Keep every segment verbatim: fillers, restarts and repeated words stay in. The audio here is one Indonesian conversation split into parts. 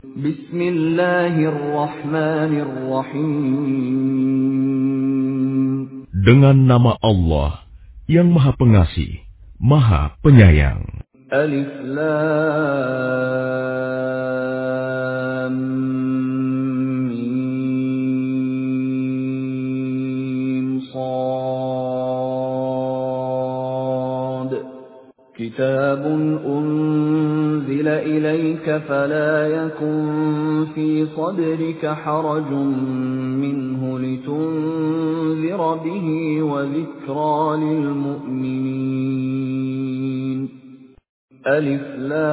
Bismillahirrahmanirrahim. Dengan nama Allah yang Maha Pengasih, Maha Penyayang. Alif Lam Mim Shad. Kitabun unzila ilayka fala yakun fi sadrika harajun minhu litunzira bihi wa dhikra lil mu'minin. Alif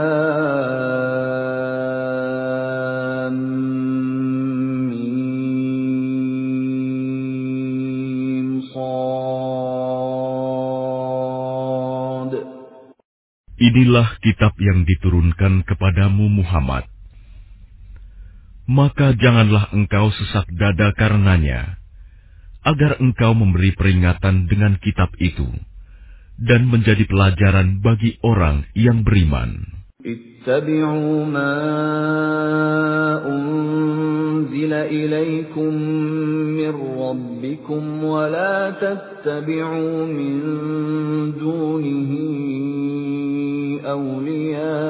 Lam Mim Shad. Inilah kitab yang diturunkan kepadamu Muhammad. Maka janganlah engkau sesak dada karenanya, agar engkau memberi peringatan dengan kitab itu, dan menjadi pelajaran bagi orang yang beriman. Ittabi'u ma unzila ilaykum min rabbikum wa la tattabi'u min dunihi awliya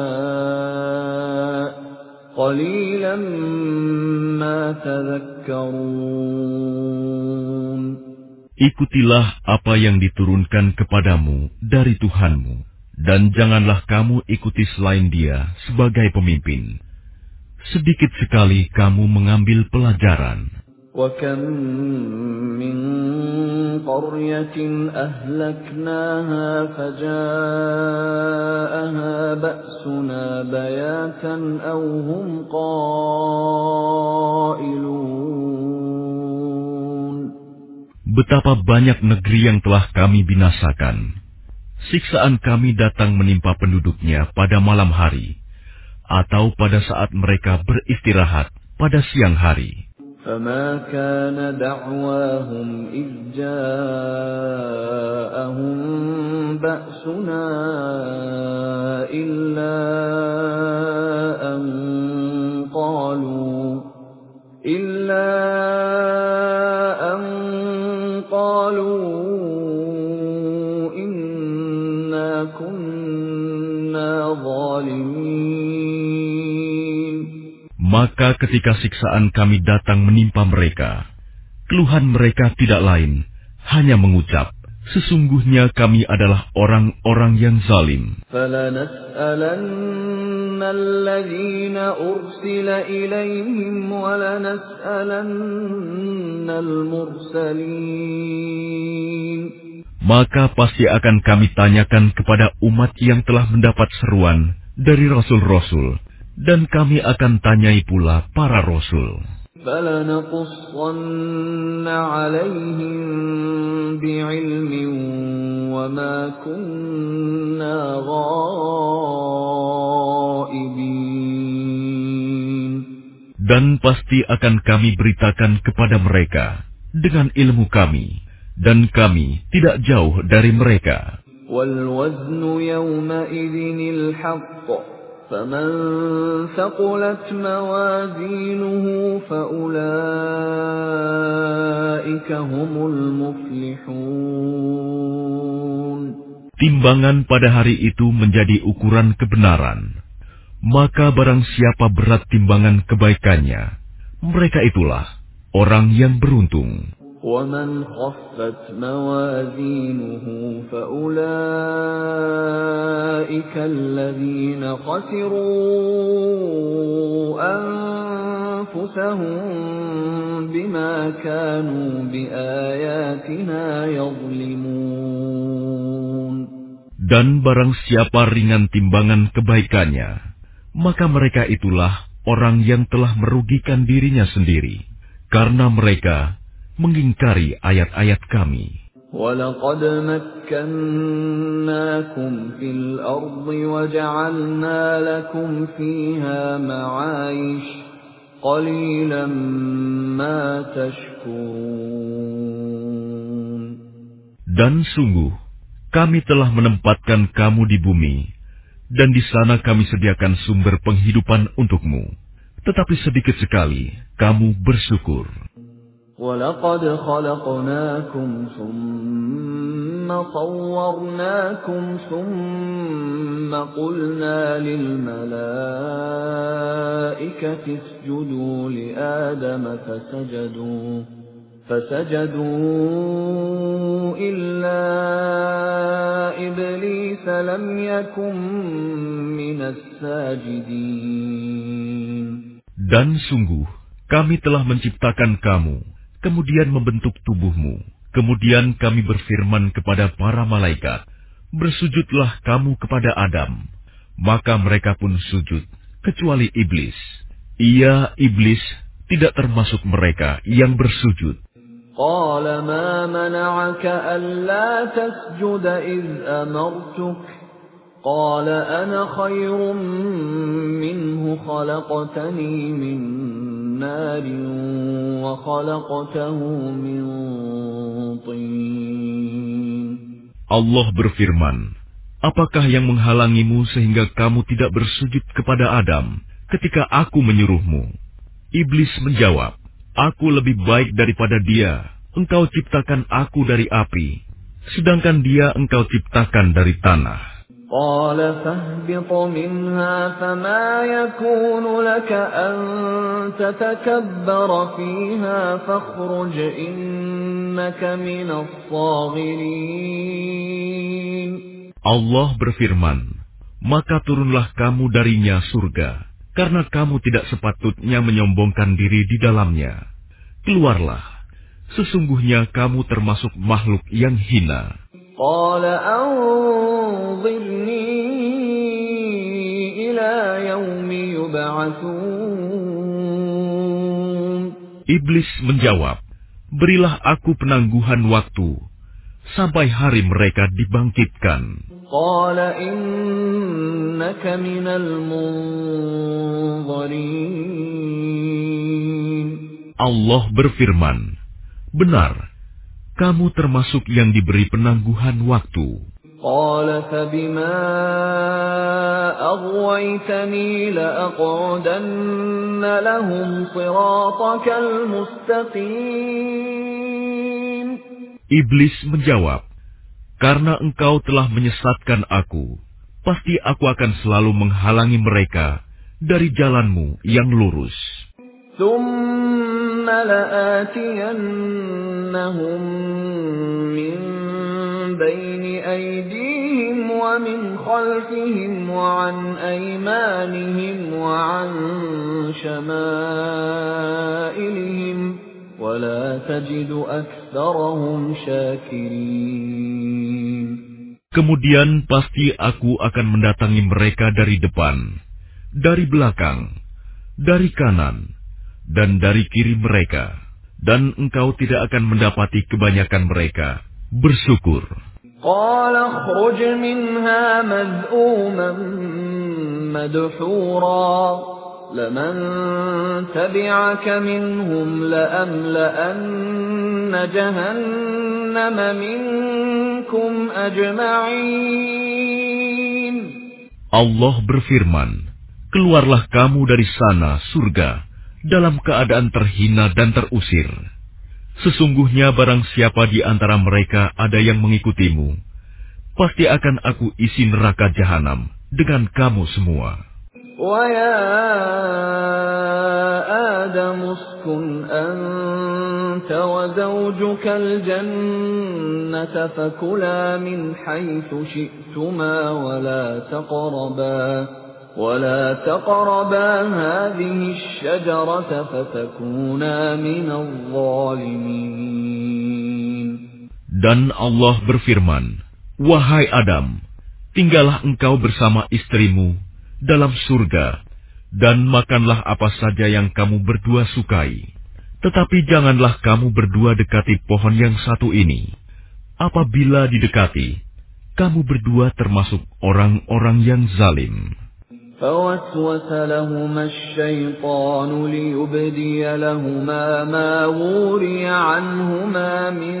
qalilan ma tadhakkarun. Ikutilah apa yang diturunkan kepadamu dari Tuhanmu, dan janganlah kamu ikuti selain Dia sebagai pemimpin. Sedikit sekali kamu mengambil pelajaran. وَكَمْ مِنْ قَرْيَةٍ أَهْلَكْنَاهَا فَجَاءَهَا بَأْسُنَا بَيَاتًا أَوْ هُمْ قَائِلُونَ. Betapa banyak negeri yang telah kami binasakan. Siksaan kami datang menimpa penduduknya pada malam hari, atau pada saat mereka beristirahat pada siang hari. فَمَا كَانَ دَعْوَاهُمْ إِذْ جَاءَهُم بَأْسُنَا إِلَّا أَن قَالُوا إِلَّا أَن قَالُوا إِنَّا كُنَّا ظَالِمِينَ. Maka ketika siksaan kami datang menimpa mereka, keluhan mereka tidak lain, hanya mengucap, sesungguhnya kami adalah orang-orang yang zalim. فَلَنَسْأَلَنَّ الَّذِينَ أُرْسِلَ إِلَيْهِمْ وَلَنَسْأَلَنَّ الْمُرْسَلِينَ. Maka pasti akan kami tanyakan kepada umat yang telah mendapat seruan dari rasul-rasul, dan kami akan tanyai pula para rasul. فَلَنَقُصَّنَّ عَلَيْهِمْ بِعِلْمٍ وَمَا كُنَّا غَائِبِينَ. Dan pasti akan kami beritakan kepada mereka dengan ilmu kami, dan kami tidak jauh dari mereka. وَالْوَزْنُ يَوْمَئِذٍ الْحَقُّ. فَمَنْ ثَقُلَتْ مَوَازِينُهُ فَأُولَئِكَ هُمُ الْمُفْلِحُونَ. Timbangan pada hari itu menjadi ukuran kebenaran. Maka barang siapa berat timbangan kebaikannya, mereka itulah orang yang beruntung. وَمَنْ خَفَّتْ مَوَازِينُهُ فَأُولَئِكَ الَّذِينَ خَسِرُوا أَنفُسَهُم بِمَا كَانُوا بِآيَاتِنَا يَظْلِمُونَ. Dan barang siapa ringan timbangan kebaikannya, maka mereka itulah orang yang telah merugikan dirinya sendiri, karena mereka mengingkari ayat-ayat kami. وَلَقَدْ مَكَّنَّاكُمْ فِي الْأَرْضِ وَجَعَلْنَا لَكُمْ فِيهَا مَعَايِشَ قَلِيلًا مَا تَشْكُرُونَ. Dan sungguh, kami telah menempatkan kamu di bumi, dan di sana kami sediakan sumber penghidupan untukmu. tetapi sedikit sekali kamu bersyukur. وَلَقَدْ خَلَقْنَاكُمْ ثُمَّ صَوَّرْنَاكُمْ ثُمَّ قُلْنَا لِلْمَلَائِكَةِ اسْجُدُوا لِآدَمَ فَسَجَدُوا فَسَجَدُوا إِلَّا إِبْلِيسَ لَمْ يَكُنْ مِنَ السَّاجِدِينَ. Dan sungguh kami telah menciptakan kamu, kemudian membentuk tubuhmu. Kemudian kami berfirman kepada para malaikat, bersujudlah kamu kepada Adam. Maka mereka pun sujud, kecuali iblis. Ia, iblis, tidak termasuk mereka yang bersujud. قَالَ مَا مَنَعَكَ أَلَّا تَسْجُدَ إِذْ أَمَرْتُكَ قَالَ أَنَا خَيْرٌ مِّنْهُ خَلَقْتَنِي مِنْ نَارٍ وَخَلَقْتَهُ مِنْ طِينٍ. Allah berfirman, apakah yang menghalangimu sehingga kamu tidak bersujud kepada Adam ketika aku menyuruhmu? Iblis menjawab, aku lebih baik daripada dia. Engkau ciptakan aku dari api, sedangkan dia engkau ciptakan dari tanah. قال فاهبط منها فما يكون لك أن تتكبر فيها فاخرج إنك من الصاغرين. Allah berfirman, maka turunlah kamu darinya surga, karena kamu tidak sepatutnya menyombongkan diri di dalamnya. Keluarlah, sesungguhnya kamu termasuk makhluk yang hina. قال أنظرني إلى يوم يبعثون. Iblis menjawab, berilah aku penangguhan waktu sampai hari mereka dibangkitkan. قال إنك من المنظرين. Allah berfirman, benar, kamu termasuk yang diberi penangguhan waktu. قال فبما أغويتني لأقعدن لهم صراطك المستقيم. Iblis menjawab, karena engkau telah menyesatkan aku, pasti aku akan selalu menghalangi mereka dari jalanmu yang lurus. ثم لآتينهم من بين أيديهم ومن خلفهم وعن أيمانهم وعن شمائلهم ولا تجد أكثرهم شاكرين. Kemudian pasti aku akan mendatangi mereka dari depan, dari belakang, dari kanan, dan dari kiri mereka, dan engkau tidak akan mendapati kebanyakan mereka bersyukur. قال اخرج منها مذءوما مدحورا لمن تبعك منهم لأملأن جهنم منكم أجمعين. Allah berfirman, keluarlah kamu dari sana surga dalam keadaan terhina dan terusir. Sesungguhnya barang siapa di antara mereka ada yang mengikutimu, pasti akan aku isi neraka jahanam dengan kamu semua. وَيَا آدَمُ اسْكُنْ أَنْتَ وَزَوْجُكَ الْجَنَّةَ فَكُلَا مِنْ حَيْثُ شِئْتُمَا وَلَا تَقْرَبَا وَلَا تَقْرَبَا هَذِهِ الشَّجَرَةَ فَتَكُونَا مِنَ الظَّالِمِينَ. Dan Allah berfirman, wahai Adam, tinggallah engkau bersama istrimu dalam surga, dan makanlah apa saja yang kamu berdua sukai. Tetapi janganlah kamu berdua dekati pohon yang satu ini. Apabila didekati, kamu berdua termasuk orang-orang yang zalim. فوسوس لهما الشيطان ليبدي لهما ما وري عنهما من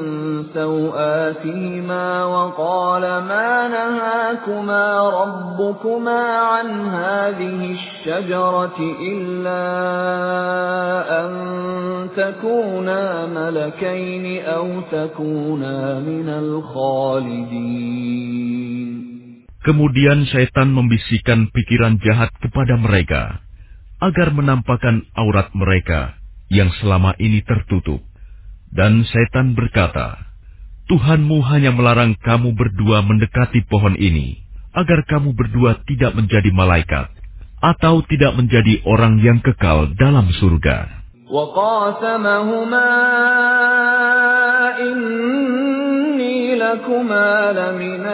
سوآتهما وقال ما نهاكما ربكما عن هذه الشجرة إلا أن تكونا ملكين أو تكونا من الخالدين. Kemudian syaitan membisikkan pikiran jahat kepada mereka, agar menampakkan aurat mereka yang selama ini tertutup. Dan syaitan berkata, Tuhanmu hanya melarang kamu berdua mendekati pohon ini, agar kamu berdua tidak menjadi malaikat, atau tidak menjadi orang yang kekal dalam surga. وَقَاسَمَهُمَا إِنِّي لَكُمَا لَمِنَ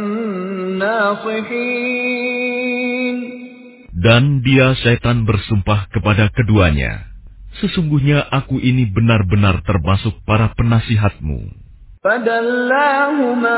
النَّاصِحِينَ. Dan dia syaitan bersumpah kepada keduanya, sesungguhnya aku ini benar-benar termasuk para penasihatmu. فَدَلَّاهُمَا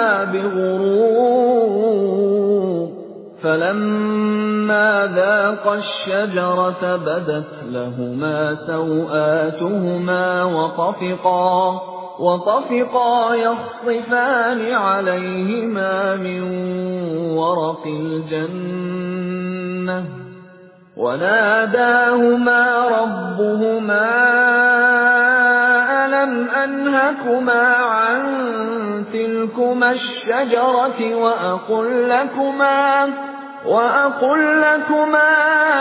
بِغُرُورٍ فَلَمَّا ذَاقَا الشَّجَرَةَ بَدَتْ لَهُمَا سَوْآتُهُمَا وَطَفِقَا وَطَفِقَا يَخْصِفَانِ عَلَيْهِمَا مِنْ وَرَقِ الْجَنَّةِ وَنَادَاهُمَا رَبُّهُمَا أَلَمْ أَنْهَكُمَا عَنْ تِلْكُمَا الشَّجَرَةِ وَأَقُلْ لَكُمَا وَأَقُلْ لَكُمَا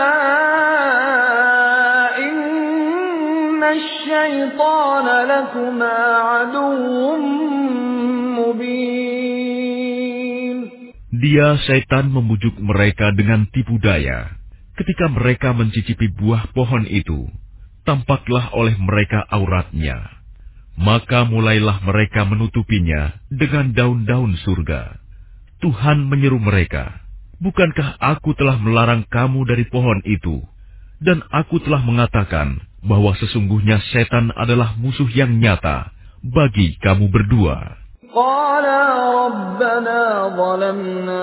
إِنَّ الشَّيْطَانَ لَكُمَا عَدُوٌّ مُبِينٌ. Dia syaitan membujuk mereka dengan tipu daya. Ketika mereka mencicipi buah pohon itu, tampaklah oleh mereka auratnya. Maka mulailah mereka menutupinya dengan daun-daun surga. Tuhan menyeru mereka, bukankah aku telah melarang kamu dari pohon itu? Dan aku telah mengatakan bahwa sesungguhnya setan adalah musuh yang nyata bagi kamu berdua. Qala rabbana zalamna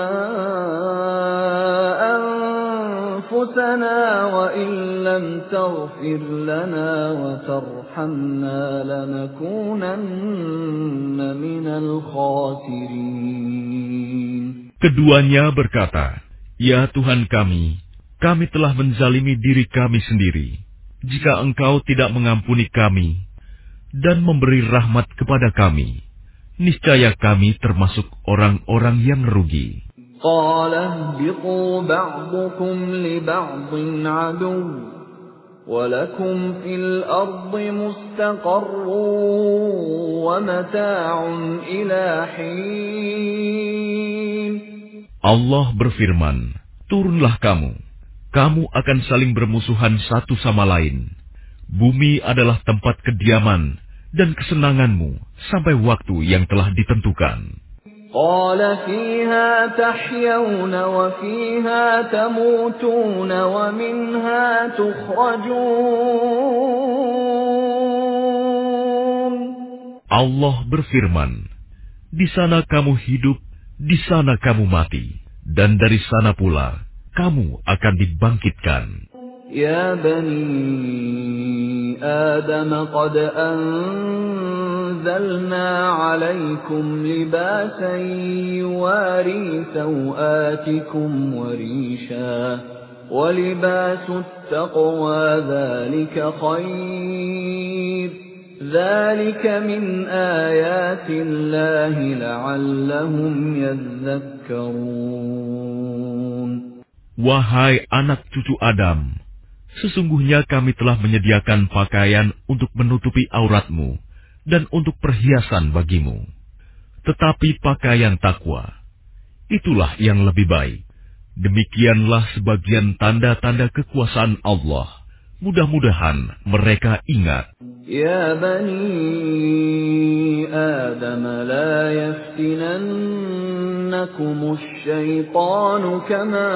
أنفسنا وإن لم تغفر لنا وترحمنا لنكونن من الخاسرين. Keduanya berkata, Ya Tuhan kami, kami telah menzalimi diri kami sendiri. Jika Engkau tidak mengampuni kami dan memberi rahmat kepada kami, niscaya kami termasuk orang-orang yang rugi. قال اهبطوا بعضكم لبعض عدو ولكم في الأرض مستقر ومتاع إلى حين. Allah berfirman, turunlah kamu, kamu akan saling bermusuhan satu sama lain. Bumi adalah tempat kediaman dan kesenanganmu sampai waktu yang telah ditentukan. قال فيها تحيون وفيها تموتون ومنها تخرجون. Allah berfirman, di sana kamu hidup, di sana kamu mati, dan dari sana pula kamu akan dibangkitkan. يا بني آدم قد أنزلنا عليكم لباسا يواري سوآتكم وريشا ولباس التقوى ذلك خير ذلك من آيات الله لعلهم يذكرون. Wahai anak cucu Adam, sesungguhnya kami telah menyediakan pakaian untuk menutupi auratmu dan untuk perhiasan bagimu. Tetapi pakaian takwa, itulah yang lebih baik. Demikianlah sebagian tanda-tanda kekuasaan Allah. Mudah-mudahan mereka ingat. Ya bani Adam la yaftinannakum asy-syaitanu kama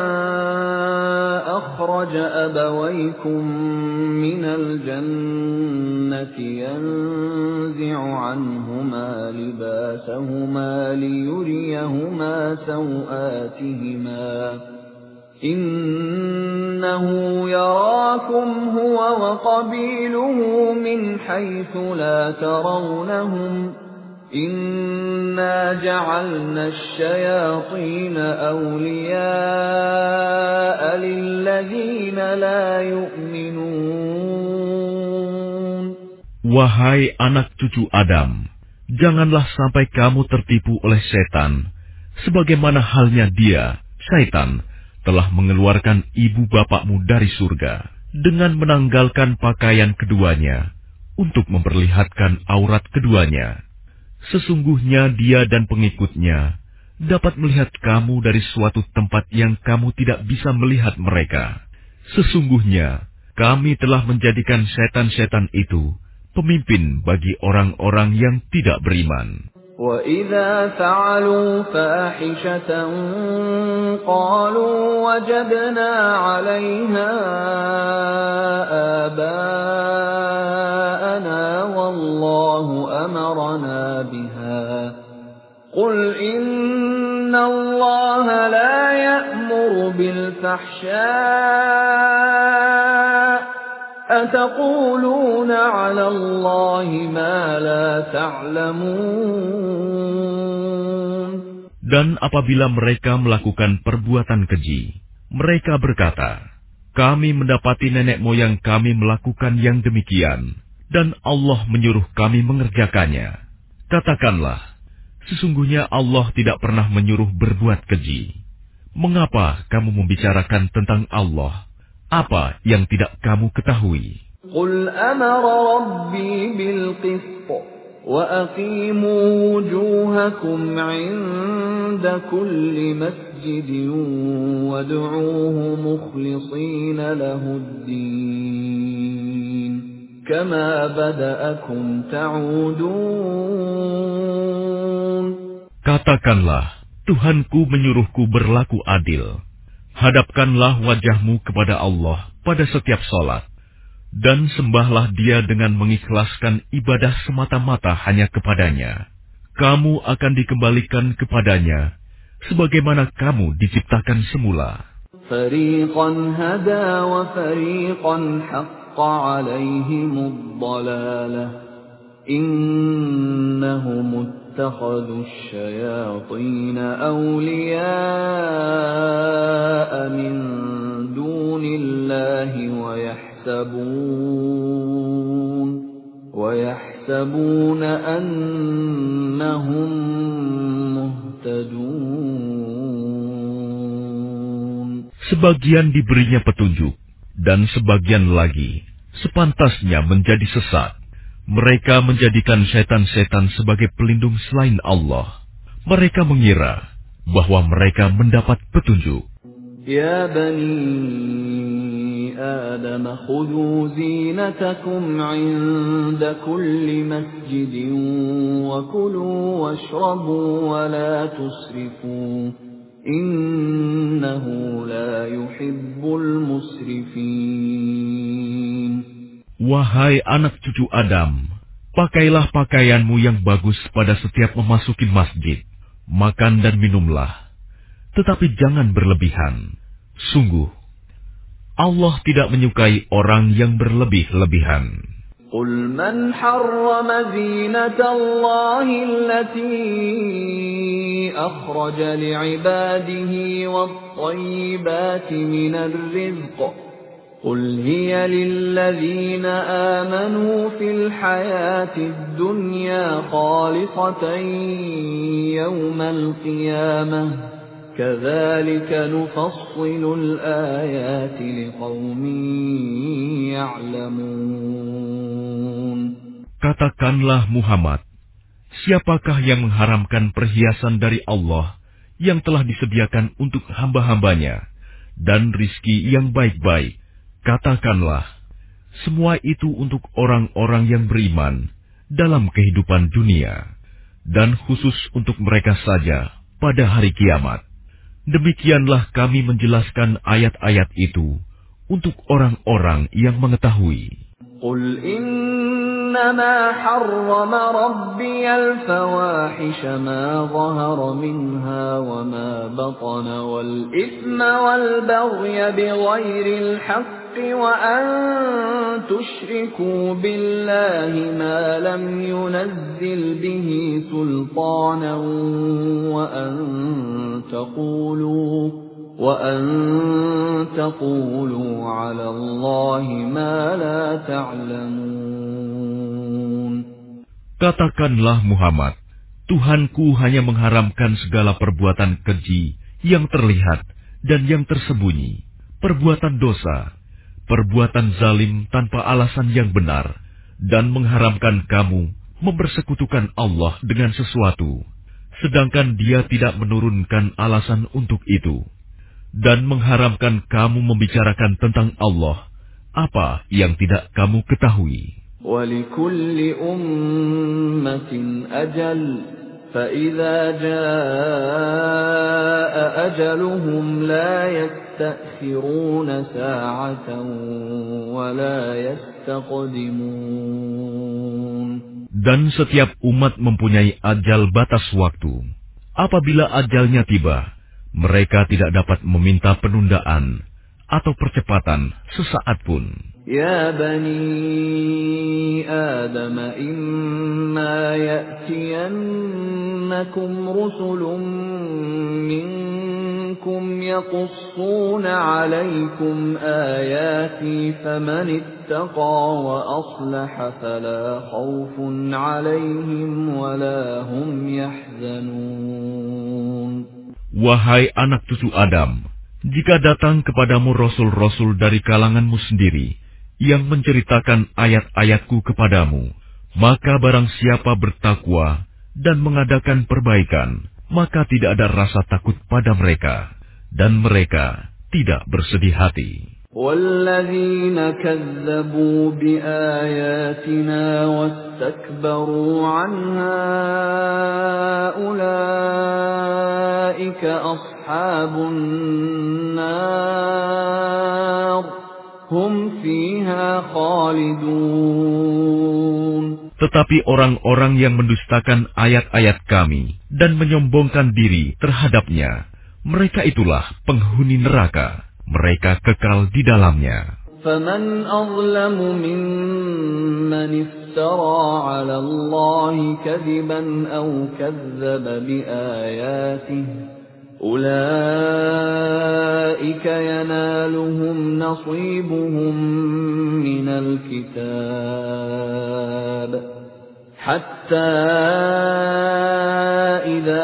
akhraja abawaykum minal jannati yanzi'u 'anhuma libasahuma liyuriyahuma sawatihima Innahu yarakum huwa wa qabiluhu min haitsu la tarawnahum. Inna ja'alna asy-syayatina awliya'a lilladzina la yu'minun. Wahai anak cucu Adam, janganlah sampai kamu tertipu oleh setan, sebagaimana halnya dia, syaitan, telah mengeluarkan ibu bapakmu dari surga dengan menanggalkan pakaian keduanya untuk memperlihatkan aurat keduanya. Sesungguhnya dia dan pengikutnya dapat melihat kamu dari suatu tempat yang kamu tidak bisa melihat mereka. Sesungguhnya kami telah menjadikan setan-setan itu pemimpin bagi orang-orang yang tidak beriman. وَإِذَا فَعَلُوا فَاحِشَةً قَالُوا وَجَدْنَا عَلَيْهَا آبَاءَنَا وَاللَّهُ أَمَرَنَا بِهَا قُلْ إِنَّ اللَّهَ لَا يَأْمُرُ بِالْفَحْشَاءِ أَتَقُولُونَ عَلَى اللَّهِ مَا لَا تَعْلَمُونَ. Dan apabila mereka melakukan perbuatan keji, mereka berkata, kami mendapati nenek moyang kami melakukan yang demikian, dan Allah menyuruh kami mengerjakannya. Katakanlah, sesungguhnya Allah tidak pernah menyuruh berbuat keji. Mengapa kamu membicarakan tentang Allah apa yang tidak kamu ketahui? Qul amara rabbi bil qist wa aqimu wujuhakum 'inda kulli masjidin wad'uuhu mukhlishina lahud-din kama bada'akum ta'udun. Katakanlah, Tuhanku menyuruhku berlaku adil. Hadapkanlah wajahmu kepada Allah pada setiap salat, dan sembahlah Dia dengan mengikhlaskan ibadah semata-mata hanya kepadanya. Kamu akan dikembalikan kepadanya, sebagaimana kamu diciptakan semula. Fariqan hada wa fariqan haqqa 'alaihimud dhalalah. Innahum اتخذوا الشياطين أولياء من دون الله ويحسبون ويحسبون أنهم مهتدون. Sebagian diberinya petunjuk, dan sebagian lagi sepantasnya menjadi sesat. Mereka menjadikan setan-setan sebagai pelindung selain Allah. Mereka mengira bahwa mereka mendapat petunjuk. Ya bani Adam, khudhu zinatakum 'inda kulli masjidin wa kulu washrabu wa la tusrifu. Innahu la yuhibbul musrifin. Wahai anak cucu Adam, pakailah pakaianmu yang bagus pada setiap memasuki masjid. Makan dan minumlah, tetapi jangan berlebihan. Sungguh, Allah tidak menyukai orang yang berlebih-lebihan. Qul man harrama zinatallahi allati akhraja li'ibadihi wat-tayyibati minar rizq. قل هي للذين آمنوا في الحياة الدنيا خالصة يوم القيامة كذلك نفصل الآيات لقوم يعلمون. Katakanlah Muhammad, siapakah yang mengharamkan perhiasan dari Allah yang telah disediakan untuk hamba-hambanya dan rizki yang baik-baik? Katakanlah, semua itu untuk orang-orang yang beriman dalam kehidupan dunia, dan khusus untuk mereka saja pada hari kiamat. Demikianlah kami menjelaskan ayat-ayat itu untuk orang-orang yang mengetahui. Qul إنما حرم ربي الفواحش ما ظهر منها وما بطن والإثم والبغي بغير الحق وأن تشركوا بالله ما لم ينزل به سلطانا وأن تقولوا وأن تقولوا على الله ما لا تعلمون. Katakanlah Muhammad, Tuhanku hanya mengharamkan segala perbuatan keji yang terlihat dan yang tersembunyi, perbuatan dosa, perbuatan zalim tanpa alasan yang benar, dan mengharamkan kamu mempersekutukan Allah dengan sesuatu, sedangkan Dia tidak menurunkan alasan untuk itu, dan mengharamkan kamu membicarakan tentang Allah apa yang tidak kamu ketahui. وَلِكُلِّ أُمَّةٍ أَجَلٌ فَإِذَا جَاءَ أَجَلُهُمْ لَا يَسْتَأْخِرُونَ سَاعَةً وَلَا يَسْتَقْدِمُونَ. Dan setiap umat mempunyai ajal batas waktu. Apabila ajalnya tiba, mereka tidak dapat meminta penundaan atau percepatan sesaat pun. Ya bani Adam, imma ya'tiyannakum rusulun minkum yaqussuna 'alaykum ayati faman ittaqa wa aslaha fala khawfun 'alayhim wa la hum yahzanun. Wahai anak cucu Adam, jika datang kepadamu rasul-rasul dari kalanganmu sendiri yang menceritakan ayat-ayatku kepadamu, maka barang siapa bertakwa dan mengadakan perbaikan, maka tidak ada rasa takut pada mereka, dan mereka tidak bersedih hati. وَالَّذِينَ كَذَّبُوا بِآيَاتِنَا وَاسْتَكْبَرُوا عَنْهَا أُولَئِكَ أَصْحَابُ النَّارِ هُمْ فِيهَا خَالِدُونَ. Tetapi orang-orang yang mendustakan ayat-ayat kami dan menyombongkan diri terhadapnya, mereka itulah penghuni neraka. Mereka kekal di dalamnya. فَمَنْ أَظْلَمُ مِمَّنِ افْتَرَى عَلَى اللَّهِ كَذِبًا أَوْ كَذَّبَ بِآيَاتِهِ أُولَئِكَ يَنَالُهُمْ نَصِيبُهُمْ مِنَ الْكِتَابِ حَتَّى إِذَا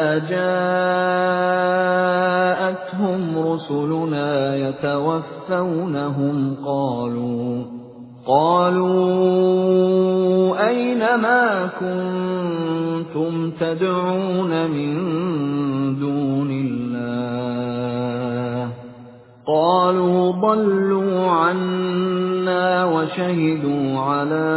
جَاءَتْهُمْ رُسُلُنَا يَتَوَفَّوْنَهُمْ قَالُوا قَالُوا أَيْنَ مَا كُنتُمْ تَدْعُونَ مِن دُونِ اللَّهِ قَالُوا ضَلُّوا عَنَّا وَشَهِدُوا عَلَى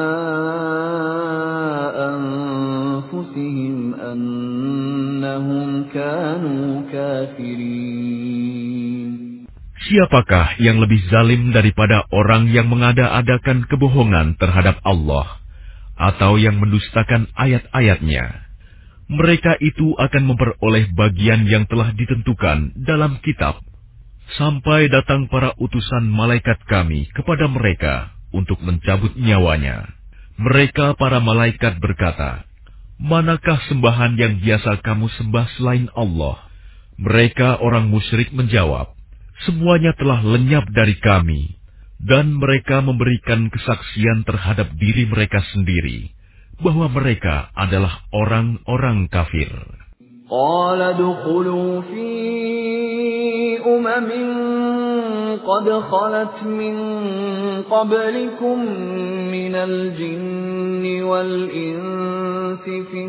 أَنفُسِهِمْ أَنَّهُمْ كَانُوا كَافِرِينَ. Siapakah yang lebih zalim daripada orang yang mengada-adakan kebohongan terhadap Allah atau yang mendustakan ayat-ayatnya? Mereka itu akan memperoleh bagian yang telah ditentukan dalam kitab, sampai datang para utusan malaikat kami kepada mereka untuk mencabut nyawanya. Mereka para malaikat berkata, "Manakah sembahan yang biasa kamu sembah selain Allah?" Mereka orang musyrik menjawab, "Semuanya telah lenyap dari kami," dan mereka memberikan kesaksian terhadap diri mereka sendiri bahwa mereka adalah orang-orang kafir. قَالَ ادْخُلُوا فِي أُمَمٍ قَدْ خَلَتْ مِن قَبْلِكُم مِّنَ الْجِنِّ وَالْإِنسِ فِي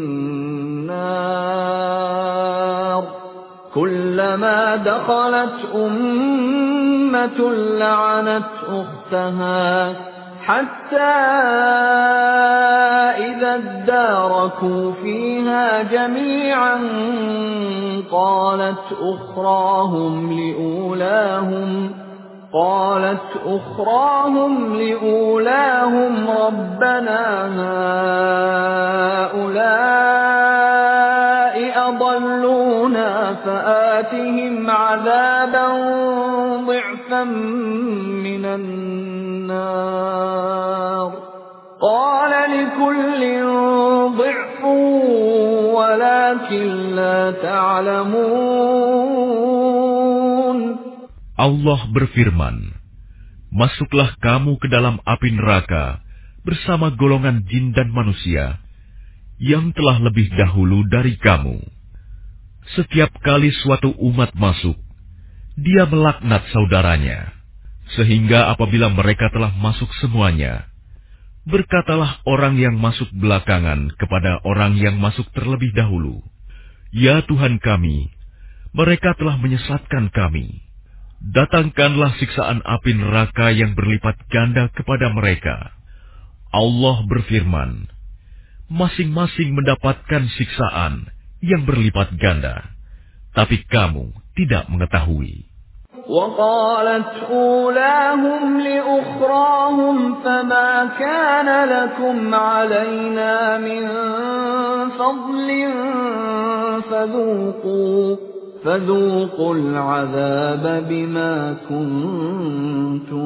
النَّارِ كُلَّمَا دَخَلَتْ أُمَّةٌ لَّعَنَتْ أُخْتَهَا حَتَّى إِذَا ادَّارَكُوا فِيهَا جَمِيعًا قَالَتْ أُخْرَاهُمْ لِأُولَاهُمْ قالت أخراهم لأولاهم ربنا هؤلاء أضلونا فآتهم عذابا ضعفا من النار قال لكل ضعف ولكن لا تعلمون. Allah berfirman, masuklah kamu ke dalam api neraka bersama golongan jin dan manusia yang telah lebih dahulu dari kamu. Setiap kali suatu umat masuk, dia melaknat saudaranya, sehingga apabila mereka telah masuk semuanya, berkatalah orang yang masuk belakangan kepada orang yang masuk terlebih dahulu, "Ya Tuhan kami, mereka telah menyesatkan kami. Datangkanlah siksaan api neraka yang berlipat ganda kepada mereka." Allah berfirman, masing-masing mendapatkan siksaan yang berlipat ganda, tapi kamu tidak mengetahui. وقالت أولاهم لأخراهم فما كان لكم علينا من فضل فذوقوا فذوقوا العذاب بما كنتم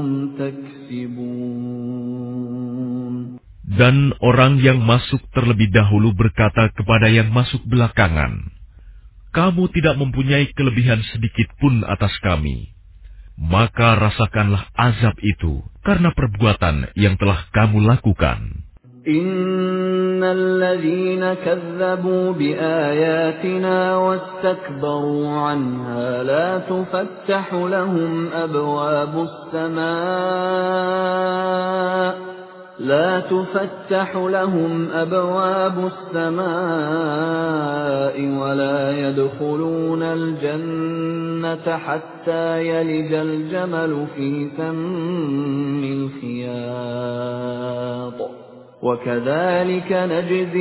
تكسبون. Dan orang yang masuk terlebih dahulu berkata kepada yang masuk belakangan, "Kamu tidak mempunyai kelebihan sedikit pun atas kami. Maka rasakanlah azab itu karena perbuatan yang telah kamu lakukan." Innal ladzina kazzabu biayatina wastakbaru 'anha la tufattahu lahum abwabus samaa لا تفتح لهم أبواب السماء ولا يدخلون الجنة حتى يلج الجمل في سم الخياط وكذلك نجزي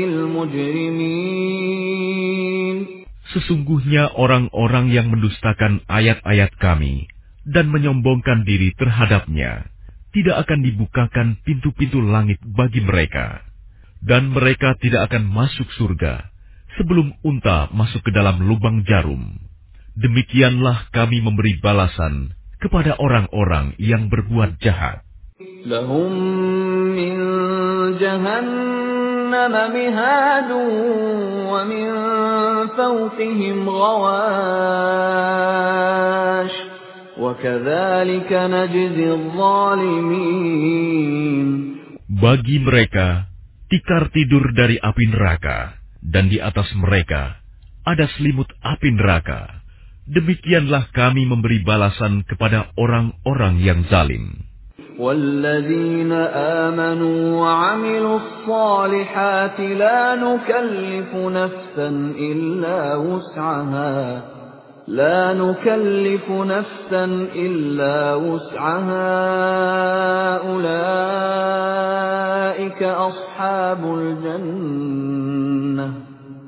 المجرمين. Sesungguhnya orang-orang yang mendustakan ayat-ayat kami dan menyombongkan diri terhadapnya, tidak akan dibukakan pintu-pintu langit bagi mereka, dan mereka tidak akan masuk surga sebelum unta masuk ke dalam lubang jarum. Demikianlah kami memberi balasan kepada orang-orang yang berbuat jahat. Lahum min jahannam mihadun wa min fawqihim ghawash Bagi mereka tikar tidur dari api neraka, dan di atas mereka ada selimut api neraka. Demikianlah kami memberi balasan kepada orang-orang yang zalim. وَالَّذِينَ آمَنُوا وَعَمِلُوا الصَّالِحَاتِ لَا نُكَلِّفُ نَفْسًا إِلَّا وُسْعَهَا لا نكلف نفسا إلا وسعها أولئك أصحاب الجنة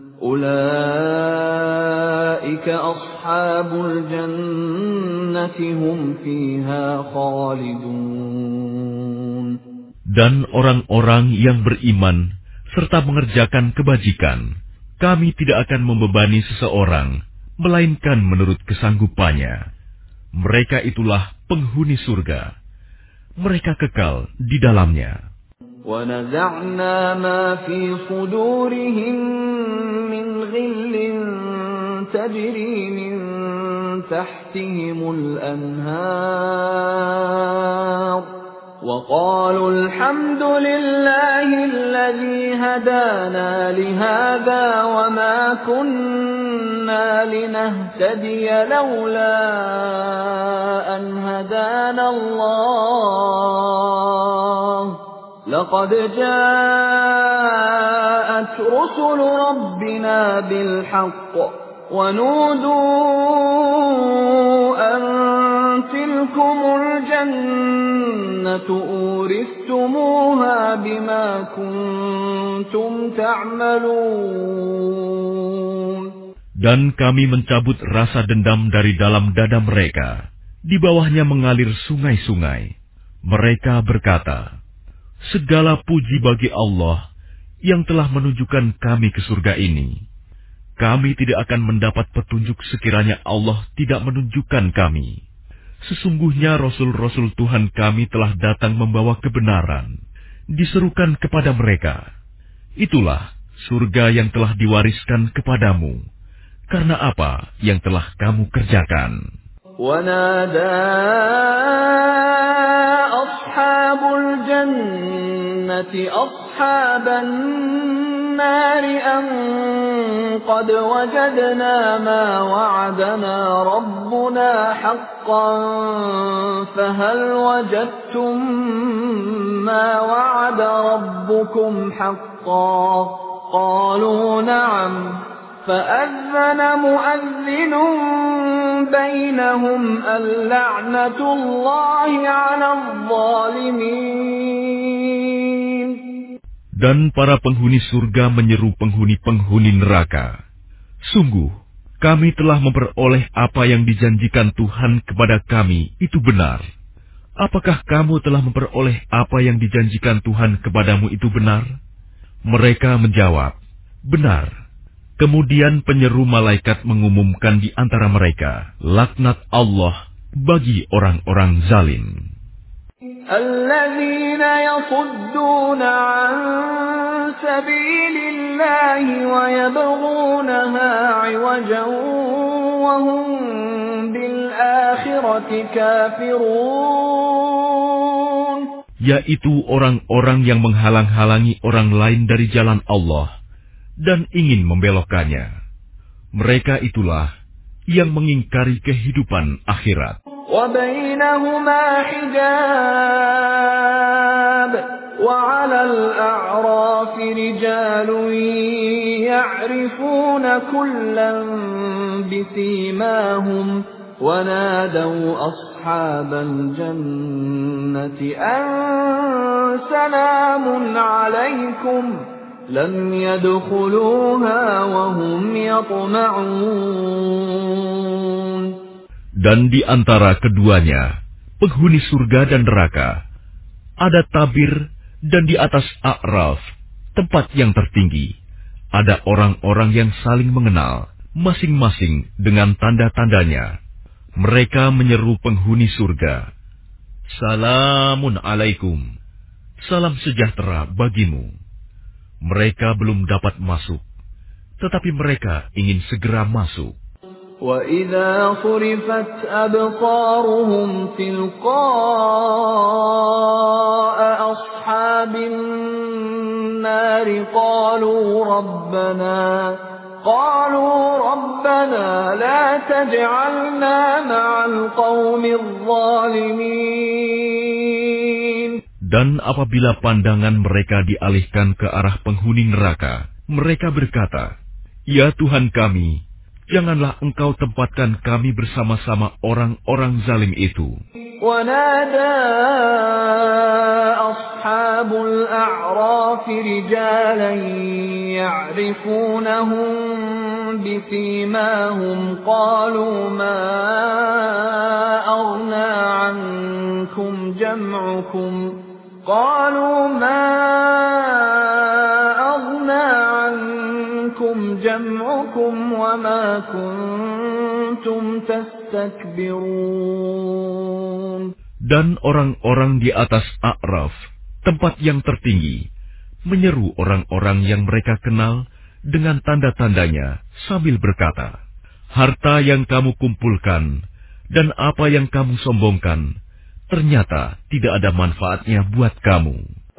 أولئك أصحاب الجنة هم فيها خالدون. Dan orang-orang yang beriman serta mengerjakan kebajikan, kami tidak akan membebani seseorang melainkan menurut kesanggupannya. Mereka itulah penghuni surga. Mereka kekal di dalamnya. وَنَزَعْنَا مَا فِي صُدُورِهِم مِّنْ غِلٍّ تَجْرِي مِن تَحْتِهِمُ الْأَنْهَارُ وَقَالُوا الْحَمْدُ لِلَّهِ الَّذِي هَدَانَا لِهَذَا وَمَا كُنَّا لِنَهْتَدِيَ لَوْلَا أَنْ هَدَانَا اللَّهُ لَقَدْ جَاءَتْ رُسُلُ رَبِّنَا بِالْحَقِّ وَنُودُوا أَن تِلْكُمُ الْجَنَّةُ أُورِثْتُمُوهَا بِمَا كُنتُمْ تَعْمَلُونَ. Dan kami mencabut rasa dendam dari dalam dada mereka, Di bawahnya mengalir sungai-sungai. Mereka berkata, segala puji bagi Allah yang telah menunjukkan kami ke surga ini. Kami tidak akan mendapat petunjuk sekiranya Allah tidak menunjukkan kami. Sesungguhnya Rasul-Rasul Tuhan kami telah datang membawa kebenaran. Diserukan kepada mereka, itulah surga yang telah diwariskan kepadamu, karena apa yang telah kamu kerjakan. وَنَادَى أَصْحَابُ الْجَنَّةِ أَصْحَابَ النَّارِ أَن قَدْ وَجَدْنَا مَا وَعَدَنَا رَبُّنَا حَقًّا فَهَلْ وَجَدتُّم مَّا وَعَدَ رَبُّكُمْ حَقًّا قَالُوا نَعَمْ فَأَذَّنَ مُؤَذِّنٌ بَيْنَهُمْ اللَّعْنَةُ اللَّهِ عَلَى الظَّالِمِينَ. Dan para penghuni surga menyeru penghuni-penghuni neraka, sungguh, kami telah memperoleh apa yang dijanjikan Tuhan kepada kami itu benar. Apakah kamu telah memperoleh apa yang dijanjikan Tuhan kepadamu itu benar? Mereka menjawab, benar. Kemudian penyeru malaikat mengumumkan di antara mereka, laknat Allah bagi orang-orang zalim. الذين يصدون عن سبيل الله ويبغونها عوجا وهم بالآخرة كافرون. Yaitu orang-orang yang menghalang-halangi orang lain dari jalan Allah dan ingin membelokkannya. Mereka itulah yang mengingkari kehidupan akhirat. وَبَيْنَهُمَا حِجَابٌ وَعَلَى الْأَعْرَافِ رِجَالٌ يَعْرِفُونَ كُلًّا بِسِيمَاهُمْ وَنَادَوْا أَصْحَابَ الْجَنَّةِ أَن سَلَامٌ عَلَيْكُمْ لَمْ يَدْخُلُوهَا وَهُمْ يَطْمَعُونَ. Dan di antara keduanya, penghuni surga dan neraka, ada tabir, dan di atas a'raf, tempat yang tertinggi, ada orang-orang yang saling mengenal, masing-masing dengan tanda-tandanya. Mereka menyeru penghuni surga, Salamun alaikum, salam sejahtera bagimu. Mereka belum dapat masuk, tetapi mereka ingin segera masuk. وَإِذَا صُرِفَتْ أَبْصَارُهُمْ تِلْقَاءَ أَصْحَابِ النَّارِ قَالُوا رَبَّنَا قَالُوا رَبَّنَا لَا تَجْعَلْنَا مَعَ الْقَوْمِ الظَّالِمِينَ. Dan apabila pandangan mereka dialihkan ke arah penghuni neraka, mereka berkata, Ya Tuhan kami, janganlah engkau tempatkan kami bersama-sama orang-orang zalim itu. وَنَادَى أَصْحَابُ الْأَعْرَافِ رِجَالًا يَعْرِفُونَهُم بِسِيمَاهُمْ قَالُوا مَا أَغْنَىٰ عَنكُمْ جَمْعُكُمْ قَالُوا مَا أَغْنَىٰ عَنكُمْ جَمْعُكُمْ وَمَا كُنتُمْ تَسْتَكْبِرُونَ. Dan orang-orang di atas A'raf, tempat yang tertinggi, menyeru orang-orang yang mereka kenal dengan tanda-tandanya sambil berkata, harta yang kamu kumpulkan dan apa yang kamu sombongkan, ternyata tidak ada manfaatnya buat kamu.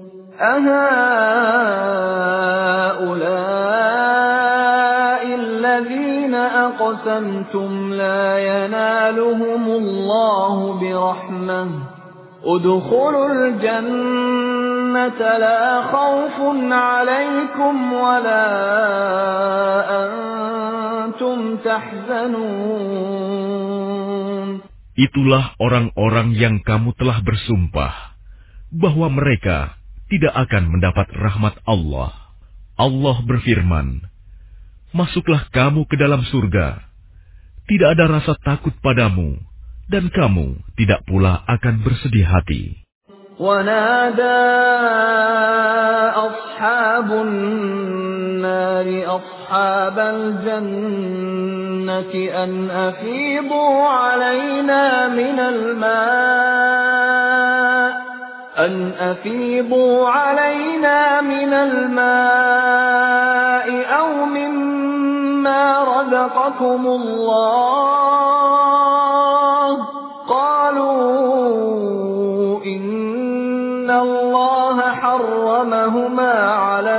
أَهَٰؤُلَاءِ الَّذِينَ أَقْسَمْتُمْ لَا يَنَالُهُمُ اللَّهُ بِرَحْمَةٍ ادْخُلُوا الْجَنَّةَ لَا خَوْفٌ عَلَيْكُمْ وَلَا أَنتُمْ تَحْزَنُونَ. Itulah orang-orang yang kamu telah bersumpah bahwa mereka tidak akan mendapat rahmat Allah. Allah berfirman, masuklah kamu ke dalam surga. Tidak ada rasa takut padamu, dan kamu tidak pula akan bersedih hati. ونادى أصحاب النار أصحاب الجنة أن أفيضوا علينا من الماء أن أفيضوا علينا من الماء أو مما رزقكم الله قالوا إن الله حرمهما على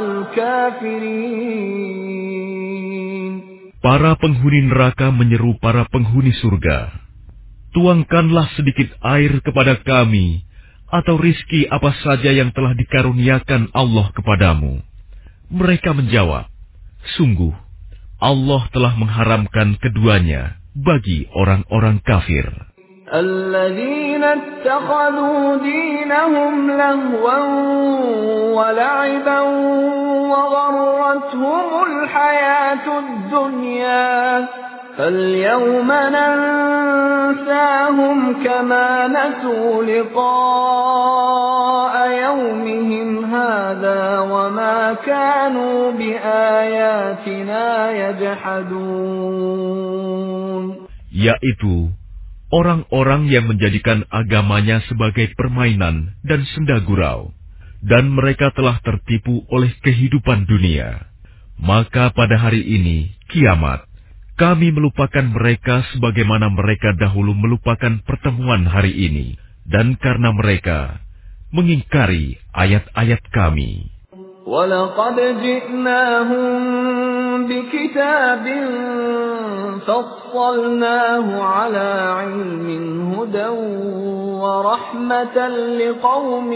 الكافرين. Para penghuni neraka menyeru para penghuni surga, tuangkanlah sedikit air kepada kami, atau rizki apa saja yang telah dikaruniakan Allah kepadamu. Mereka menjawab, sungguh, Allah telah mengharamkan keduanya bagi orang-orang kafir. الذين اتخذوا دينهم لهوا ولعبا وغرتهم الحياة الدنيا فاليوم ننساهم كما نسوا لقاء يومهم هذا وما كانوا بآياتنا يجحدون. Yaitu orang-orang yang menjadikan agamanya sebagai permainan dan senda gurau, dan mereka telah tertipu oleh kehidupan dunia. Maka pada hari ini, kiamat, kami melupakan mereka sebagaimana mereka dahulu melupakan pertemuan hari ini, dan karena mereka mengingkari ayat-ayat kami. وَلَقَدْ جِئْنَاهُمْ بِكِتَابٍ فَصَّلْنَاهُ عَلَى عِلْمٍ هُدًى وَرَحْمَةً لِقَوْمٍ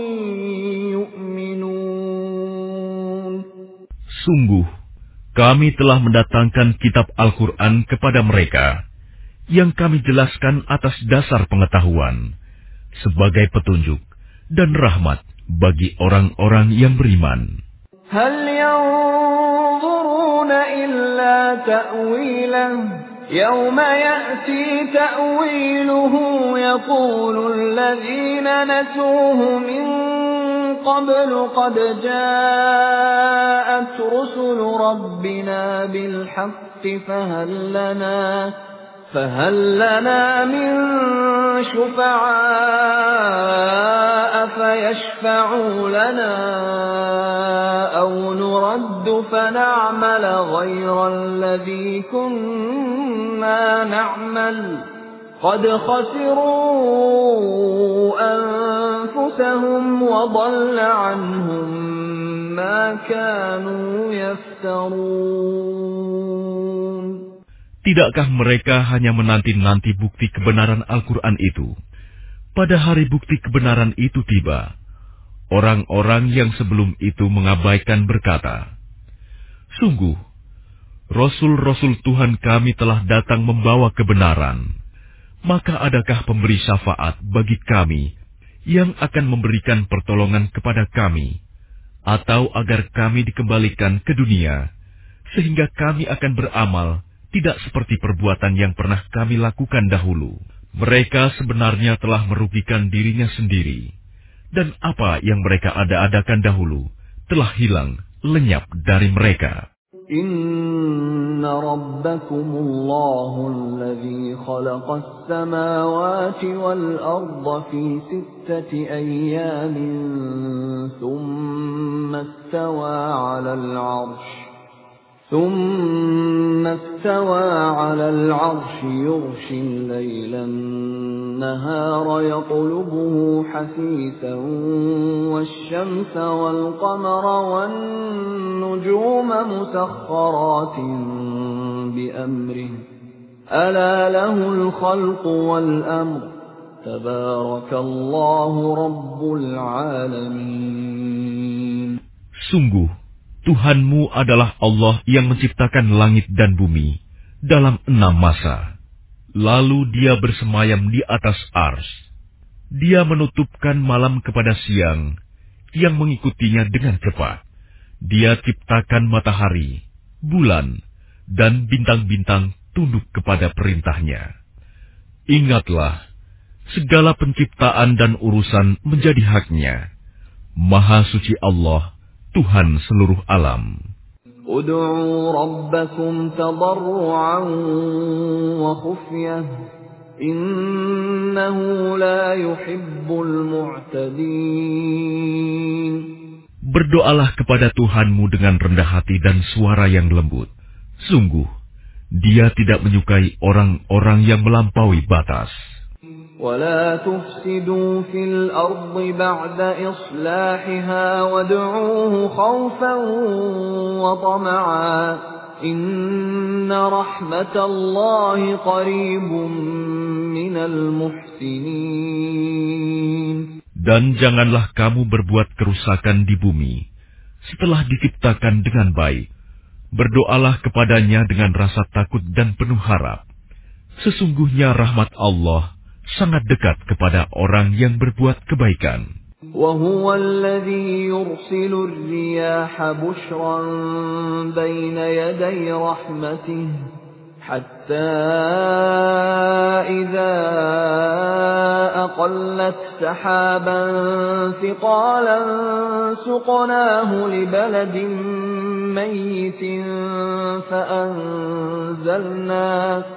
يُؤْمِنُونَ. Sungguh, kami telah mendatangkan kitab Al-Quran kepada mereka, yang kami jelaskan atas dasar pengetahuan, sebagai petunjuk dan rahmat bagi orang-orang yang beriman. هل ينظرون إلا تأويله يوم يأتي تأويله يقول الذين نسوه من قبل قد جاءت رسل ربنا بالحق فهل لنا فهل لنا من شفعاء فيشفعوا لنا أو نرد فنعمل غير الذي كنا نعمل قد خسروا أنفسهم وضل عنهم ما كانوا يفترون. Tidakkah mereka hanya menanti-nanti bukti kebenaran Al-Quran itu? Pada hari bukti kebenaran itu tiba, orang-orang yang sebelum itu mengabaikan berkata, sungguh, Rasul-Rasul Tuhan kami telah datang membawa kebenaran. Maka adakah pemberi syafaat bagi kami yang akan memberikan pertolongan kepada kami, atau agar kami dikembalikan ke dunia, sehingga kami akan beramal tidak seperti perbuatan yang pernah kami lakukan dahulu. Mereka sebenarnya telah merugikan dirinya sendiri, dan apa yang mereka ada-adakan dahulu telah hilang lenyap dari mereka. Inna rabbakumullahu alladhi khalaqas samawati wal arda fi sittati ayyamin thumma istawa 'alal 'arsy ثم استوى على العرش يغشي الليل النهار يطلبه حثيثا والشمس والقمر والنجوم مسخرات بأمره ألا له الخلق والأمر تبارك الله رب العالمين. Sungguh, Tuhanmu adalah Allah yang menciptakan langit dan bumi dalam enam masa. Lalu Dia bersemayam di atas ars. Dia menutupkan malam kepada siang, yang mengikutinya dengan cepat. Dia ciptakan matahari, bulan, dan bintang-bintang tunduk kepada perintahnya. Ingatlah, segala penciptaan dan urusan menjadi haknya. Maha suci Allah, Tuhan seluruh alam. Ud'u rabbakum tadarru'an wa khufyah, innahu la yuhibbul mu'tadin. Berdoalah kepada Tuhanmu dengan rendah hati dan suara yang lembut. Sungguh, Dia tidak menyukai orang-orang yang melampaui batas. وَلَا تُفْسِدُوا فِي الْأَرْضِ بَعْدَ إِصْلَاحِهَا وَادْعُوهُ خَوْفًا وَطَمَعًا إِنَّ رَحْمَةَ اللَّهِ قَرِيبٌ مِّنَ الْمُحْسِنِينَ. Dan janganlah kamu berbuat kerusakan di bumi setelah diciptakan dengan baik. Berdoalah kepadanya dengan rasa takut dan penuh harap. Sesungguhnya rahmat Allah sangat dekat kepada orang yang berbuat kebaikan. وَهُوَ الَّذِي يُرْسِلُ الرِّيَاحَ بُشْرًا بَيْنَ يَدَيْ رَحْمَتِهِ حَتَّى إِذَا أَقَلَّتْ سَحَابًا ثِقَالًا سُقْنَاهُ لِبَلَدٍ مَّيِّتٍ فَأَنزَلْنَا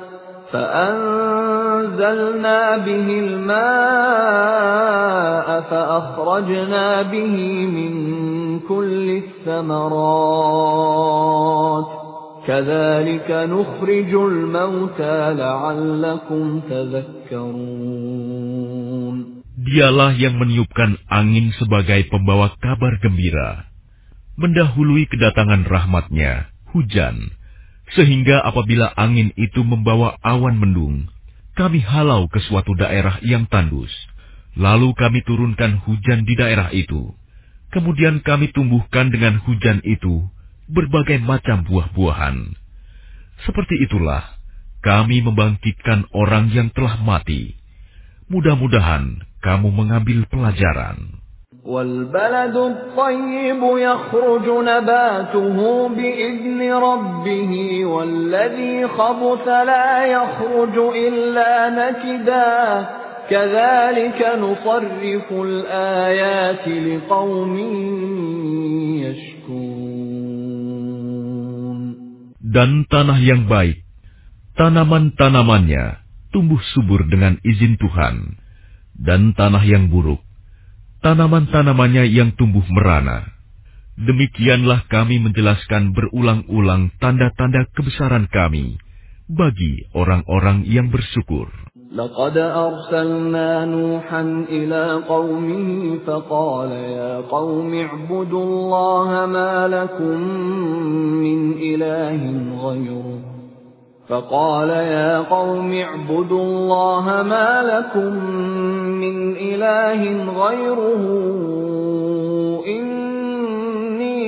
فَأَنزَلْنَا بِهِ الْمَاءَ فَأَخْرَجْنَا بِهِ مِنْ كُلِّ الثَّمَرَاتِ كَذَلِكَ نُخْرِجُ الْمَوْتَى لَعَلَّكُمْ تَذَكَّرُونَ. Dialah yang meniupkan angin sebagai pembawa kabar gembira, mendahului kedatangan rahmat-Nya, hujan, sehingga apabila angin itu membawa awan mendung, kami halau ke suatu daerah yang tandus, lalu kami turunkan hujan di daerah itu. Kemudian kami tumbuhkan dengan hujan itu berbagai macam buah-buahan. Seperti itulah kami membangkitkan orang yang telah mati. Mudah-mudahan kamu mengambil pelajaran. وَالْبَلَدُ الطَّيِّبُ يَخْرُجُ نَبَاتُهُ بِإِذْنِ رَبِّهِ وَالَّذِي خَبُثَ لَا يَخْرُجُ إِلَّا نَكِدًا كَذَلِكَ نُصَرِّفُ الْآيَاتِ لِقَوْمٍ يَشْكُرُونَ. Dan tanah yang baik, tanaman-tanamannya tumbuh subur dengan izin Tuhan, dan tanah yang buruk, tanaman-tanamannya yang tumbuh merana. Demikianlah kami menjelaskan berulang-ulang tanda-tanda kebesaran kami bagi orang-orang yang bersyukur. لقد أرسلنا نوحا إلى قومه فقال يا قوم اعبدوا الله ما لكم من إله غيره فقال يا قوم اعبدوا الله ما لكم من إله غيره إني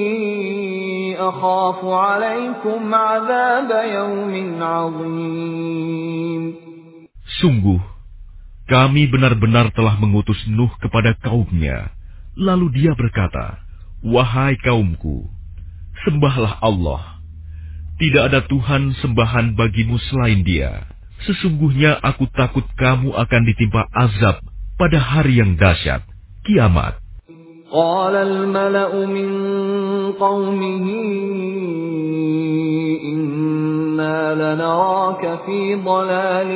أخاف عليكم عذاب يوم عظيم. Sungguh, kami benar-benar telah mengutus Nuh kepada kaumnya. Lalu dia berkata, wahai kaumku, sembahlah Allah. Tidak ada Tuhan sembahan bagimu selain Dia. Sesungguhnya aku takut kamu akan ditimpa azab pada hari yang dahsyat, kiamat. قال الملأ من قومه إنا لنراك في ضلال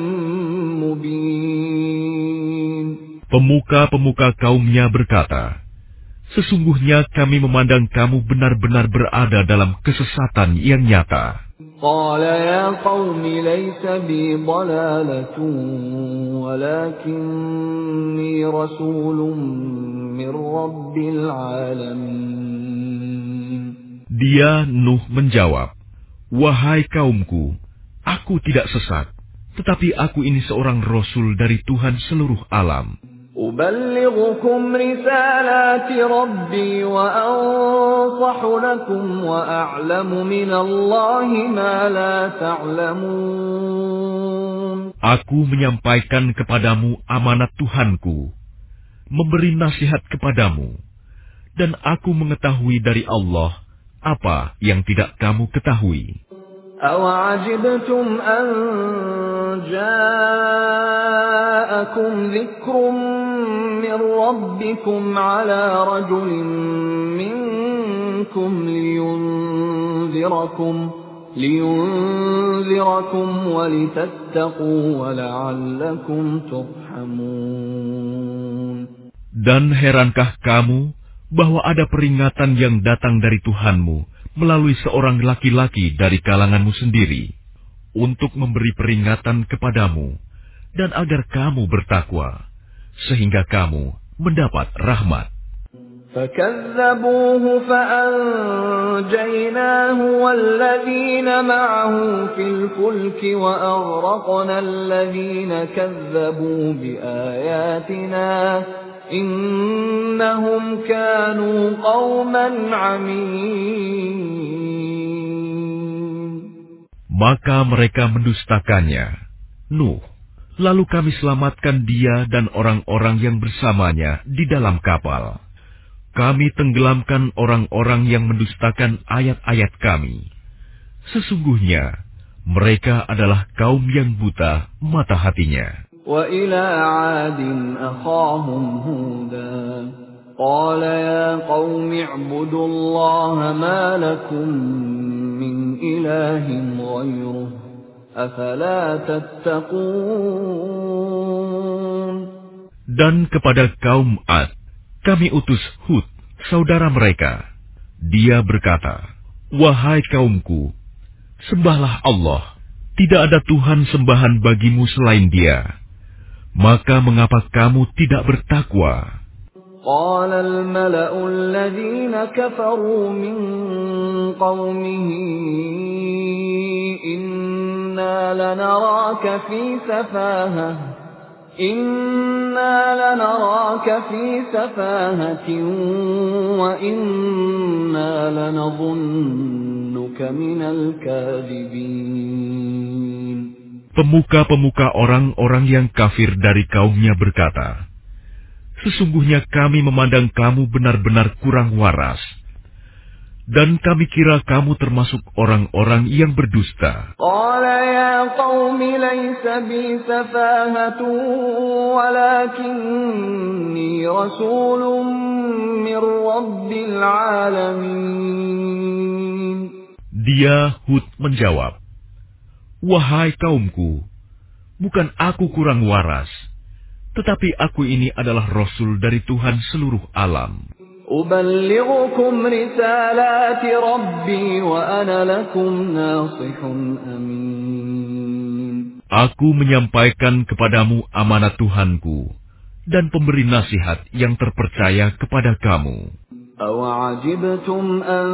مبين. Pemuka-pemuka kaumnya berkata, sesungguhnya kami memandang kamu benar-benar berada dalam kesesatan yang nyata. قال يا قوم ليس بي ضلالة ولكني رسول من رب العالمين. Dia Nuh menjawab, wahai kaumku, aku tidak sesat, tetapi aku ini seorang rasul dari Tuhan seluruh alam. أبلغكم رسالات ربي وأنصح لكم وأعلم من الله ما لا تعلمون. Aku menyampaikan kepadamu amanat Tuhanku, memberi nasihat kepadamu, dan aku mengetahui dari Allah apa yang tidak kamu ketahui. أَوَعَجِبْتُمْ أَنْ جَاءَكُمْ ذِكْرٌ مِّن رَّبِّكُمْ عَلَىٰ رَجُلٍ مِّنكُمْ لِيُنذِرَكُمْ لِيُنذِرَكُمْ وَلِتَتَّقُوا وَلَعَلَّكُمْ تُرْحَمُونَ. Dan herankah kamu bahwa ada peringatan yang datang dari Tuhanmu melalui seorang laki-laki dari kalanganmu sendiri, untuk memberi peringatan kepadamu, dan agar kamu bertakwa, sehingga kamu mendapat rahmat. فَكَذَّبُوهُ فَأَنجَيْنَاهُ وَالَّذِينَ مَعَهُ فِي الْفُلْكِ وَأَغْرَقْنَا الَّذِينَ كَذَّبُوا بِآيَاتِنَا إِنَّهُمْ كَانُوا قَوْمًا عَمِينَ. Maka mereka mendustakannya, Nuh, lalu kami selamatkan dia dan orang-orang yang bersamanya di dalam kapal. Kami tenggelamkan orang-orang yang mendustakan ayat-ayat kami. Sesungguhnya, mereka adalah kaum yang buta mata hatinya. وَإِلَىٰ عَادٍ أَخَاهُمْ هُودًا قَالَ يَا قَوْمِ اعْبُدُوا اللَّهَ مَا لَكُم مِّنْ إِلَٰهٍ غَيْرُهُ أَفَلَا تَتَّقُونَ. Dan kepada kaum Ad, kami utus Hud, saudara mereka. Dia berkata, "Wahai kaumku, sembahlah Allah. Tidak ada Tuhan sembahan bagimu selain Dia. Maka mengapa kamu tidak bertakwa?" قال الملأ الذين كفروا من قومه إنا لنراك في سفاهة إنا لنراك في سفاهة وإنا لنظنك من الكاذبين. Pemuka-pemuka orang-orang yang kafir dari kaumnya berkata, "Sesungguhnya kami memandang kamu benar-benar kurang waras, dan kami kira kamu termasuk orang-orang yang berdusta." Qala ya qaumi laysa bi safahatun walakinni rasulun min rabbil alamin. Dia Hud menjawab, "Wahai kaumku, bukan aku kurang waras, tetapi aku ini adalah Rasul dari Tuhan seluruh alam. Uballighukum risalati Rabbi wa ana lakum nasihun amin. Aku menyampaikan kepadamu amanat Tuhanku dan pemberi nasihat yang terpercaya kepada kamu. أَوَعَجِبْتُمْ أَنْ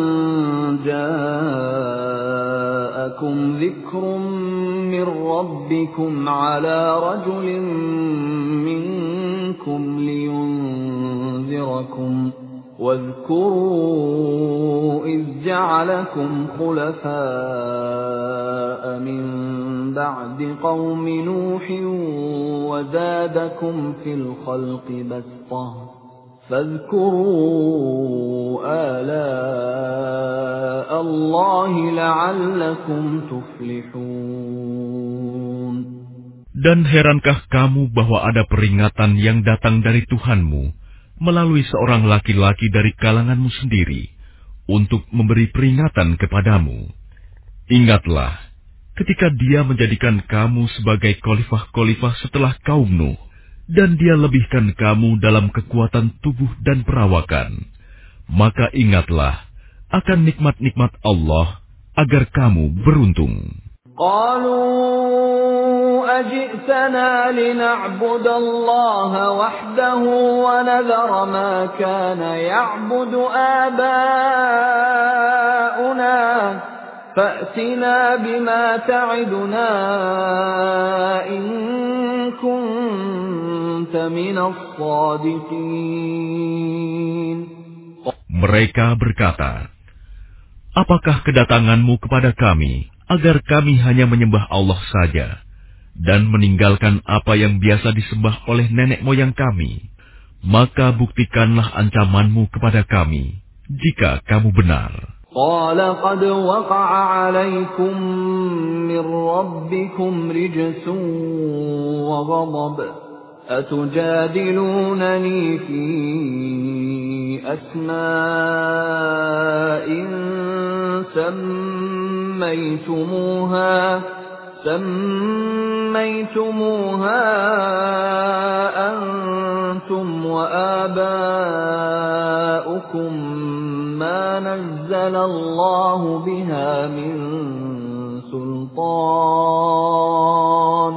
جَاءَكُمْ ذِكْرٌ مِّنْ رَبِّكُمْ عَلَى رَجُلٍ مِّنْكُمْ لِيُنْذِرَكُمْ وَاذْكُرُوا إِذْ جَعَلَكُمْ خُلَفَاءَ مِنْ بَعْدِ قَوْمِ نُوحٍ وَزَادَكُمْ فِي الْخَلْقِ بَسْطَةً فاذكروا آلاء الله لعلكم تفلحون. Dan herankah kamu bahwa ada peringatan yang datang dari Tuhanmu melalui seorang laki-laki dari kalanganmu sendiri untuk memberi peringatan kepadamu? Ingatlah ketika dia menjadikan kamu sebagai khalifah-khalifah setelah kaum Nuh, dan dia lebihkan kamu dalam kekuatan tubuh dan perawakan. Maka ingatlah akan nikmat-nikmat Allah agar kamu beruntung. Qalu ajitana lina'budallaha wahdahu wa nadhara ma kana ya'budu aba'una fa'tina bima ta'iduna in kunta minas sadiqin. Mereka berkata, "Apakah kedatanganmu kepada kami agar kami hanya menyembah Allah saja dan meninggalkan apa yang biasa disembah oleh nenek moyang kami? Maka buktikanlah ancamanmu kepada kami jika kamu benar." قال قد وقع عليكم من ربكم رجس وغضب أتجادلونني في أسماء سميتموها سميتموها أنتم وآباؤكم ما نزل الله بها من سلطان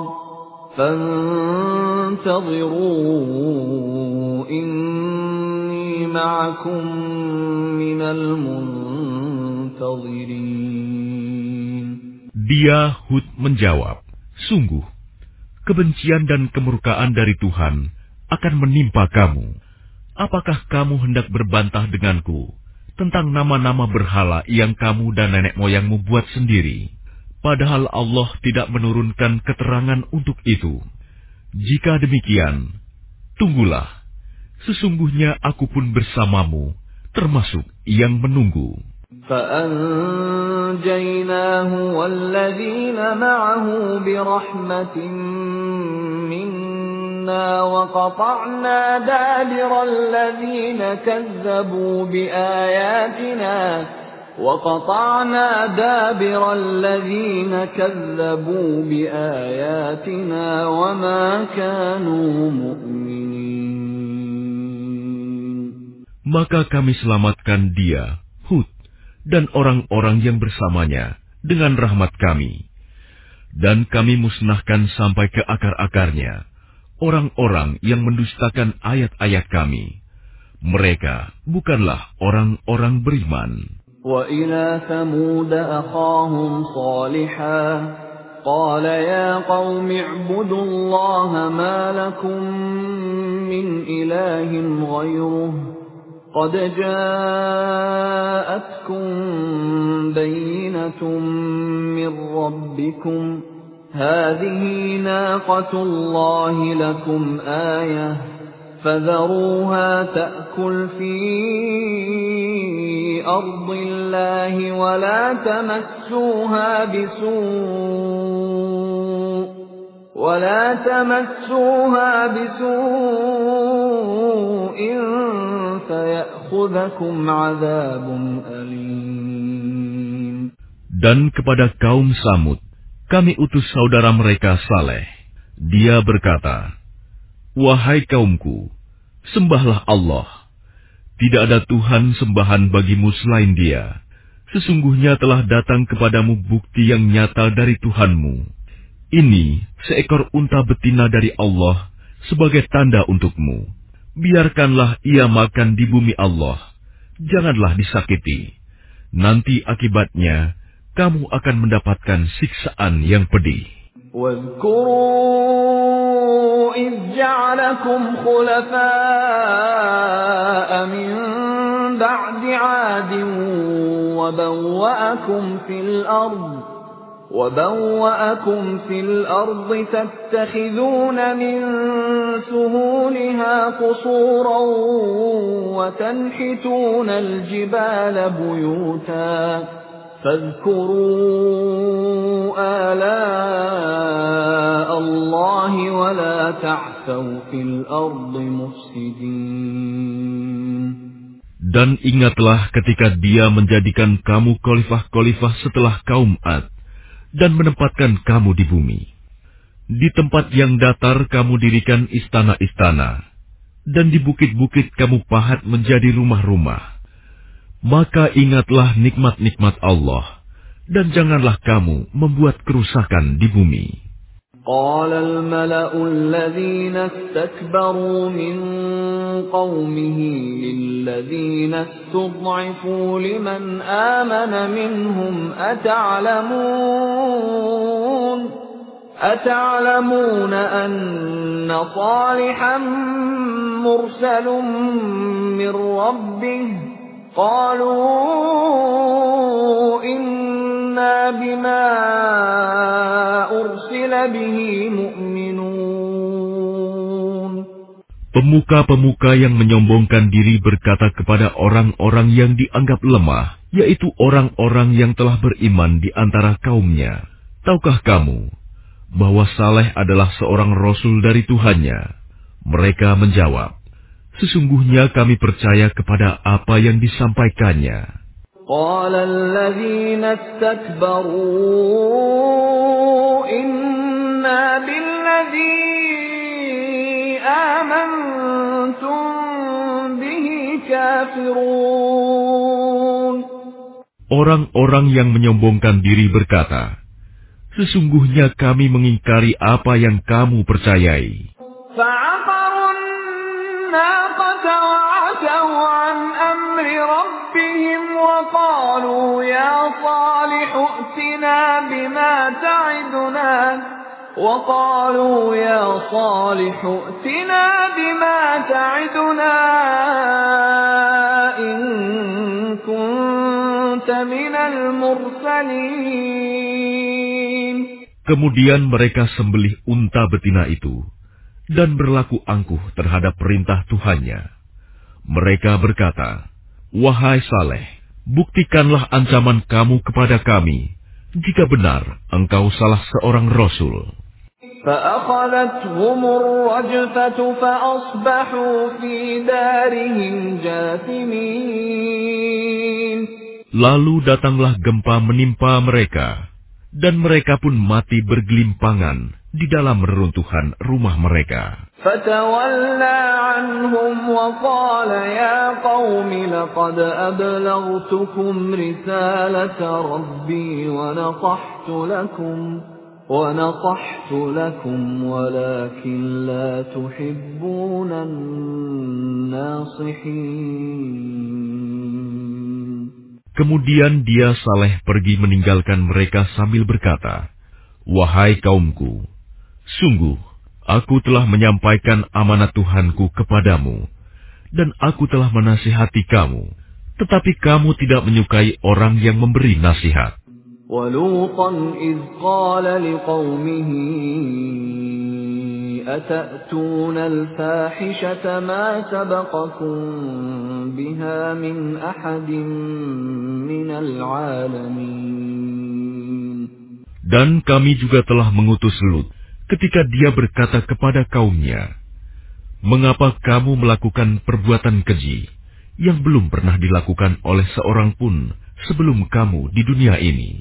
فانتظروا إني معكم من المنتظرين. Dia Hud menjawab, sungguh, kebencian dan kemurkaan dari Tuhan akan menimpa kamu. Apakah kamu hendak berbantah denganku tentang nama-nama berhala yang kamu dan nenek moyangmu buat sendiri, padahal Allah tidak menurunkan keterangan untuk itu? Jika demikian, tunggulah, sesungguhnya aku pun bersamamu, termasuk yang menunggu. فأنجيناه والذين معه برحمة منا وقطعنا دابر الذين كذبوا بآياتنا وقطعنا دابر الذين كذبوا بآياتنا وما كانوا مؤمنين. Maka kami selamatkan dia, Hud, dan orang-orang yang bersamanya dengan rahmat kami. Dan kami musnahkan sampai ke akar-akarnya orang-orang yang mendustakan ayat-ayat kami. Mereka bukanlah orang-orang beriman. وَإِلَى ثَمُودَ أَخَاهُمْ صَالِحًا قَالَ يَا قَوْمِ اعْبُدُوا اللَّهَ مَا لَكُمْ مِنْ إِلَٰهٍ غَيْرُهُ قَدْ جَاءَتْكُمْ بَيِّنَةٌ مِّن رَّبِّكُمْ هَٰذِهِ نَاقَةُ اللَّهِ لَكُمْ آيَةً فَذَرُوهَا تَأْكُلْ فِي أَرْضِ اللَّهِ وَلَا تَمَسُّوهَا بِسُوءٍ وَلَا تَمَسُّوهَا بِسُوءٍ فَيَأْخُذَكُمْ عَذَابٌ أَلِيمٌ. Dan kepada kaum Samud, kami utus saudara mereka Saleh. Dia berkata, wahai kaumku, sembahlah Allah. Tidak ada Tuhan sembahan bagimu selain Dia. Sesungguhnya telah datang kepadamu bukti yang nyata dari Tuhanmu. Ini seekor unta betina dari Allah sebagai tanda untukmu. Biarkanlah ia makan di bumi Allah. Janganlah disakiti. Nanti akibatnya kamu akan mendapatkan siksaan yang pedih. واذكروا إذ جعلكم خلفاء من بعد عاد وبوأكم في الأرض وبوأكم في الأرض تتخذون من سهولها قصورا وتنحتون الجبال بيوتا فاذكروا آلاء الله ولا تعثوا في الأرض مفسدين. Dan ingatlah ketika Dia menjadikan kamu khalifah-khalifah setelah kaum Ad dan menempatkan kamu di bumi. Di tempat yang datar kamu dirikan istana-istana, dan di bukit-bukit kamu pahat menjadi rumah-rumah. Maka ingatlah nikmat-nikmat Allah, dan janganlah kamu membuat kerusakan di bumi. قال الملأ الذين استكبروا من قومه للذين استضعفوا لمن آمن منهم أتعلمون أتعلمون أن صالحا مرسل من ربه قالوا إنا بما أرسل به مؤمنون. Pemuka-pemuka yang menyombongkan diri berkata kepada orang-orang yang dianggap lemah, yaitu orang-orang yang telah beriman di antara kaumnya, "Tahukah kamu bahwa Saleh adalah seorang rasul dari Tuhannya?" Mereka menjawab, "Sesungguhnya kami percaya kepada apa yang disampaikannya." قال الذين استكبروا إنا بالذي آمنتم به كافرون. Orang-orang yang menyombongkan diri berkata, "Sesungguhnya kami mengingkari apa yang kamu percayai." فعقروا الناقة وعتوا عن أمر ربهم وقالوا يا صالح ائتنا بما تعدنا وقالوا يا صالح ائتنا بما تعدنا إن كنت من المرسلين. Kemudian mereka sembelih unta betina itu dan berlaku angkuh terhadap perintah Tuhannya. Mereka berkata, "Wahai Saleh, buktikanlah ancaman kamu kepada kami, jika benar engkau salah seorang rasul." فأخذتهم الرجفة فأصبحوا في دارهم جاثمين. Lalu datanglah gempa menimpa mereka, dan mereka pun mati bergelimpangan di dalam reruntuhan rumah mereka. فتولى عنهم وقال يا قوم لقد أبلغتكم رسالة ربي ونصحت لكم ونصحت لكم ولكن لا تحبون الناصحين. Kemudian dia Saleh pergi meninggalkan mereka sambil berkata, "Wahai kaumku, sungguh aku telah menyampaikan amanat Tuhanku kepadamu, dan aku telah menasihati kamu, tetapi kamu tidak menyukai orang yang memberi nasihat." وَلُوطًا إِذْ قَالَ لِقَوْمِهِ أَتَأْتُونَ الْفَاحِشَةَ مَا سَبَقَكُم بِهَا مِنْ أَحَدٍ مِنَ الْعَالَمِينَ. Dan kami juga telah mengutus Lut ketika dia berkata kepada kaumnya, "Mengapa kamu melakukan perbuatan keji yang belum pernah dilakukan oleh seorang pun sebelum kamu di dunia ini?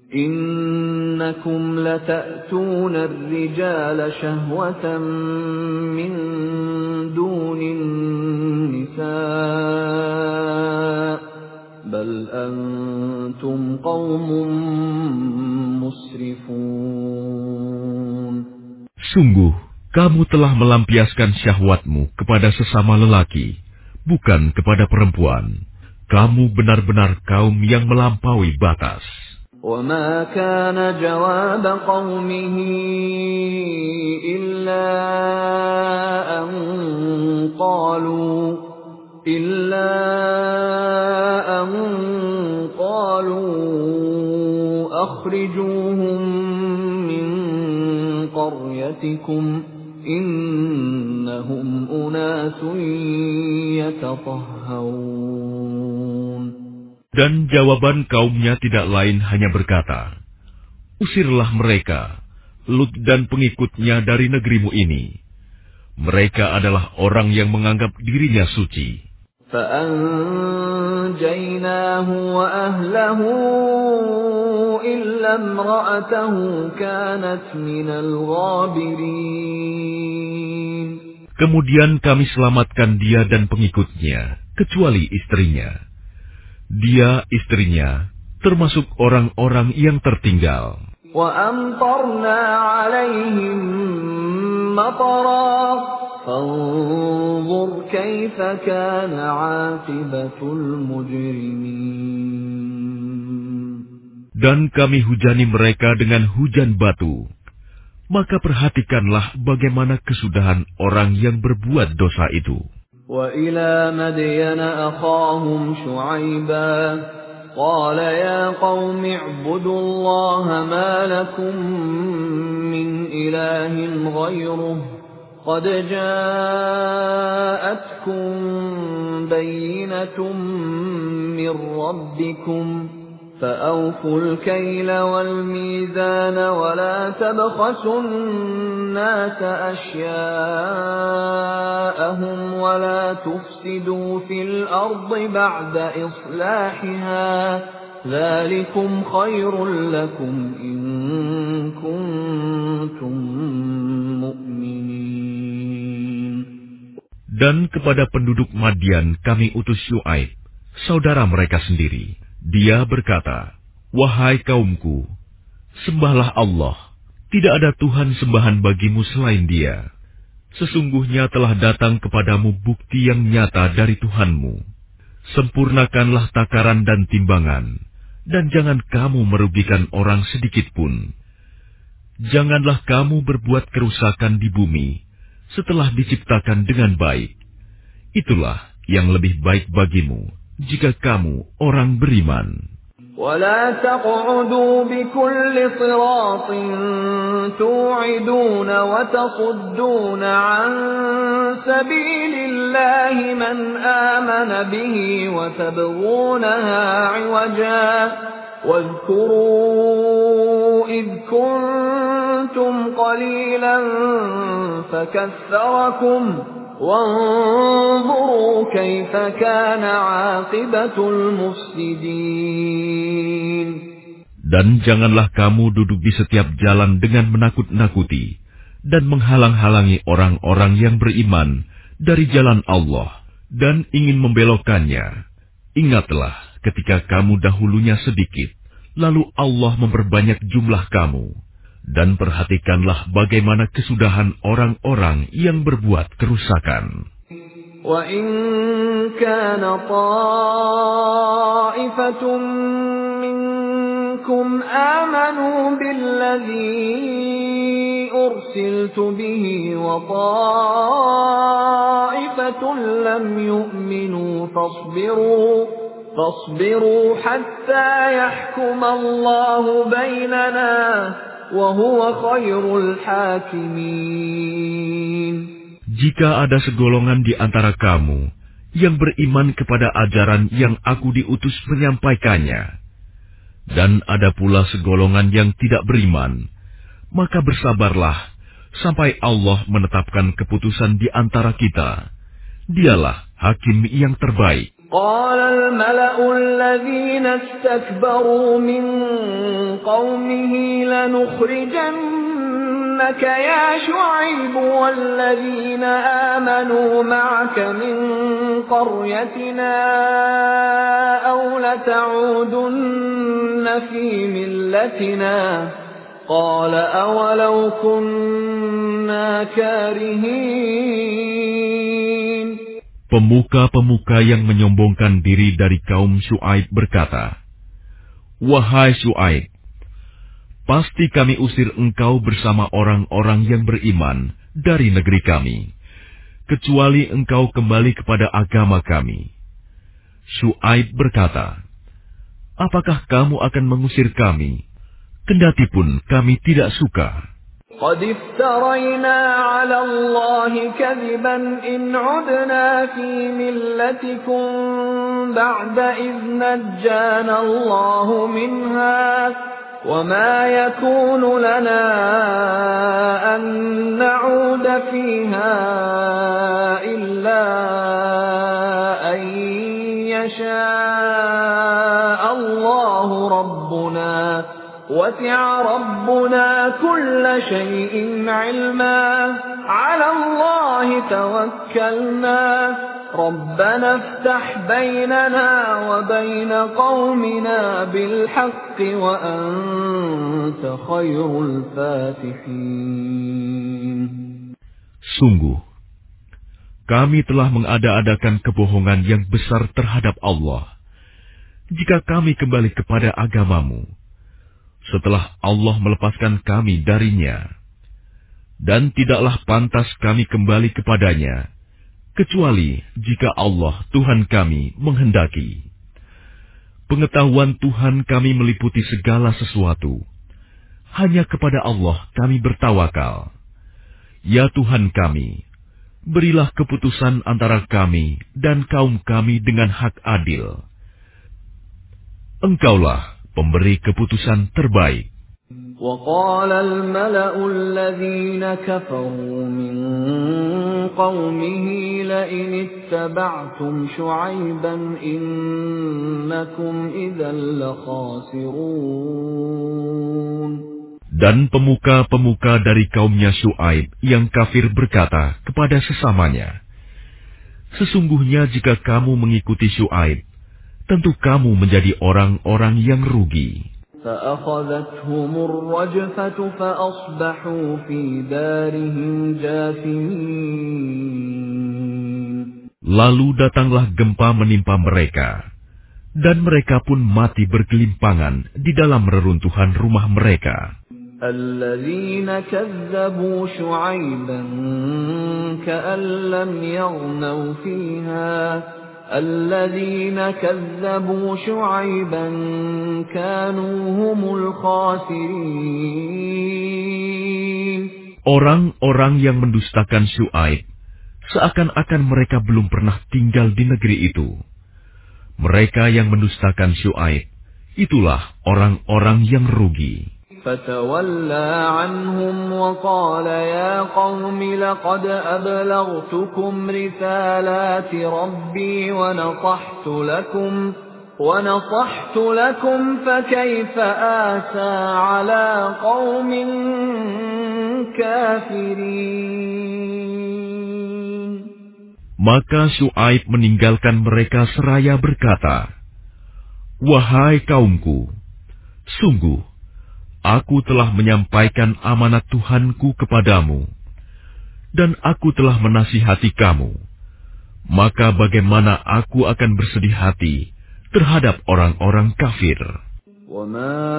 إنكم لتأتون الرجال شهوة من دون النساء بل أنتم قوم مسرفون. Sungguh, kamu telah melampiaskan syahwatmu kepada sesama lelaki, bukan kepada perempuan. Kamu benar-benar kaum yang melampaui batas." وما كان جواب قومه إلا أن قالوا إلا أن قالوا أخرجوهم من قريتكم إنهم أناس يتطهرون. Dan jawaban kaumnya tidak lain hanya berkata, "Usirlah mereka, Lut dan pengikutnya dari negerimu ini. Mereka adalah orang yang menganggap dirinya suci." فَأَنْجَيْنَاهُ وَأَهْلَهُ إِلَّا امْرَأَتَهُ كَانَتْ مِنَ الْغَابِرِينَ. Kemudian kami selamatkan dia dan pengikutnya, kecuali istrinya. Dia, istrinya, termasuk orang-orang yang tertinggal. وَأَمْطَرْنَا عَلَيْهِمْ مَطَرًا فَانظُرْ كَيْفَ كَانَ عَاقِبَةُ الْمُجْرِمِينَ. Dan kami hujani mereka dengan hujan batu. Maka perhatikanlah bagaimana kesudahan orang yang berbuat dosa itu. وَإِلَى مَدْيَنَ أَخَاهُمْ شُعَيْبًا قَالَ يَا قَوْمِ اعْبُدُوا اللَّهَ مَا لَكُمْ مِنْ إِلَٰهٍ غَيْرُهُ قد جاءتكم بينة من ربكم فأوفوا الكيل والميزان ولا تبخسوا الناس أشياءهم ولا تفسدوا في الأرض بعد إصلاحها ذلكم خير لكم إن كنتم مؤمنين. Dan kepada penduduk Madian kami utus Syuaib, saudara mereka sendiri. Dia berkata, "Wahai kaumku, sembahlah Allah. Tidak ada Tuhan sembahan bagimu selain Dia. Sesungguhnya telah datang kepadamu bukti yang nyata dari Tuhanmu. Sempurnakanlah takaran dan timbangan, dan jangan kamu merugikan orang sedikit pun. Janganlah kamu berbuat kerusakan di bumi setelah diciptakan dengan baik. Itulah yang lebih baik bagimu jika kamu orang beriman." ولا تقعدوا بكل صراط توعدون وتصدون عن سبيل الله من آمن به وتبغونها عوجا واذكروا إذ كنتم قليلا فكثركم وانظروا كيف كان عاقبة المفسدين. Dan janganlah kamu duduk di setiap jalan dengan menakut-nakuti dan menghalang-halangi orang-orang yang beriman dari jalan Allah dan ingin membelokkannya. Ingatlah ketika kamu dahulunya sedikit, lalu Allah memperbanyak jumlah kamu. Dan perhatikanlah bagaimana kesudahan orang-orang yang berbuat kerusakan. وَإِنْ كَانَ طَائِفَةٌ مِّنكُمْ آمَنُوا بِالَّذِي أُرْسِلْتُ بِهِ وَطَائِفَةٌ لَّمْ يُؤْمِنُوا فَاصْبِرُوا فَاصْبِرُوا حَتَّى يَحْكُمَ اللَّهُ بَيْنَنَا وَهُوَ خَيْرُ الْحَاكِمِينَ. Jika ada segolongan di antara kamu yang beriman kepada ajaran yang aku diutus menyampaikannya, dan ada pula segolongan yang tidak beriman, maka bersabarlah sampai Allah menetapkan keputusan di antara kita. Dialah hakim yang terbaik. قال الملأ الذين استكبروا من قومه لنخرجنك يا شعيب والذين آمنوا معك من قريتنا أو لتعودن في ملتنا قال أولو كنا كارهين. Pemuka-pemuka yang menyombongkan diri dari kaum Syuaib berkata, "Wahai Syuaib, pasti kami usir engkau bersama orang-orang yang beriman dari negeri kami, kecuali engkau kembali kepada agama kami." Syuaib berkata, "Apakah kamu akan mengusir kami, kendatipun kami tidak suka?" قد افترينا على الله كذبا إن عدنا في ملتكم بعد إذ نجانا الله منها وما يكون لنا أن نعود فيها إلا أن يشاء الله ربنا وسع ربنا كل شيء علما على الله توكلنا ربنا افتح بيننا وبين قومنا بالحق وأنت خير الفاتحين. Sungguh, kami telah mengada-adakan kebohongan yang besar terhadap Allah. Jika kami kembali kepada agamamu, setelah Allah melepaskan kami darinya, dan tidaklah pantas kami kembali kepadanya, kecuali jika Allah Tuhan kami menghendaki. Pengetahuan Tuhan kami meliputi segala sesuatu. Hanya kepada Allah kami bertawakal. Ya Tuhan kami, berilah keputusan antara kami dan kaum kami dengan hak adil. Engkaulah pemberi keputusan terbaik. وقال الملأ الذين كفروا من قومه لئن اتبعتم شعيبا إنكم إذا لخاسرون. Dan pemuka-pemuka dari kaumnya Syuaib yang kafir berkata kepada sesamanya, sesungguhnya jika kamu mengikuti Syuaib, tentu kamu menjadi orang-orang yang rugi. فأخذتهم الرجفة فأصبحوا في دارهم جاثمين. Lalu datanglah gempa menimpa mereka, dan mereka pun mati bergelimpangan di dalam reruntuhan rumah mereka. الذين كذبوا شعيبا كأن لم يغنوا فيها الذين كذبوا شعيبا كانوا هم الخاسرين. Orang-orang yang mendustakan Syuaib seakan-akan mereka belum pernah tinggal di negeri itu. Mereka yang mendustakan Syuaib, itulah orang-orang yang rugi. فتولى عنهم وقال يا قوم لقد أبلغتكم رسالات ربي ونصحت لكم ونصحت لكم فكيف آسى على قوم كافرين. Maka Syuaib meninggalkan mereka seraya berkata, wahai kaumku, sungguh aku telah menyampaikan amanat Tuhanku kepadamu, dan aku telah menasihati kamu. Maka bagaimana aku akan bersedih hati terhadap orang-orang kafir? وَمَا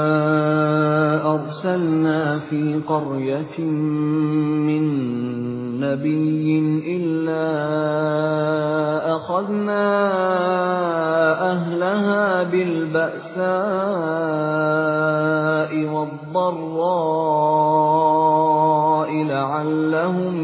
أَرْسَلْنَا فِي قَرْيَةٍ مِّن نَّبِيٍّ إِلَّا أَخَذْنَا أَهْلَهَا بِالْبَأْسَاءِ وَالضَّرَّاءِ لَعَلَّهُمْ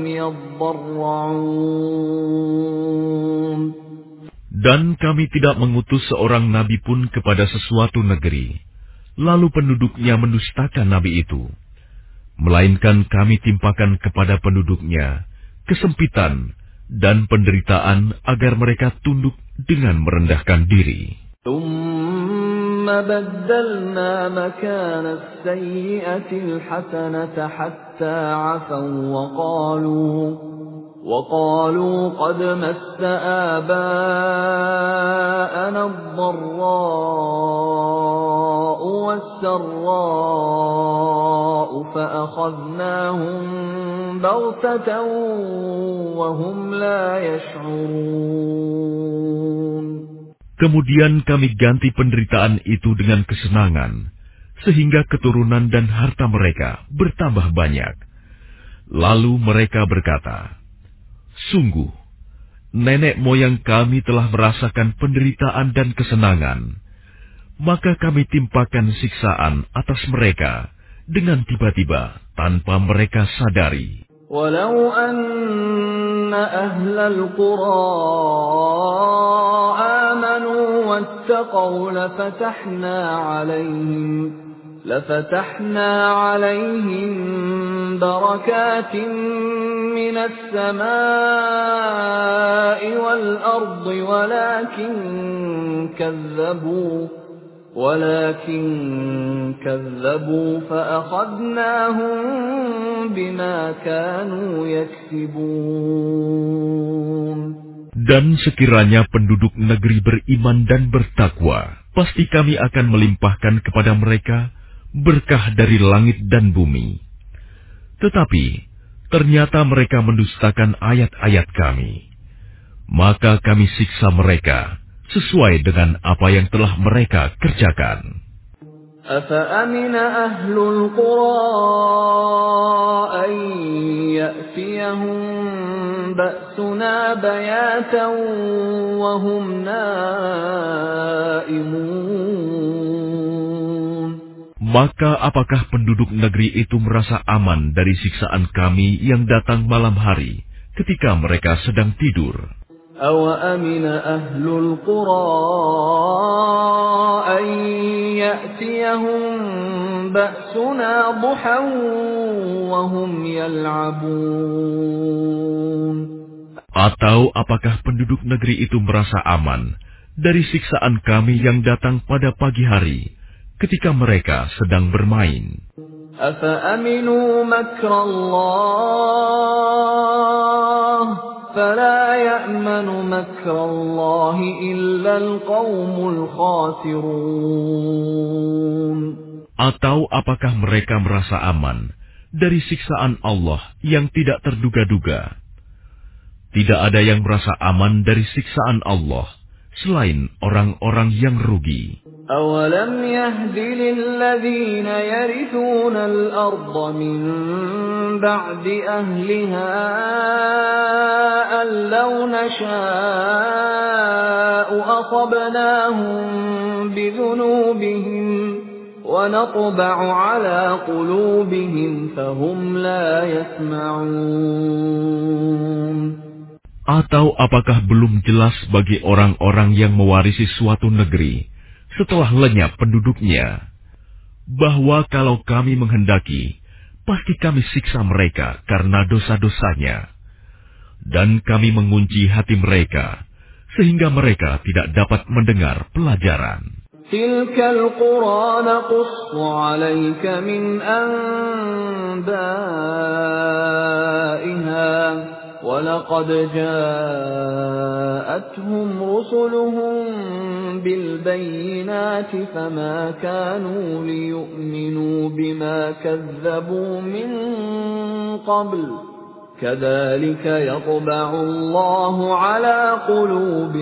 يَضَّرَّعُونَ. Dan kami tidak mengutus seorang nabi pun kepada sesuatu negeri, lalu penduduknya mendustakan nabi itu. Melainkan kami timpakan kepada penduduknya kesempitan dan penderitaan agar mereka tunduk dengan merendahkan diri. ثُمَّ بَدَّلْنَا مَكَانَ السَّيِّئَةِ الْحَسَنَةَ حَتَّى عَفَوا وَقَالُوا وَقَالُوا قَدْ مَسَّ آبَاءَنَا الضَّرَّاءُ وَالسَّرَّاءُ فَأَخَذْنَاهُمْ بَغْتَةً وَهُمْ لَا يَشْعُرُونَ. Kemudian kami ganti penderitaan itu dengan kesenangan, sehingga keturunan dan harta mereka bertambah banyak. Lalu mereka berkata, sungguh, nenek moyang kami telah merasakan penderitaan dan kesenangan, maka kami timpakan siksaan atas mereka dengan tiba-tiba tanpa mereka sadari. Walau anna ahlal qura amanu wattaqaw lafatahna alaihim لفتحنا عليهم بركات من السماء والأرض ولكن كذبوا ولكن كذبوا فأخذناهم بما كانوا يكسبون. Dan sekiranya penduduk negeri beriman dan bertakwa, pasti kami akan melimpahkan kepada mereka berkah dari langit dan bumi. Tetapi ternyata mereka mendustakan ayat-ayat kami. Maka kami siksa mereka sesuai dengan apa yang telah mereka kerjakan. أَفَأَمِنَ أَهْلُ الْقُرَىٰ أَن يَأْتِيَهُم بَأْسُنَا بَيَاتًا وَهُمْ نَائِمُونَ. Maka apakah penduduk negeri itu merasa aman dari siksaan kami yang datang malam hari ketika mereka sedang tidur? أَوَأَمِنَ أَهْلُ الْقُرَىٰ أَن يَأْتِيَهُم بَأْسُنَا ضُحًى وَهُمْ يَلْعَبُونَ Atau apakah penduduk negeri itu merasa aman dari siksaan kami yang datang pada pagi hari ketika mereka sedang bermain? أَفَأَمِنُوا مَكْرَ اللَّهِ فَلَا يَأْمَنُ مَكْرَ اللَّهِ إِلَّا الْقَوْمُ الْخَاسِرُونَ Atau apakah mereka merasa aman dari siksaan Allah yang tidak terduga-duga? Tidak ada yang merasa aman dari siksaan Allah selain orang-orang yang rugi. أَوَلَمْ يَهْدِ لِلَّذِينَ يَرِثُونَ الْأَرْضَ مِن بَعْدِ أَهْلِهَا أَن لَّوْ نَشَاءُ أَصَبْنَاهُم بِذُنُوبِهِمْ وَنَطْبَعُ عَلَىٰ قُلُوبِهِمْ فَهُمْ لَا يَسْمَعُونَ Atau apakah belum jelas bagi orang-orang yang mewarisi suatu negeri setelah lenyap penduduknya, bahwa kalau kami menghendaki, pasti kami siksa mereka karena dosa-dosanya, dan kami mengunci hati mereka, sehingga mereka tidak dapat mendengar pelajaran. تِلْكَ الْقُرَىٰ نَقُصُّ عَلَيْكَ مِنْ أَنبَائِهَا وَلَقَدْ جَاءَتْهُمْ رُسُلُهُم بِالْبَيِّنَاتِ فَمَا كَانُوا لِيُؤْمِنُوا بِمَا كَذَّبُوا مِن قَبْلُ كَذَلِكَ يَطْبَعُ اللَّهُ عَلَىٰ قُلُوبِ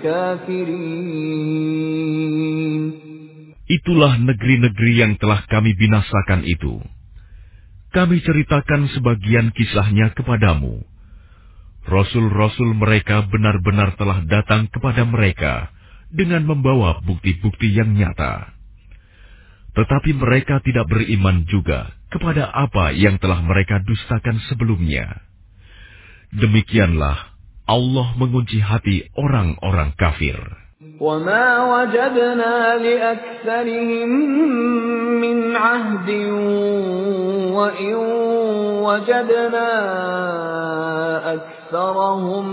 الْكَافِرِينَ Itulah negeri-negeri yang telah kami binasakan itu. Kami ceritakan sebagian kisahnya kepadamu. Rasul-rasul mereka benar-benar telah datang kepada mereka dengan membawa bukti-bukti yang nyata. Tetapi mereka tidak beriman juga kepada apa yang telah mereka dustakan sebelumnya. Demikianlah Allah mengunci hati orang-orang kafir. وَمَا وَجَدْنَا لِأَكْثَرِهِم مِّنْ عَهْدٍ وَإِن وَجَدْنَا أَكْثَرَهُمْ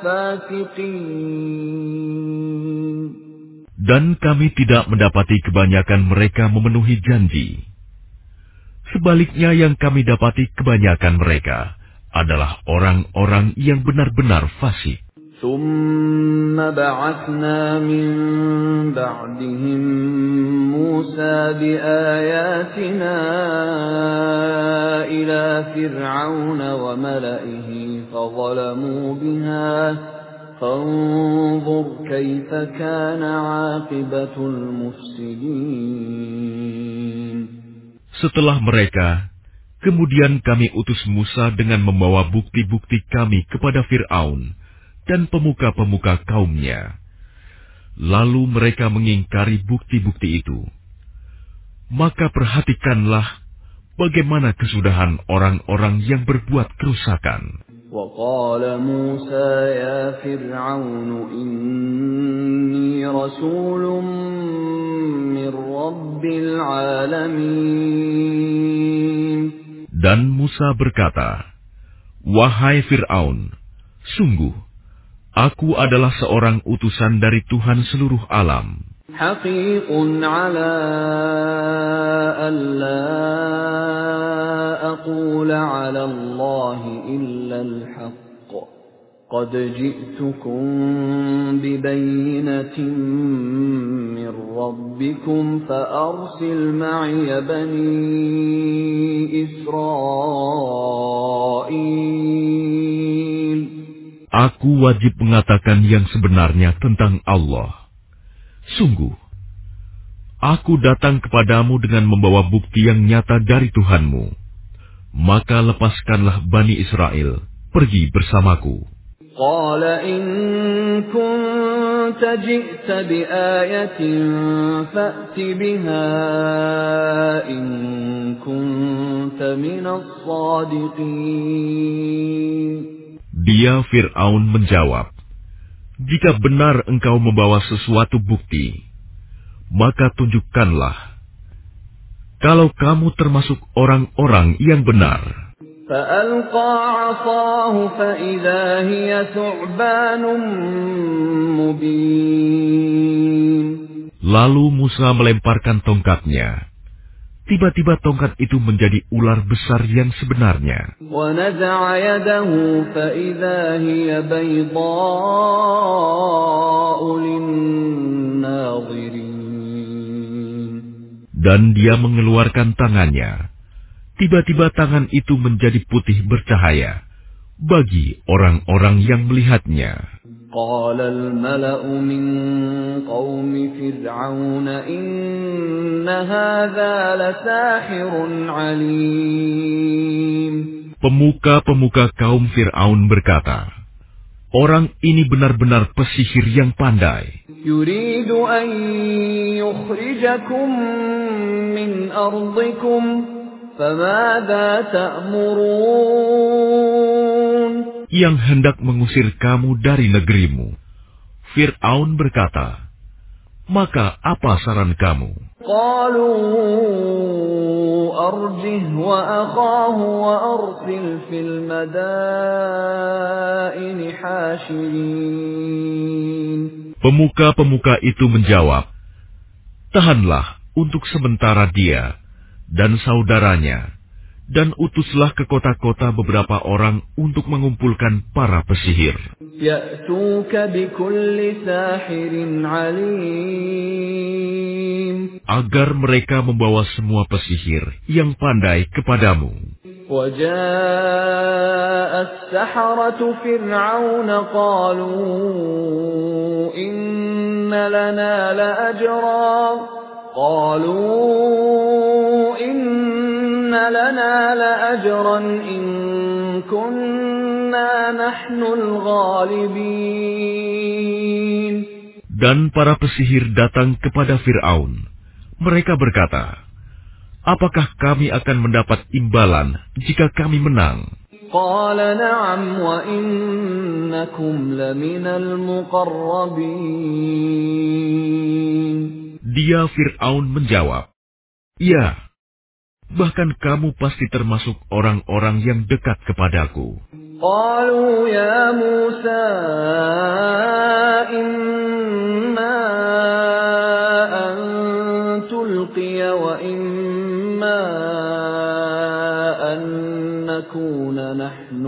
لَفَاسِقِينَ Dan kami tidak mendapati kebanyakan mereka memenuhi janji. Sebaliknya yang kami dapati kebanyakan mereka adalah orang-orang yang benar-benar fasik. ثُمَّ بَعَثْنَا مِن بَعْدِهِم مُّوسَىٰ بِآيَاتِنَا إِلَىٰ فِرْعَوْنَ وَمَلَئِهِ فَظَلَمُوا بِهَا فَانظُرْ كَيْفَ كَانَ عَاقِبَةُ الْمُفْسِدِينَ Setelah mereka, kemudian kami utus Musa dengan membawa bukti-bukti kami kepada Fir'aun dan pemuka-pemuka kaumnya. Lalu mereka mengingkari bukti-bukti itu. Maka perhatikanlah bagaimana kesudahan orang-orang yang berbuat kerusakan. وَقَالَ مُوسَىٰ يَا فِرْعَوْنُ إِنِّي رَسُولٌ مِّن رَّبِّ الْعَالَمِينَ Dan Musa berkata, "Wahai Fir'aun, sungguh, aku adalah seorang utusan dari Tuhan seluruh alam. حَقِيقٌ عَلَىٰ أَلَّا أَقُولَ عَلَى اللَّهِ إِلَّا الْحَقَّ قَدْ جِئْتُكُم بِبَيِّنَةٍ مِّن رَّبِّكُمْ فَأَرْسِلْ مَعِيَ بَنِي إِسْرَائِيلَ Aku wajib mengatakan yang sebenarnya tentang Allah. Sungguh, aku datang kepadamu dengan membawa bukti yang nyata dari Tuhanmu. Maka lepaskanlah Bani Israel, pergi bersamaku." قَالَ إِن كُنتُمْ كنت جئت بآية فأت بها إن كنت من الصادقين. Dia Fir'aun menjawab, "Jika benar engkau membawa sesuatu bukti, maka tunjukkanlah. Kalau kamu termasuk orang-orang yang benar." فألقى عصاه فإذا هي ثعبان مبين. Lalu Musa melemparkan tongkatnya. Tiba-tiba tongkat itu menjadi ular besar yang sebenarnya. وَنَزَعَ يَدَهُ فَإِذَا هِيَ بَيْضَاءُ لِلنَّاظِرِينَ. Dan dia mengeluarkan tangannya. Tiba-tiba tangan itu menjadi putih bercahaya bagi orang-orang yang melihatnya. قال الملأ من قوم فرعون إن هذا لساحر عليم. Pemuka-pemuka kaum Fir'aun berkata, "Orang ini benar-benar pesihir yang pandai. يريد أن يخرجكم من أرضكم فماذا تأمرون." Yang hendak mengusir kamu dari negerimu." Fir'aun berkata, "Maka apa saran kamu?" قالوا أرجه وأخاه وأرسل في المدائن حاشرين. Pemuka-pemuka itu menjawab, "Tahanlah untuk sementara dia dan saudaranya, dan utuslah ke kota-kota beberapa orang untuk mengumpulkan para pesihir. يأتوك بكل ساحر عليم. Agar mereka membawa semua pesihir yang pandai kepadamu." وجاء السحرة فرعون قالوا إن لنا لأجرا قالوا إن لنا لأجرا إن كنا نحن الغالبين. Dan para pesihir datang kepada Fir'aun. Mereka berkata, "Apakah kami akan mendapat imbalan jika kami menang?" قال نعم وإنكم لمن المقربين. Dia Fir'aun menjawab, "Ya, bahkan kamu pasti termasuk orang-orang yang dekat kepadaku." قالوا يا موسى إما أن تلقي وإما أن نكون نحن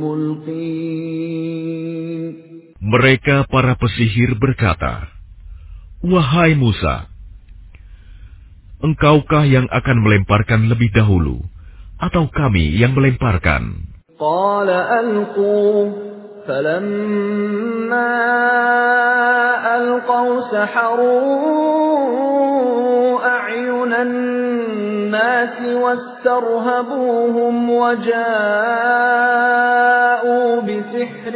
الملقين. Mereka para pesihir berkata, "Wahai Musa, engkaukah yang akan melemparkan lebih dahulu, atau kami yang melemparkan?" قال ألقوا فلما ألقوا سحروا أعين الناس واسترهبوهم وجاءوا بسحر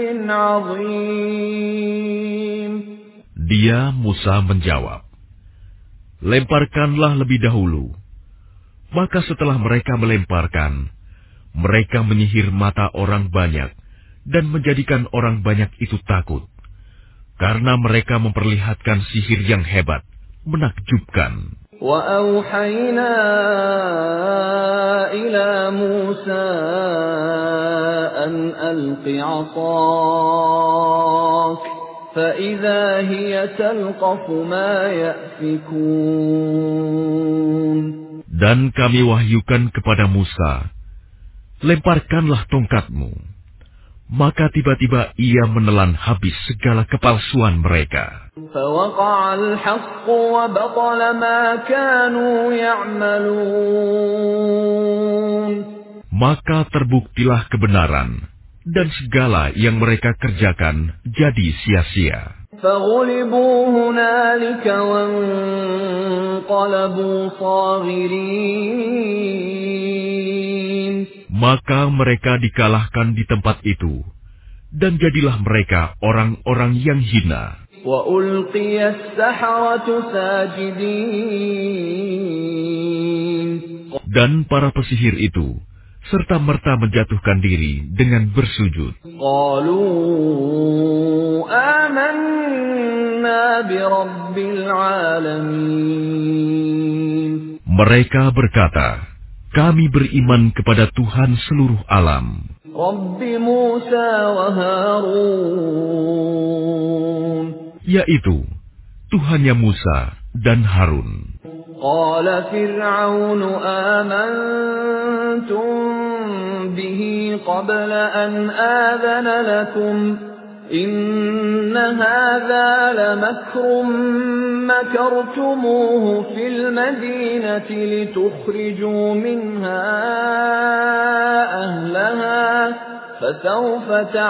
عظيم. Dia Musa menjawab, "Lemparkanlah lebih dahulu." Maka setelah mereka melemparkan, mereka menyihir mata orang banyak dan menjadikan orang banyak itu takut, karena mereka memperlihatkan sihir yang hebat, menakjubkan. وَأَوْحَيْنَا إِلَى مُوسَى أَنْ أَلْقِ عَصَاكَ فَإِذَا هِيَ تَلْقَفُ مَا يَأْفِكُونَ. Dan kami wahyukan kepada Musa, "Lemparkanlah tongkatmu." Maka tiba-tiba ia menelan habis segala kepalsuan mereka. فَوَقَعَ الْحَقُّ وَبَطَلَ مَا كَانُوا يَعْمَلُونَ. Maka terbuktilah kebenaran, dan segala yang mereka kerjakan jadi sia-sia. فَغُلِبُوا هُنَالِكَ وَانقَلَبُوا صَاغِرِينَ. Maka mereka dikalahkan di tempat itu, dan jadilah mereka orang-orang yang hina. وَأُلْقِيَ السَّحَرَةُ سَاجِدِينَ. Dan para pesihir itu serta-merta menjatuhkan diri dengan bersujud. قَالُوا آمَنَّا بِرَبِّ الْعَالَمِينَ. Mereka berkata, kami beriman kepada Tuhan seluruh alam, رَبِّ مُوسَى وَهَارُونَ, yaitu Tuhannya Musa dan Harun. قَالَ فِرْعَوْنُ آمَنْتُمْ بِهِ قَبْلَ أَنْ آذَنَ لَكُمْ إِنَّ هَذَا لَمَكْرٌ مَكَرْتُمُوهُ فِي الْمَدِينَةِ لِتُخْرِجُوا مِنْهَا أَهْلَهَا فَسَوْفَ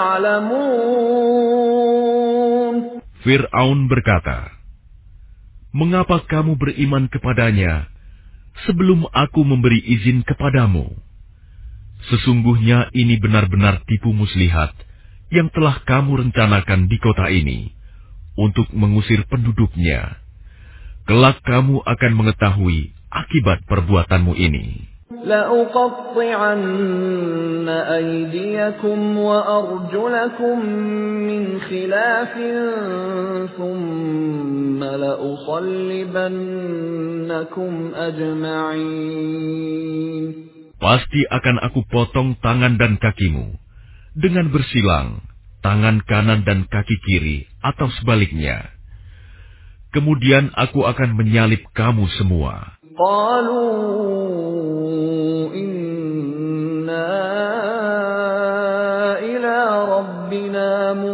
تَعْلَمُونَ. Fir'aun berkata, mengapa kamu beriman kepadanya sebelum aku memberi izin kepadamu? Sesungguhnya ini benar-benar tipu muslihat yang telah kamu rencanakan di kota ini untuk mengusir penduduknya. Kelak kamu akan mengetahui akibat perbuatanmu ini. لَأُقَطِّعَنَّ أَيْدِيَكُمْ وَأَرْجُلَكُمْ مِنْ خِلَافٍ ثُمَّ لَأُصَلِّبَنَّكُمْ أَجْمَعِينَ. Pasti akan aku potong tangan dan kakimu dengan bersilang, tangan kanan dan kaki kiri atau sebaliknya. Kemudian aku akan menyalib kamu semua. قَالُوا إِنَّا إِلَى رَبِّنَا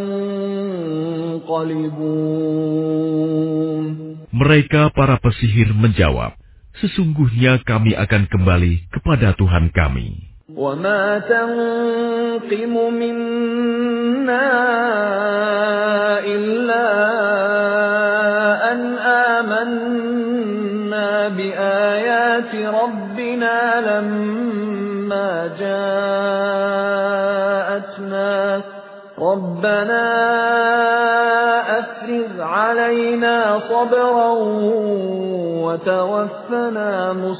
مُنقَلِبُونَ. Mereka para pesihir menjawab, sesungguhnya kami akan kembali kepada Tuhan kami. وَمَا تَنقِمُ مِنَّا إِلَّا أَنْ آمَنَّا بِآيَاتِ رَبِّنَا لَمَّا جَاءَتْنَا رَبَّنَا أَفْرِغْ عَلَيْنَا صَبْرًا وَتَوَفَّنَا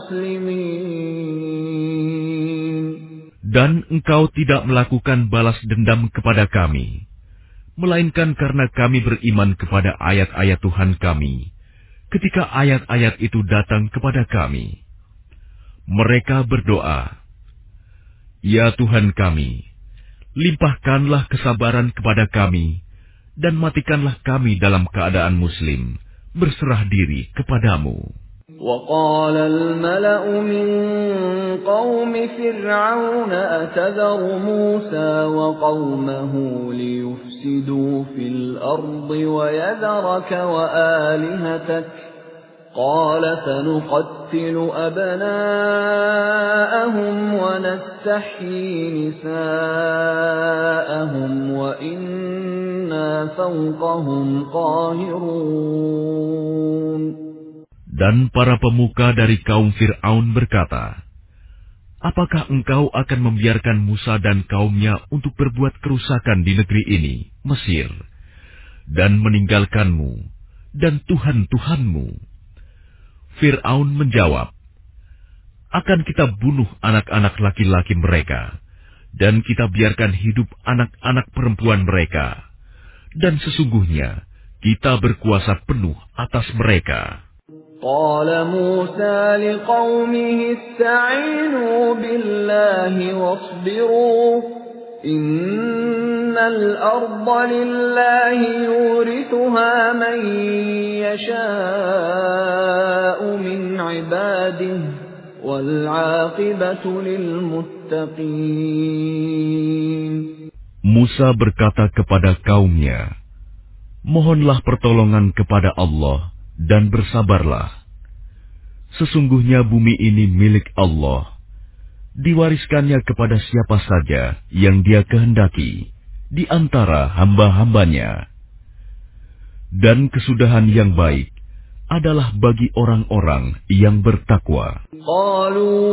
مُسْلِمِينَ. Dan engkau tidak melakukan balas dendam kepada kami, melainkan karena kami beriman kepada ayat-ayat Tuhan kami, ketika ayat-ayat itu datang kepada kami. Mereka berdoa, ya Tuhan kami, limpahkanlah kesabaran kepada kami, dan matikanlah kami dalam keadaan muslim, berserah diri kepadamu. وَقَالَ الْمَلَأُ مِنْ قَوْمِ فِرْعَوْنَ أَتَذَرُ مُوسَى وَقَوْمَهُ لِيُفْسِدُوا فِي الْأَرْضِ وَيَذَرَكَ وَآلِهَتَكَ قَالَ سَنُقَتِّلُ أَبْنَاءَهُمْ وَنَسْتَحْيِي نِسَاءَهُمْ وَإِنَّا فَوْقَهُمْ قَاهِرُونَ. Dan para pemuka dari kaum Fir'aun berkata, apakah engkau akan membiarkan Musa dan kaumnya untuk berbuat kerusakan di negeri ini, Mesir, dan meninggalkanmu dan Tuhan-Tuhanmu? Fir'aun menjawab, akan kita bunuh anak-anak laki-laki mereka, dan kita biarkan hidup anak-anak perempuan mereka, dan sesungguhnya kita berkuasa penuh atas mereka. قال موسى لقومه استعينوا بالله واصبروا إن الأرض لله يورثها من يشاء من عباده والعاقبة للمتقين. Musa berkata kepada kaumnya, mohonlah pertolongan kepada Allah dan bersabarlah. Sesungguhnya bumi ini milik Allah, diwariskannya kepada siapa saja yang Dia kehendaki di antara hamba-hambanya. Dan kesudahan yang baik adalah bagi orang-orang yang bertakwa. قالوا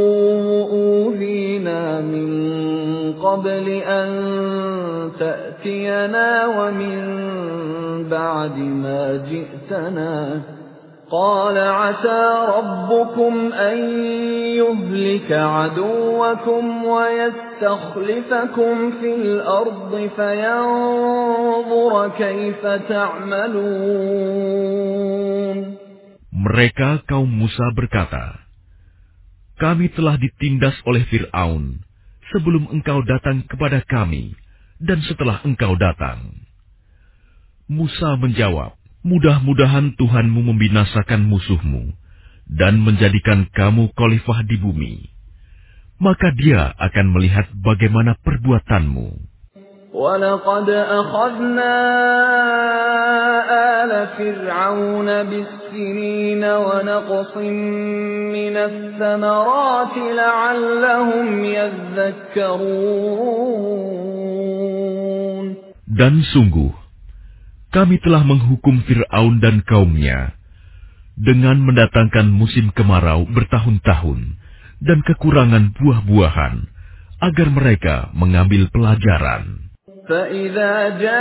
أوذينا من قبل أن تأتينا ومن بعد ما جئتنا قال عسى ربكم أن يهلك عدوكم ويستخلفكم في الأرض فينظر كيف تعملون. Mereka kaum Musa berkata, kami telah ditindas oleh Fir'aun sebelum engkau datang kepada kami dan setelah engkau datang. Musa menjawab, mudah-mudahan Tuhanmu membinasakan musuhmu dan menjadikan kamu khalifah di bumi. Maka dia akan melihat bagaimana perbuatanmu. وَلَقَدْ أَخَذْنَا آلَ فِرْعَوْنَ بِالسِّنِينَ وَنَقْصٍ مِّنَ الثَّمَرَاتِ لَعَلَّهُمْ يَذَّكَّرُونَ. Dan sungguh, kami telah menghukum Fir'aun dan kaumnya dengan mendatangkan musim kemarau bertahun-tahun dan kekurangan buah-buahan agar mereka mengambil pelajaran. فَإِذَا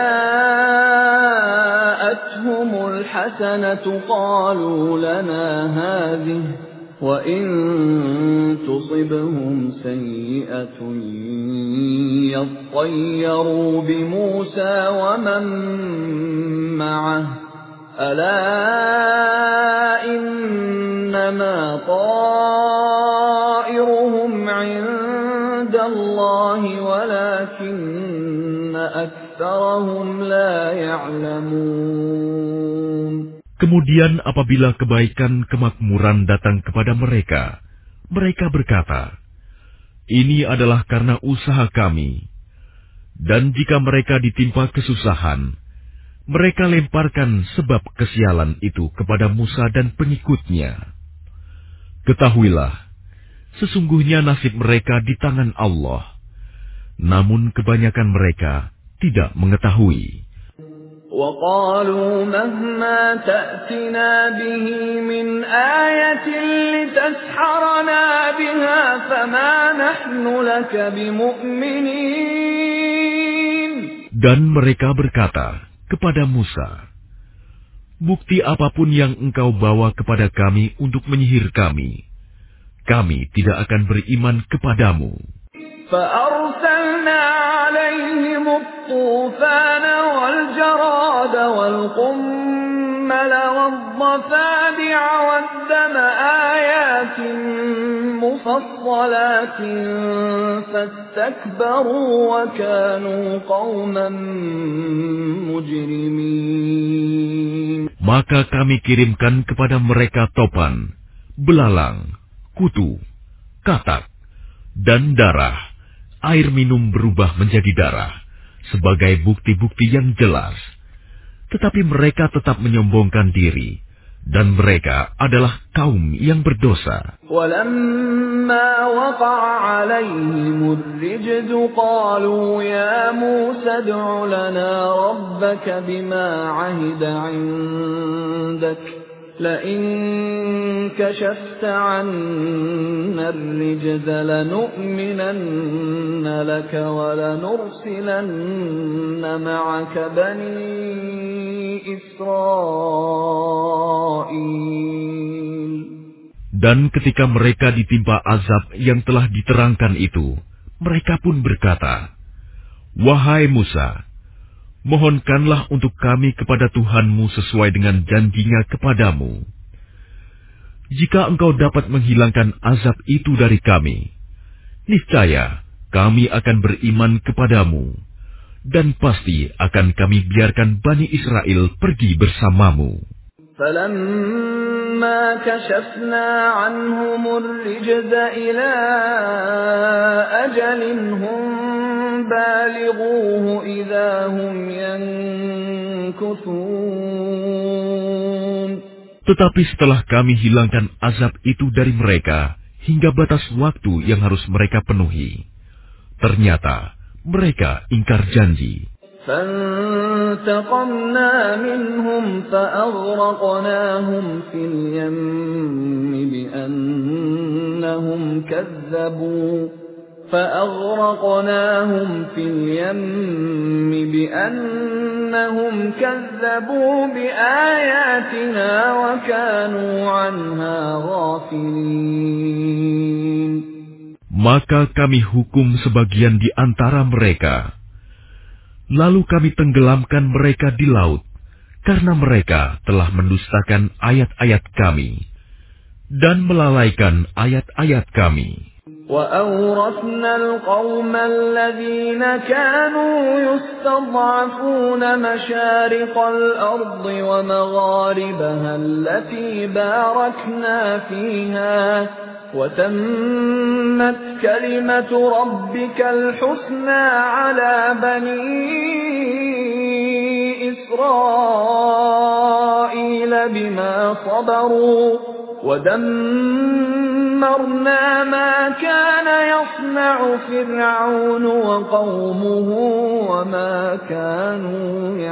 جَاءَتْهُمُ الْحَسَنَةُ قَالُوا لَنَا هَٰذِهِ وَإِن تُصِبْهُمْ سَيِّئَةٌ يَطَّيَّرُوا بِمُوسَىٰ وَمَن مَّعَهُ أَلَا إِنَّمَا طَائِرُهُمْ عِندَ اللَّهِ وَلَٰكِنَّ أَكْثَرَهُمْ لَا يَعْلَمُونَ. Kemudian apabila kebaikan kemakmuran datang kepada mereka, mereka berkata, ini adalah karena usaha kami. Dan jika mereka ditimpa kesusahan, mereka lemparkan sebab kesialan itu kepada Musa dan pengikutnya. Ketahuilah, sesungguhnya nasib mereka di tangan Allah. Namun kebanyakan mereka tidak mengetahui. وَقَالُوا مَهْمَا تَأْتِنَا بِهِ مِنْ آيَةٍ لِتَسْحَرَنَا بِهَا فَمَا نَحْنُ لَكَ بِمُؤْمِنِينَ. Dan mereka berkata kepada Musa, bukti apapun yang engkau bawa kepada kami untuk menyihir kami, kami tidak akan beriman kepadamu. فَأَرْسَلْنَا عَلَيْهِمُ الطُّوفَانَ وَالْجَرَادَ وَالْقُمَّلَ وَالضَّفَادِعَ وَالدَّمَ آيَاتٍ مُفَصَّلَاتٍ فَاسْتَكْبَرُوا وَكَانُوا قَوْمًا مُجْرِمِينَ. Maka kami kirimkan kepada mereka topan, belalang, kutu, katak, dan darah. Air minum berubah menjadi darah sebagai bukti-bukti yang jelas. Tetapi mereka tetap menyombongkan diri, dan mereka adalah kaum yang berdosa. وَلَمَّا وَقَعَ عَلَيْهِمُ الرِّجْزُ قَالُوا يَا مُوسَى ادْعُ لَنَا رَبَّكَ بِمَا عَهِدَ عِندَكَ لَئِن كَشَفْتَ عَنَّا الرِّجْزَ لَنُؤْمِنَنَّ لَكَ وَلَنُرْسِلَنَّ مَعَكَ بَنِي إِسْرَائِيلَ. Dan ketika mereka ditimpa azab yang telah diterangkan itu, mereka pun berkata, wahai Musa, mohonkanlah untuk kami kepada Tuhanmu sesuai dengan janjinya kepadamu. Jika engkau dapat menghilangkan azab itu dari kami, niscaya kami akan beriman kepadamu, dan pasti akan kami biarkan Bani Israel pergi bersamamu. فَلَمَّا كَشَفْنَا عَنْهُمُ الرِّجْزَ إِلَىٰ أَجَلٍ هُمْ بَالِغُوهُ إِذَا هُمْ يَنكُثُونَ. Tetapi setelah kami hilangkan azab itu dari mereka hingga batas waktu yang harus mereka penuhi, ternyata mereka ingkar janji. فانتقمنا منهم فأغرقناهم في اليم بأنهم كذبوا فأغرقناهم في اليم بأنهم كذبوا بآياتنا وكانوا عنها غافلين. Maka kami hukum sebagian di antara mereka. Lalu kami tenggelamkan mereka di laut, karena mereka telah mendustakan ayat-ayat kami, dan melalaikan ayat-ayat kami. وَأَوْرَثْنَا الْقَوْمَ الَّذِينَ كَانُوا يُسْتَضْعَفُونَ مَشَارِقَ الْأَرْضِ وَمَغَارِبَهَا الَّتِي بَارَكْنَا فِيهَا وَتَمَّتْ كَلِمَةُ رَبِّكَ الْحُسْنَى عَلَى بَنِي إِسْرَائِيلَ بِمَا صَبَرُوا وَدَمَّرْنَا مَا كَانَ يَصْنَعُ فِرْعَوْنُ وَقَوْمُهُ وَمَا كَانُوا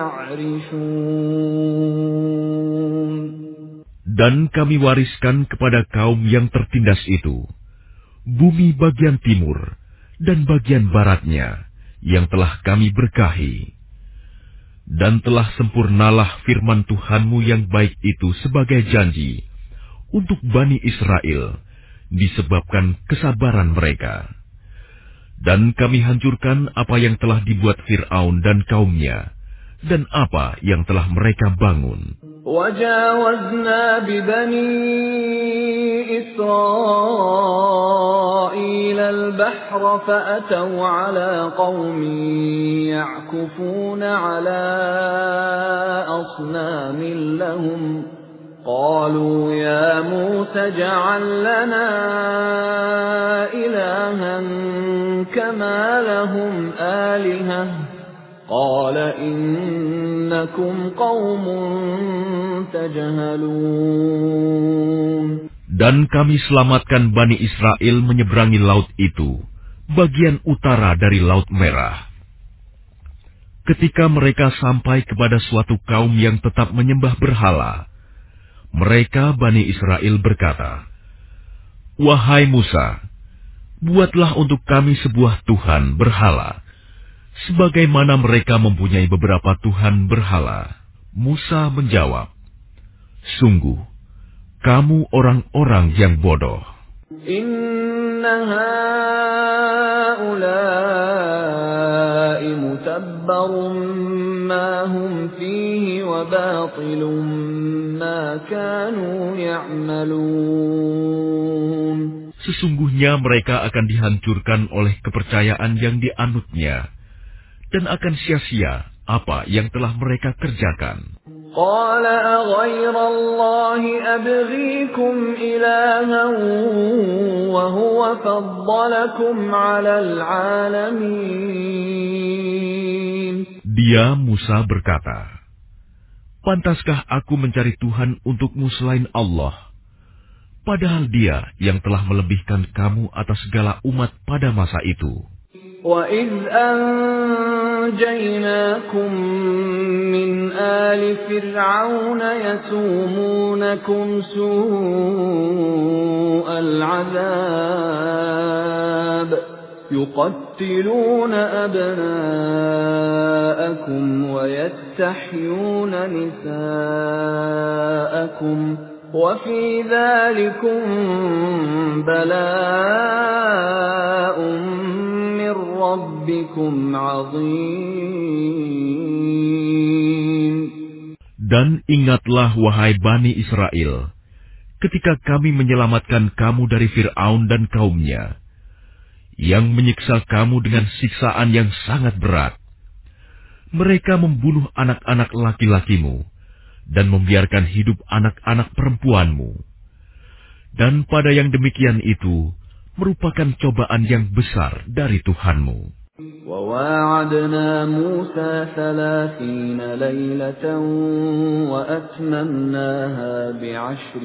يَعْرِشُونَ. Dan kami wariskan kepada kaum yang tertindas itu bumi bagian timur dan bagian baratnya yang telah kami berkahi. Dan telah sempurnalah firman Tuhanmu yang baik itu sebagai janji untuk Bani Israel disebabkan kesabaran mereka. Dan kami hancurkan apa yang telah dibuat Fir'aun dan kaumnya, dan apa yang telah mereka bangun. وَجَاوَزْنَا بِبَنِي إِسْرَائِيلَ الْبَحْرَ فَأَتَوْا عَلَى قَوْمٍ يَعْكُفُونَ عَلَى أَصْنَامٍ لَهُمْ قَالُوا يَا مُوسَى اجْعَل لَّنَا إِلَٰهًا كَمَا لَهُمْ آلِهَةٌ قال إنكم قوم تجهلون. Dan kami selamatkan Bani Israel menyeberangi laut itu, bagian utara dari Laut Merah. Ketika mereka sampai kepada suatu kaum yang tetap menyembah berhala, mereka Bani Israel berkata, "Wahai Musa, buatlah untuk kami sebuah Tuhan berhala, sebagaimana mereka mempunyai beberapa Tuhan berhala." Musa menjawab, "Sungguh, kamu orang-orang yang bodoh. Inna haula'i mutabbarun ma hum fihi wa batilun ma kanu ya'malun." Sesungguhnya mereka akan dihancurkan oleh kepercayaan yang dianutnya, dan akan sia-sia apa yang telah mereka kerjakan. Qala aghayra Allahi abghikum ilahan wa huwa faddalakum 'alal 'alamin. Dia Musa berkata, "Pantaskah aku mencari Tuhan untukmu selain Allah, padahal Dia yang telah melebihkan kamu atas segala umat pada masa itu." وَإِذْ أَنْجَيْنَاكُمْ مِنْ آلِ فِرْعَوْنَ يَسُومُونَكُمْ سُوءَ الْعَذَابِ يُقَتِّلُونَ أَبْنَاءَكُمْ وَيَسْتَحْيُونَ نِسَاءَكُمْ وَفِي ذَلِكُمْ بَلَاءٌ Dan ingatlah wahai Bani Israel, ketika kami menyelamatkan kamu dari Fir'aun dan kaumnya, yang menyiksa kamu dengan siksaan yang sangat berat. Mereka membunuh anak-anak laki-lakimu dan membiarkan hidup anak-anak perempuanmu. Dan pada yang demikian itu merupakan cobaan yang besar dari Tuhanmu. وَوَاعَدْنَا مُوسَى ثَلَاثِينَ لَيْلَةً وَأَتْمَمْنَاهَا بِعَشْرٍ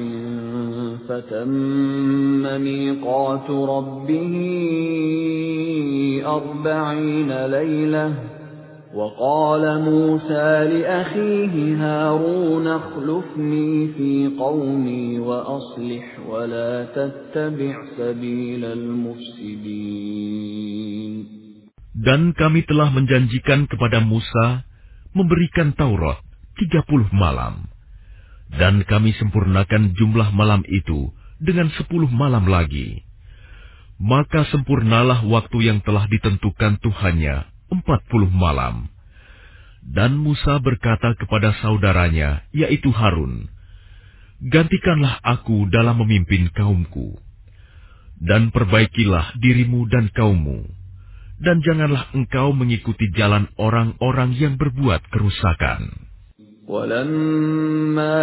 فَتَمَّ مِيقَاتُ رَبِّهِ أَرْبَعِينَ لَيْلَةً وقال موسى لأخيه هارون اخلفني في قومي وأصلح ولا تتبع سبيل المفسدين. Dan kami telah menjanjikan kepada Musa memberikan Taurat tiga puluh malam. Dan kami sempurnakan jumlah malam itu dengan sepuluh malam lagi. Maka sempurnalah waktu yang telah ditentukan Tuhannya, empat puluh malam. Dan Musa berkata kepada saudaranya, yaitu Harun, gantikanlah aku dalam memimpin kaumku. Dan perbaikilah dirimu dan kaummu. Dan janganlah engkau mengikuti jalan orang-orang yang berbuat kerusakan. وَلَمَّا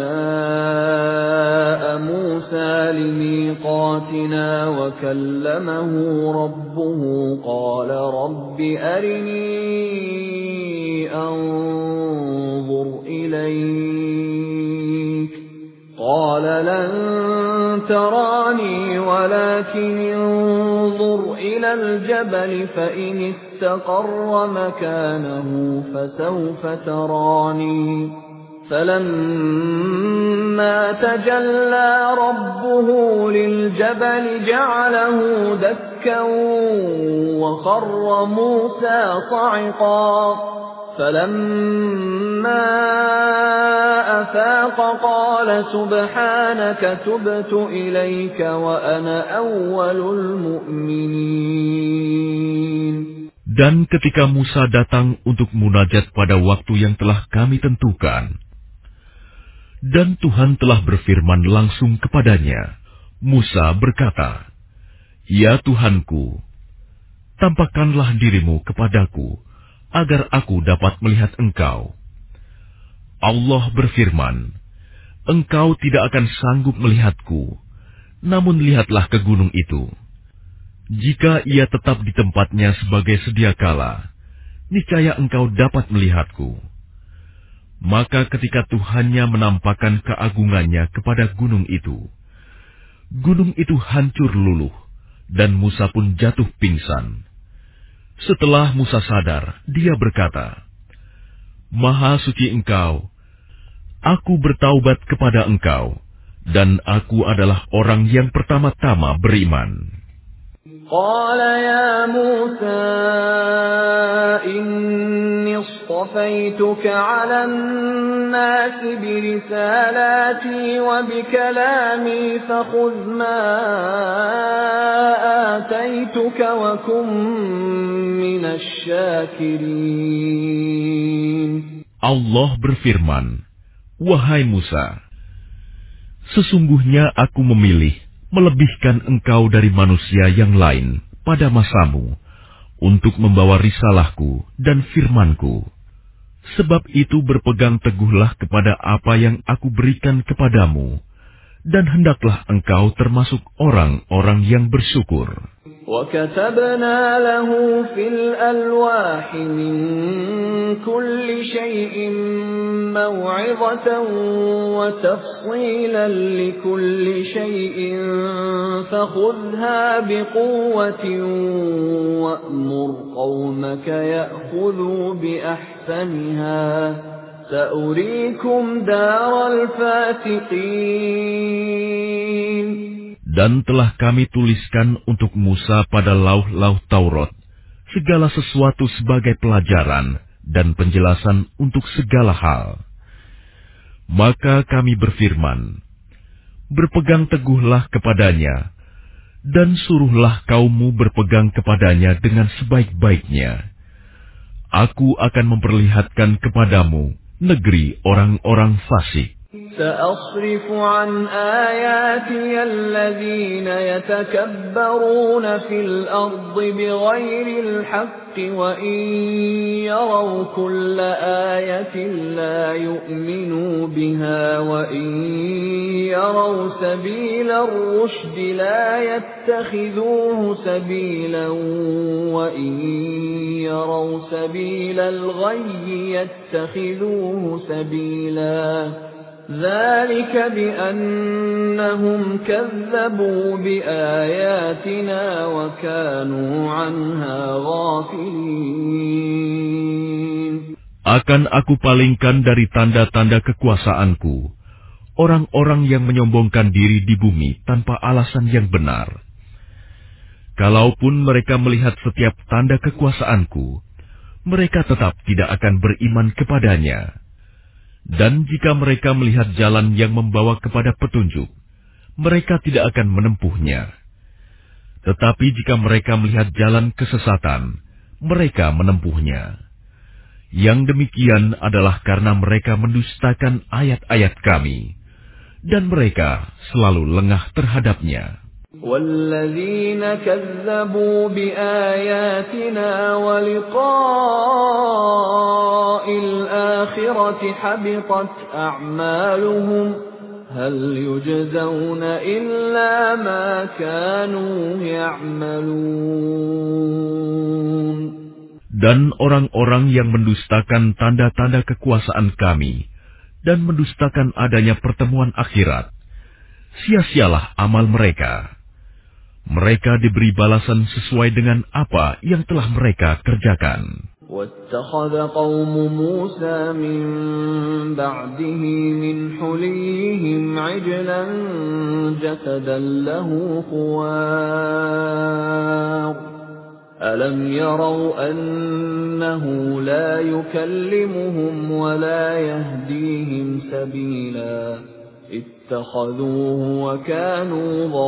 جَاءَ مُوسَى لِمِيقَاتِنَا وَكَلَّمَهُ رَبُّهُ قَالَ رَبِّ أَرِنِي أَنظُرْ إِلَيْكَ قَالَ لَن تَرَانِي وَلَكِنِ انظُرْ إِلَى الْجَبَلِ فَإِنِ اسْتَقَرَّ مَكَانَهُ فَسَوْفَ تَرَانِي فَلَمَّا تَجَلَّى رَبُّهُ لِلْجَبَلِ جَعَلَهُ دَكًّا وَخَرَّ مُوسَى صَعِقًا فَلَمَّا أَفَاقَ قَالَ سُبْحَانَكَ تُبْتُ إِلَيْكَ وَأَنَا أَوَّلُ الْمُؤْمِنِينَ. Dan ketika Musa datang untuk munajat pada waktu yang telah kami tentukan, dan Tuhan telah berfirman langsung kepadanya, Musa berkata, "Ya Tuhanku, tampakkanlah dirimu kepadaku, agar aku dapat melihat engkau." Allah berfirman, "Engkau tidak akan sanggup melihatku, namun lihatlah ke gunung itu. Jika ia tetap di tempatnya sebagai sedia kala, niscaya engkau dapat melihatku." Maka ketika Tuhannya menampakkan keagungannya kepada gunung itu, gunung itu hancur luluh, dan Musa pun jatuh pingsan. Setelah Musa sadar, dia berkata, "Maha suci Engkau, aku bertaubat kepada Engkau, dan aku adalah orang yang pertama-tama beriman." قال يا موسى إني اصطفيتك على الناس برسالاتي وبكلامي فخذ ما آتيتك وكن من الشاكرين. Allah berfirman, "Wahai Musa, sesungguhnya aku memilih melebihkan engkau dari manusia yang lain pada masamu untuk membawa risalahku dan firmanku. Sebab itu berpegang teguhlah kepada apa yang aku berikan kepadamu, dan hendaklah engkau termasuk orang-orang yang bersyukur." وَكَتَبْنَا لَهُ فِي الْأَلْوَاحِ مِنْ كُلِّ شَيْءٍ مَوْعِظَةً وَتَفْصِيلًا لِكُلِّ شَيْءٍ فَخُذْهَا بِقُوَّةٍ وَأْمُرْ قَوْمَكَ يَأْخُذُوا بِأَحْسَنِهَا سَأُرِيكُمْ دَارَ الْفَاسِقِينَ. Dan telah kami tuliskan untuk Musa pada lauh-lauh Taurat segala sesuatu sebagai pelajaran dan penjelasan untuk segala hal. Maka kami berfirman, berpegang teguhlah kepadanya, dan suruhlah kaummu berpegang kepadanya dengan sebaik-baiknya. Aku akan memperlihatkan kepadamu negeri orang-orang fasik. سأصرف عن آياتي الذين يتكبرون في الأرض بغير الحق وإن يروا كل آية لا يؤمنوا بها وإن يروا سبيل الرشد لا يتخذوه سبيلا وإن يروا سبيل الغي يتخذوه سبيلا ذلك بأنهم كذبوا بآياتنا وكانوا عنها غافلين. Akan aku palingkan dari tanda-tanda kekuasaanku orang-orang yang menyombongkan diri di bumi tanpa alasan yang benar. Kalaupun mereka melihat setiap tanda kekuasaanku, mereka tetap tidak akan beriman kepadanya. Dan jika mereka melihat jalan yang membawa kepada petunjuk, mereka tidak akan menempuhnya. Tetapi jika mereka melihat jalan kesesatan, mereka menempuhnya. Yang demikian adalah karena mereka mendustakan ayat-ayat kami, dan mereka selalu lengah terhadapnya. وَالَّذِينَ كَذَّبُوا بِآيَاتِنَا وَلِقَاءِ الْآخِرَةِ حَبِطَتْ أَعْمَالُهُمْ هَلْ يُجْزَوْنَ إِلَّا مَا كَانُوا يَعْمَلُونَ. Dan orang-orang yang mendustakan tanda-tanda kekuasaan kami dan mendustakan adanya pertemuan akhirat, sia-sialah amal mereka. Mereka diberi balasan sesuai dengan apa yang telah mereka kerjakan. وَاتَّخَذَ قَوْمُ مُوسَى مِن بَعْدِهِ مِنْ حُلِيِّهِمْ عِجْلًا جَسَدًا لَهُ خُوَارٌ أَلَمْ يَرَوْا أَنَّهُ لَا يُكَلِّمُهُمْ وَلَا يَهْدِيهِمْ سَبِيلًا اتَّخَذُوهُ وَكَانُوا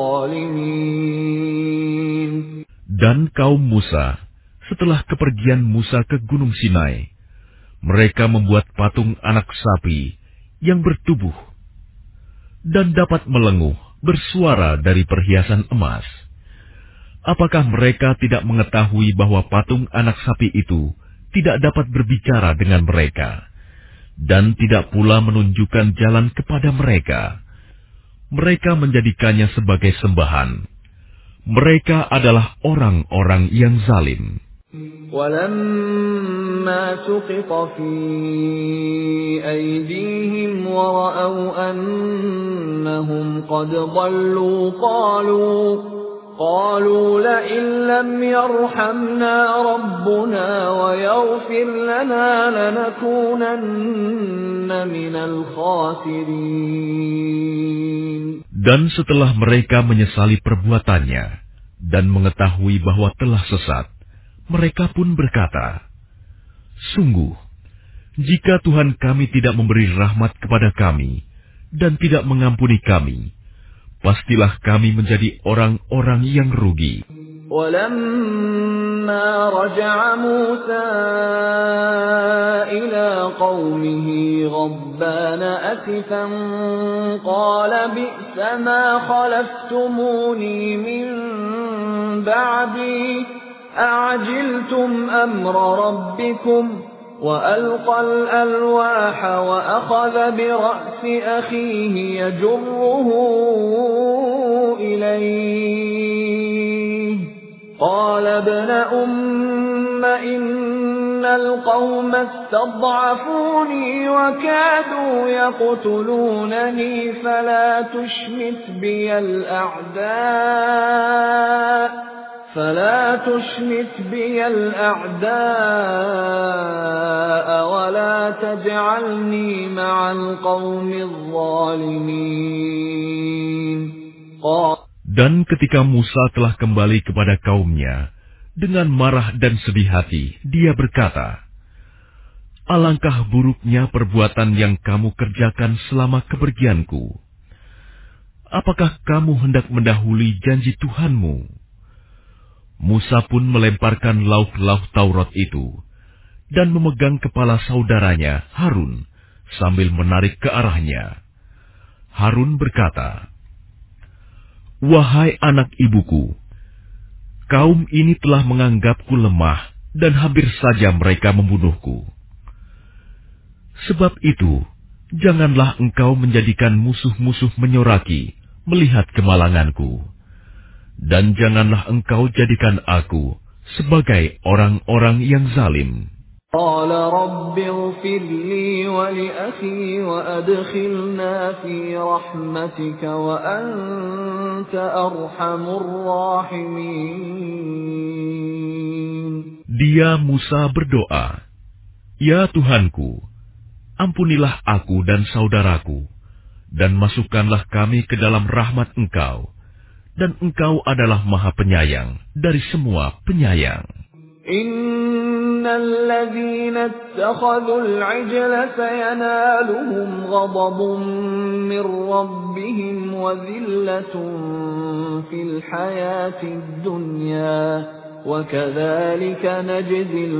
ظَالِمِينَ. Dan kaum Musa, setelah kepergian Musa ke Gunung Sinai, mereka membuat patung anak sapi yang bertubuh dan dapat melenguh bersuara dari perhiasan emas. Apakah mereka tidak mengetahui bahwa patung anak sapi itu tidak dapat berbicara dengan mereka, dan tidak pula menunjukkan jalan kepada mereka? Mereka menjadikannya sebagai sembahan. Mereka adalah orang-orang yang zalim. وَلَمَّا سُقِطَ فِي أَيْدِيهِمْ وَرَأَوْا أَنَّهُمْ قَدْ ضَلُّوا قَالُوا قالوا لئن لم يرحمنا ربنا ويغفر لنا لنكونن من الخاسرين. Dan setelah mereka menyesali perbuatannya dan mengetahui bahwa telah sesat, mereka pun berkata, sungguh, jika Tuhan kami tidak memberi rahmat kepada kami dan tidak mengampuni kami, pastilah kami menjadi orang-orang yang rugi. وَلَمَّا رَجَعَ مُوسَى إِلَى قَوْمِهِ غَضْبَانَ أَسِفًا قَالَ بِئْسَ مَا خَلَفْتُمُونِي مِن بَعْدِي أَعَجِلْتُمْ أَمْرَ رَبِّكُمْ وَأَلْقَى الْأَلْوَاحَ وَأَخَذَ بِرَأْسِ أَخِيهِ يَجُرُّهُ إِلَيْهِ قَالَ ابْنَ أُمَّ إِنَّ الْقَوْمَ اسْتَضْعَفُونِي وَكَادُوا يَقْتُلُونَنِي فَلَا تُشْمِتْ بِيَ الْأَعْدَاءَ فلا تشمت بي الأعداء ولا تجعلني مع القوم الظالمين. Dan ketika Musa telah kembali kepada kaumnya, dengan marah dan sedih hati, dia berkata, alangkah buruknya perbuatan yang kamu kerjakan selama kepergianku. Apakah kamu hendak mendahului janji Tuhanmu? Musa pun melemparkan lauk-lauk Taurat itu dan memegang kepala saudaranya Harun sambil menarik ke arahnya. Harun berkata, wahai anak ibuku, kaum ini telah menganggapku lemah dan hampir saja mereka membunuhku. Sebab itu, janganlah engkau menjadikan musuh-musuh menyoraki melihat kemalanganku. Dan janganlah engkau jadikan aku sebagai orang-orang yang zalim. قال رب اغفر لي ولأخي وأدخلنا في رحمتك وأنت أرحم الراحمين. Dia Musa berdoa, "Ya Tuhanku, ampunilah aku dan saudaraku, dan masukkanlah kami ke dalam rahmat Engkau, dan Engkau adalah Maha Penyayang dari semua penyayang." Innal ladzina ittakhadhul 'ijla sayanaluhum ghadabun mir rabbihim wa dhillatun fil hayatid dunya wa kadzalika najzil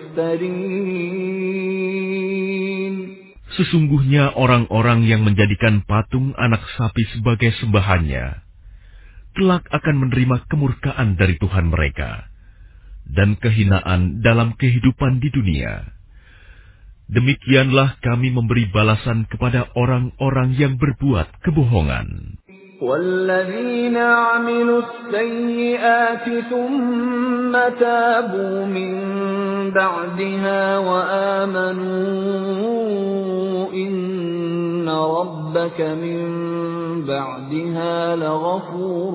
muftarin. Sesungguhnya orang-orang yang menjadikan patung anak sapi sebagai sembahannya kelak akan menerima kemurkaan dari Tuhan mereka dan kehinaan dalam kehidupan di dunia. Demikianlah kami memberi balasan kepada orang-orang yang berbuat kebohongan. وَالَّذِينَ عَمِلُوا السَّيِّئَاتِ ثُمَّ تَابُوا مِن بَعْدِهَا وَآمَنُوا إِنَّ رَبَّكَ مِن بَعْدِهَا لَغَفُورٌ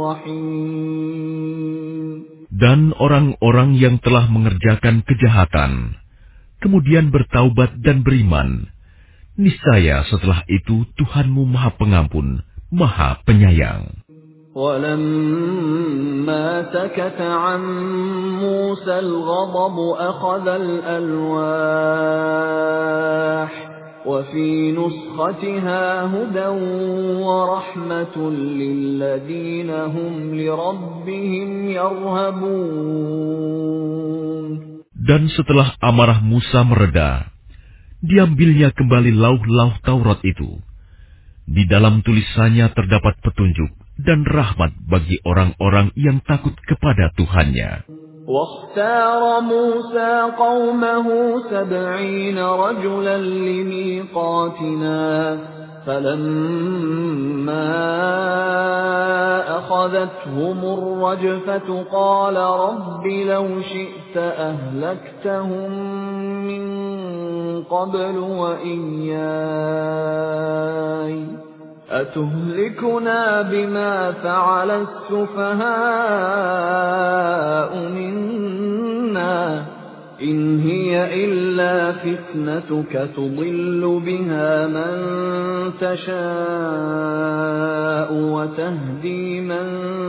رَّحِيمٌ. Dan orang-orang yang telah mengerjakan kejahatan, kemudian bertaubat dan beriman, niscaya setelah itu Tuhanmu Maha Pengampun, Maha Penyayang. وَلَمَّا سَكَتَ عَن مُّوسَى الْغَضَبُ أَخَذَ الْأَلْوَاحَ وَفِي نُسْخَتِهَا هُدًى وَرَحْمَةٌ لِّلَّذِينَ هُمْ لِرَبِّهِمْ يَرْهَبُونَ. Dan setelah amarah Musa mereda, diambilnya kembali lauh-lauh Taurat itu. Di dalam tulisannya terdapat petunjuk dan rahmat bagi orang-orang yang takut kepada Tuhannya. واختار موسى قومه سبعين رجلا لميقاتنا فلما أخذتهم الرجفة قال رب لو شئت أهلكتهم من قبل وإياي أتهلكنا بما فعل السفهاء منا إن هي إلا فتنتك تضل بها من تشاء وتهدي من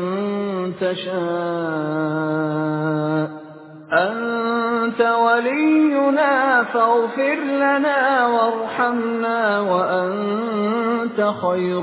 تشاء أنت ولينا فاغفر لنا وارحمنا وأنت خير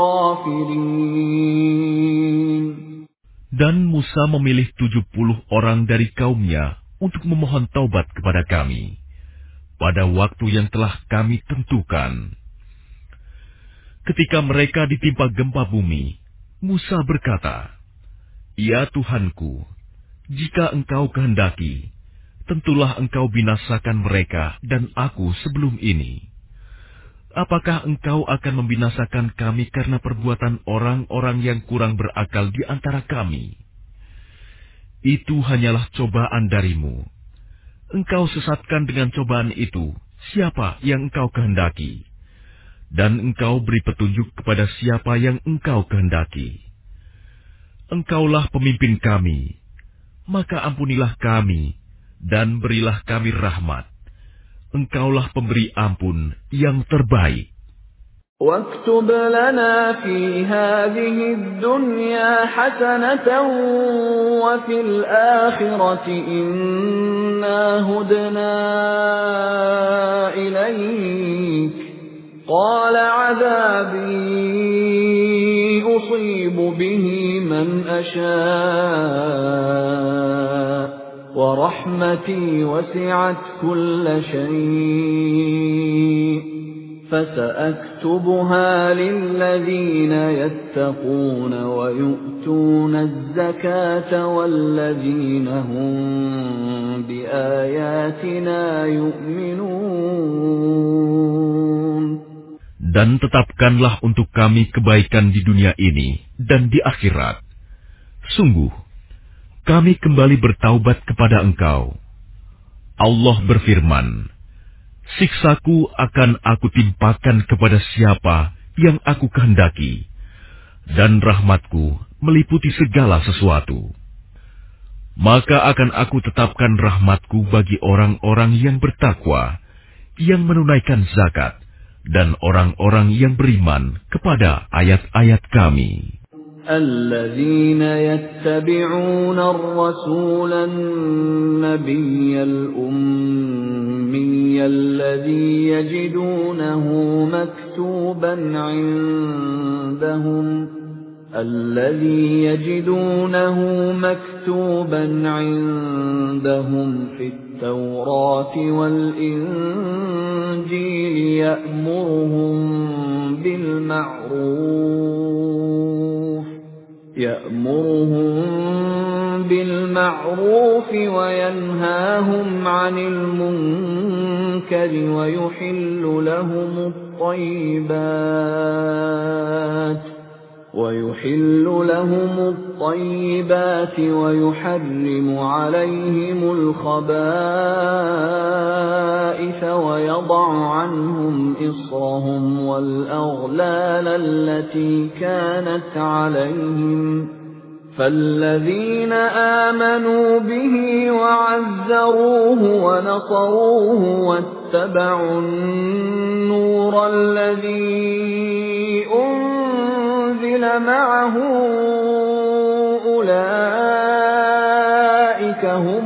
الغافرين. Dan Musa memilih tujuh puluh orang dari kaumnya untuk memohon taubat kepada kami pada waktu yang telah kami tentukan. Ketika mereka ditimpa gempa bumi, Musa berkata, "Ya Tuhanku, jika Engkau kehendaki, tentulah Engkau binasakan mereka dan aku sebelum ini. Apakah Engkau akan membinasakan kami karena perbuatan orang-orang yang kurang berakal di antara kami? Itu hanyalah cobaan darimu. Engkau sesatkan dengan cobaan itu siapa yang Engkau kehendaki, dan Engkau beri petunjuk kepada siapa yang Engkau kehendaki. Engkaulah pemimpin kami, maka ampunilah kami dan berilah kami rahmat. Engkaulah pemberi ampun yang terbaik." واكتب لنا في هذه الدنيا حسنة وفي الآخرة إنا هدنا إليك قال عذابي أصيب به من أشاء ورحمتي وسعت كل شيء فسأكتبها للذين يتقون ويؤتون الزكاة والذين هم بآياتنا يؤمنون. Dan tetapkanlah untuk kami kebaikan di dunia ini dan di akhirat. Sungguh, kami kembali bertaubat kepada Engkau. Allah berfirman, siksaku akan aku timpakan kepada siapa yang aku kehendaki, dan rahmatku meliputi segala sesuatu. Maka akan aku tetapkan rahmatku bagi orang-orang yang bertakwa, yang menunaikan zakat, dan orang-orang yang beriman kepada ayat-ayat Kami. الذين يتبعون الرسول النبي الأمي الذي يجدونه مكتوبا عندهم الذي يجدونه مكتوبا عندهم في التوراة والإنجيل يأمرهم بالمعروف يأمرهم بالمعروف وينهاهم عن المنكر ويحل لهم الطيبات ويحل لهم الطيبات ويحرم عليهم الخبائث ويضع عنهم إصرهم والأغلال التي كانت عليهم فالذين آمنوا به وعزروه ونصروه واتبعوا النور الذي أنزل معه أولئك هم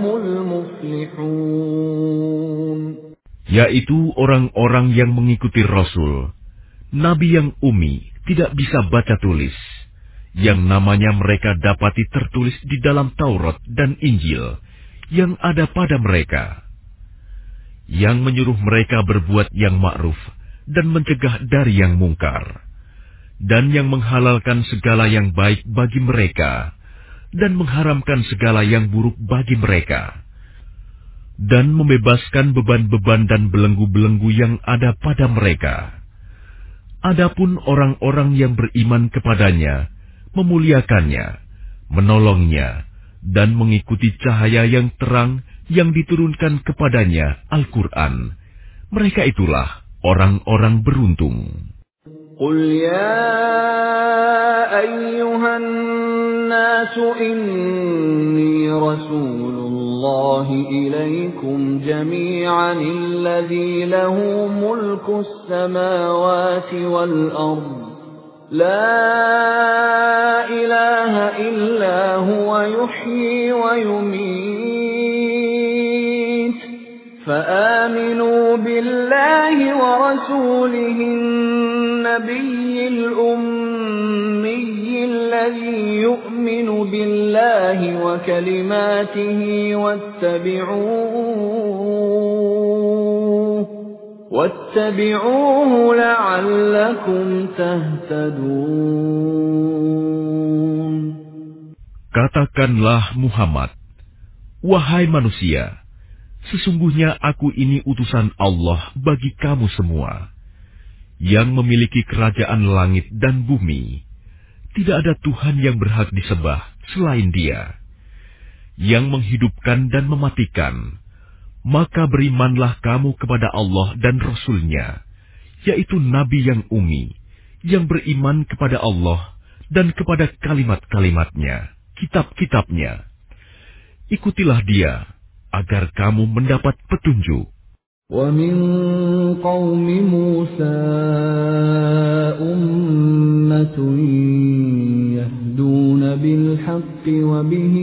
المفلحون. Yaitu orang-orang yang mengikuti Rasul, Nabi yang ummi, tidak bisa baca tulis, yang namanya mereka dapati tertulis di dalam Taurat dan Injil yang ada pada mereka, yang menyuruh mereka berbuat yang ma'ruf dan mencegah dari yang mungkar, dan yang menghalalkan segala yang baik bagi mereka dan mengharamkan segala yang buruk bagi mereka, dan membebaskan beban-beban dan belenggu-belenggu yang ada pada mereka. Adapun orang-orang yang beriman kepadanya, memuliakannya, menolongnya, dan mengikuti cahaya yang terang yang diturunkan kepadanya, Al-Quran, mereka itulah orang-orang beruntung. Qul ya ayyuhan nasu inni rasulullahi ilaikum jami'an alladhi lahu mulku as-samawati wal ardh La ilaha illa huwa yuhyi wa yumeet Fa'aminu billahi wa rasulihin nabiyyil ummiyil ladhi yu'minu billahi wa kalimatihi wattabi'uuhu واتبعوه لعلكم تهتدون. Katakanlah Muhammad, wahai manusia, sesungguhnya aku ini utusan Allah bagi kamu semua, yang memiliki kerajaan langit dan bumi. Tidak ada Tuhan yang berhak disembah selain Dia, yang menghidupkan dan mematikan. Maka berimanlah kamu kepada Allah dan Rasul-Nya, yaitu Nabi yang ummi, yang beriman kepada Allah dan kepada kalimat-kalimatnya, kitab-kitabnya. Ikutilah Dia, agar kamu mendapat petunjuk. وَمِنْ قَوْمِ مُوسَى أُمَّةٌ يَهْدُونَ بِالْحَقِّ وَبِهِ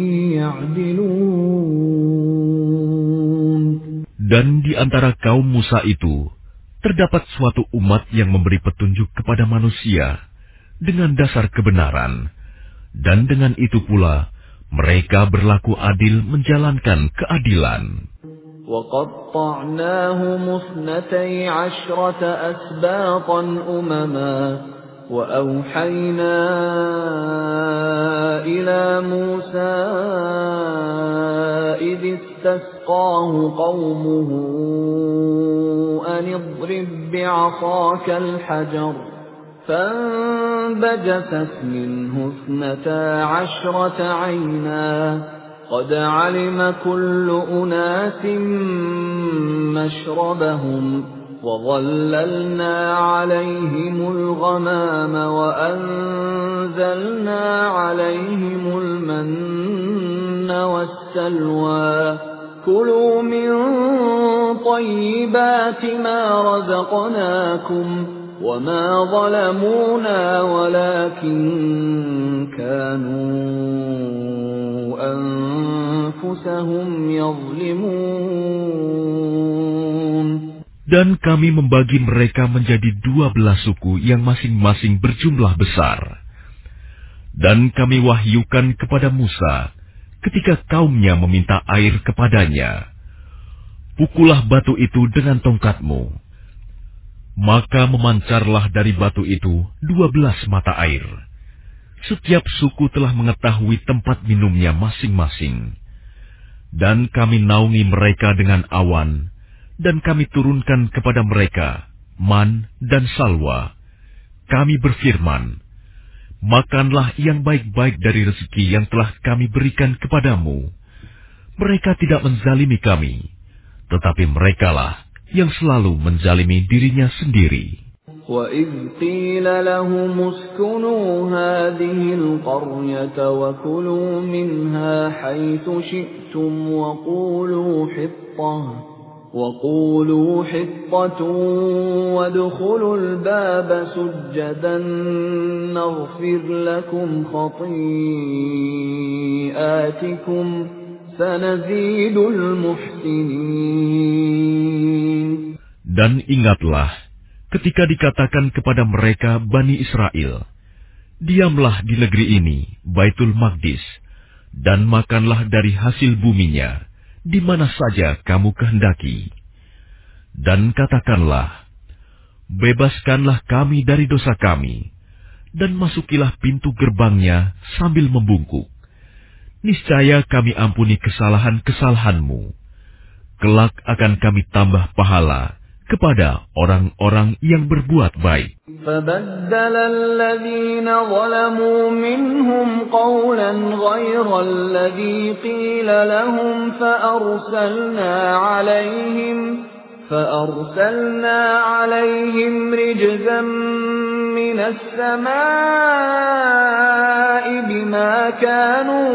يَعْدِلُونَ. Dan di antara kaum Musa itu, terdapat suatu umat yang memberi petunjuk kepada manusia dengan dasar kebenaran, dan dengan itu pula mereka berlaku adil menjalankan keadilan. وَقَطَّعْنَاهُمُ اثْنَتَيْ عَشْرَةَ أَسْبَاطًا أُمَمًا وَأَوْحَيْنَا إِلَى مُوسَى إِذِ اسْتَسْقَاهُ قَوْمُهُ أَنِ اضْرِب بِّعَصَاكَ الْحَجَرَ فَانبَجَسَتْ مِنْهُ اثْنَتَا عَشْرَةَ عَيْنًا قد علم كل أناس مشربهم وظللنا عليهم الغمام وأنزلنا عليهم المن والسلوى كلوا من طيبات ما رزقناكم وما ظلمونا ولكن كانوا أنفسهم يظلمون. Dan kami membagi mereka menjadi dua belas suku yang masing-masing berjumlah besar. Dan kami wahyukan kepada Musa ketika kaumnya meminta air kepadanya, pukullah batu itu dengan tongkatmu. Maka memancarlah dari batu itu dua belas mata air. Setiap suku telah mengetahui tempat minumnya masing-masing. Dan kami naungi mereka dengan awan, dan kami turunkan kepada mereka man dan salwa. Kami berfirman, makanlah yang baik-baik dari rezeki yang telah kami berikan kepadamu. Mereka tidak menzalimi kami, tetapi merekalah yang selalu menzalimi dirinya sendiri. وَإِذْ قِيلَ لَهُمُ اسْكُنُوا هَٰذِهِ الْقَرْيَةَ وَكُلُوا مِنْهَا حَيْثُ شِئْتُمْ وَقُولُوا حِطَّةٌ وَقُولُوا حِطَّةٌ وَادْخُلُوا الْبَابَ سُجَّدًا نَّغْفِرْ لَكُمْ خَطِيئَاتِكُمْ سَنَزِيدُ الْمُحْسِنِينَ. Dan ingatlah ketika dikatakan kepada mereka Bani Israel, diamlah di negeri ini, Baitul Maqdis, dan makanlah dari hasil buminya, di mana saja kamu kehendaki. Dan katakanlah, bebaskanlah kami dari dosa kami, dan masukilah pintu gerbangnya sambil membungkuk. Niscaya kami ampuni kesalahan-kesalahanmu. Kelak akan kami tambah pahala kepada orang-orang yang berbuat baik. فَبَدَّلَ الَّذِينَ ظَلَمُوا مِنْهُمْ قَوْلًا غَيْرَ الَّذِي قِيلَ لَهُمْ فَأَرْسَلْنَا عَلَيْهِمْ فَأَرْسَلْنَا عَلَيْهِمْ رِجْزًا مِنَ السَّمَاءِ بِمَا كَانُوا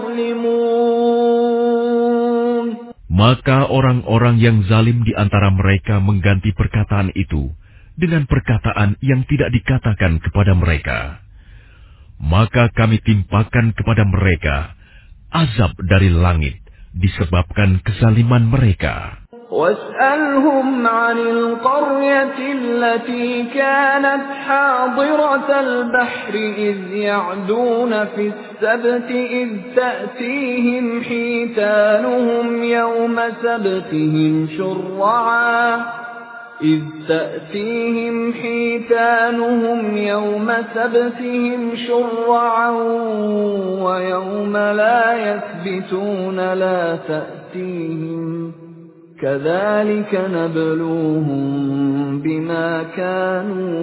يَظْلِمُونَ. Maka orang-orang yang zalim di antara mereka mengganti perkataan itu dengan perkataan yang tidak dikatakan kepada mereka. Maka kami timpakan kepada mereka azab dari langit disebabkan kezaliman mereka. وَاسْأَلْهُمْ عَنِ الْقَرْيَةِ الَّتِي كَانَتْ حَاضِرَةَ الْبَحْرِ إِذْ يَعْدُونَ فِي السَّبْتِ إِذْ تَأْتِيهِمْ حِيتَانُهُمْ يَوْمَ سَبْتِهِمْ شُرَّعًا إِذْ تَأْتِيهِمْ حِيتَانُهُمْ يَوْمَ سَبْتِهِمْ شُرَّعًا وَيَوْمَ لَا يَسْبِتُونَ لَا تَأْتِيهِمْ كَذَلِكَ نَبْلُوهُم بِمَا كَانُوا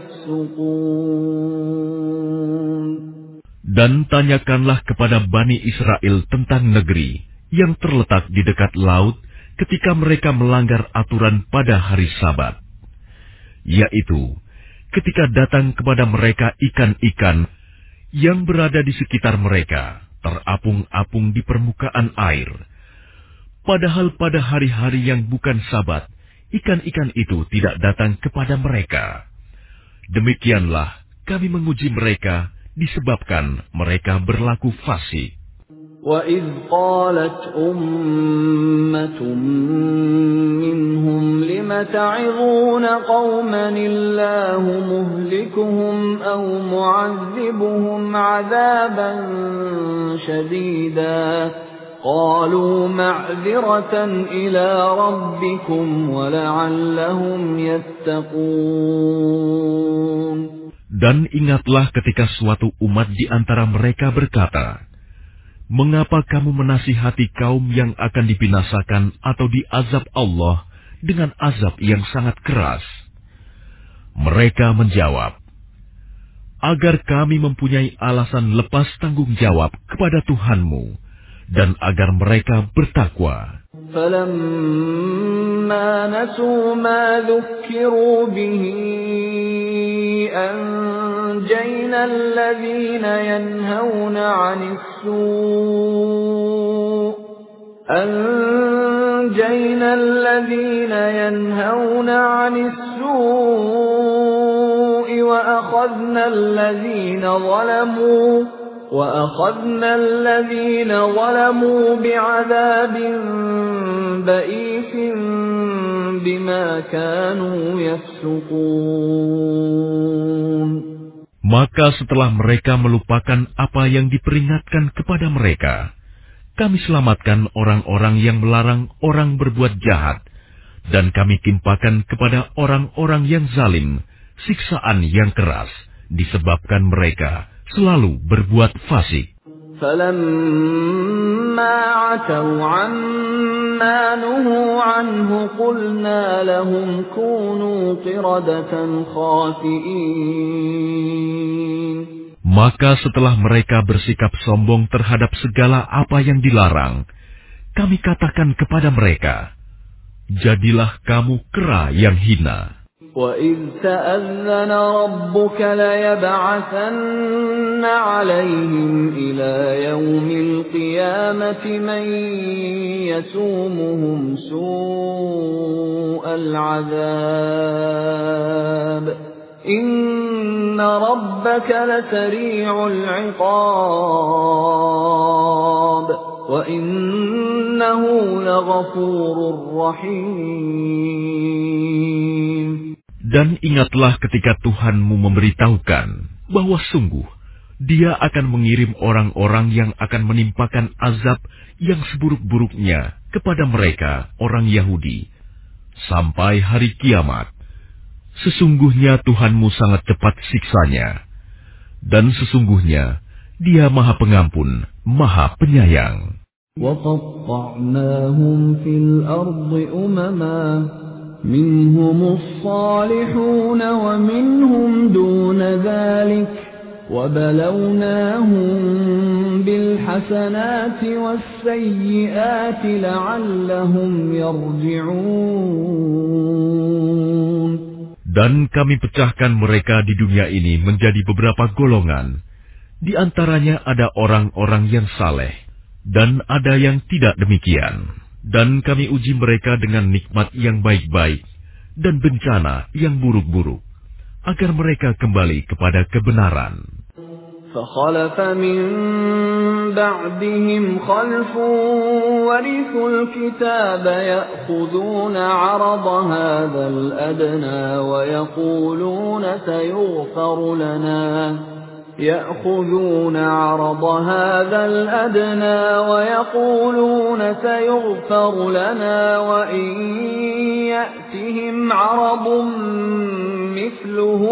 يَفْسُقُونَ. Dan tanyakanlah kepada Bani Israel tentang negeri yang terletak di dekat laut ketika mereka melanggar aturan pada hari Sabat, yaitu ketika datang kepada mereka ikan-ikan yang berada di sekitar mereka, terapung-apung di permukaan air. Padahal pada hari-hari yang bukan Sabat, ikan-ikan itu tidak datang kepada mereka. Demikianlah kami menguji mereka disebabkan mereka berlaku fasik. وَإِذْ قَالَتْ أُمَّةٌ مِّنْهُمْ لِمَ تَعِظُونَ قَوْمًا اللَّهُ مُهْلِكُهُمْ أَوْ مُعَذِّبُهُمْ عَذَابًا شَدِيدًا قَالُوا مَعْذِرَةً إِلَىٰ رَبِّكُمْ وَلَعَلَّهُمْ يَتَّقُونَ. Dan ingatlah ketika suatu umat di antara mereka berkata, mengapa kamu menasihati kaum yang akan dibinasakan atau diazab Allah dengan azab yang sangat keras? Mereka menjawab, agar kami mempunyai alasan lepas tanggung jawab kepada Tuhanmu, dan agar mereka bertakwa. فَلَمَّا نَسُوا مَا ذُكِّرُوا بِهِ أَنجَيْنَا الَّذِينَ يَنْهَوْنَ عَنِ السُّوءِ أَنجَيْنَا الَّذِينَ يَنْهَوْنَ عَنِ السُّوءِ وَأَخَذْنَا الَّذِينَ ظَلَمُوا وَأَخَذْنَا الَّذِينَ ظَلَمُوا بِعَذَابٍ بَئِيسٍ بِمَا كَانُوا يَفْسُقُونَ. Maka setelah mereka melupakan apa yang diperingatkan kepada mereka, kami selamatkan orang-orang yang melarang orang berbuat jahat, dan kami timpakan kepada orang-orang yang zalim siksaan yang keras, disebabkan mereka selalu berbuat fasik. فَلَمَّا عَتَوْا عَمَّا نُهُوا عَنْهُ قُلْنَا لَهُمْ كُونُوا قِرَدَةً خَاسِئِينَ. Maka setelah mereka bersikap sombong terhadap segala apa yang dilarang, kami katakan kepada mereka, jadilah kamu kera yang hina. وَإِذْ تَأَذَّنَ رَبُّكَ لَيَبْعَثَنَّ عَلَيْهِمْ إِلَى يَوْمِ الْقِيَامَةِ مَن يَسُومُهُمْ سُوءَ الْعَذَابِ إِنَّ رَبَّكَ لَسَرِيعُ الْعِقَابِ وَإِنَّهُ لَغَفُورٌ رَّحِيمٌ. Dan ingatlah ketika Tuhanmu memberitahukan bahwa sungguh Dia akan mengirim orang-orang yang akan menimpakan azab yang seburuk-buruknya kepada mereka, orang Yahudi, sampai hari kiamat. Sesungguhnya Tuhanmu sangat cepat siksanya, dan sesungguhnya Dia Maha Pengampun, Maha Penyayang. وَقَطَّعْنَاهُمْ فِي الْأَرْضِ أُمَمًا مِنْهُمُ الصَّالِحُونَ وَمِنْهُمْ دُونَ ذَلِكَ وَبَلَوْنَاهُمْ بِالْحَسَنَاتِ وَالسَّيِّئَاتِ لَعَلَّهُمْ يَرْجِعُونَ. Dan kami pecahkan mereka di dunia ini menjadi beberapa golongan. Di antaranya ada orang-orang yang saleh, dan ada yang tidak demikian. Dan kami uji mereka dengan nikmat yang baik-baik dan bencana yang buruk-buruk, agar mereka kembali kepada kebenaran. فَخَلَفَ مِن بَعْدِهِمْ خَلْفٌ وَرِثُوا الْكِتَابَ يَأْخُذُونَ عَرَضَ هَذَا الْأَدْنَىٰ وَيَقُولُونَ سَيُغْفَرُ لَنَا يأخذون عرض هذا الأدنى ويقولون سيغفر لنا وإن يأتهم عرض مثله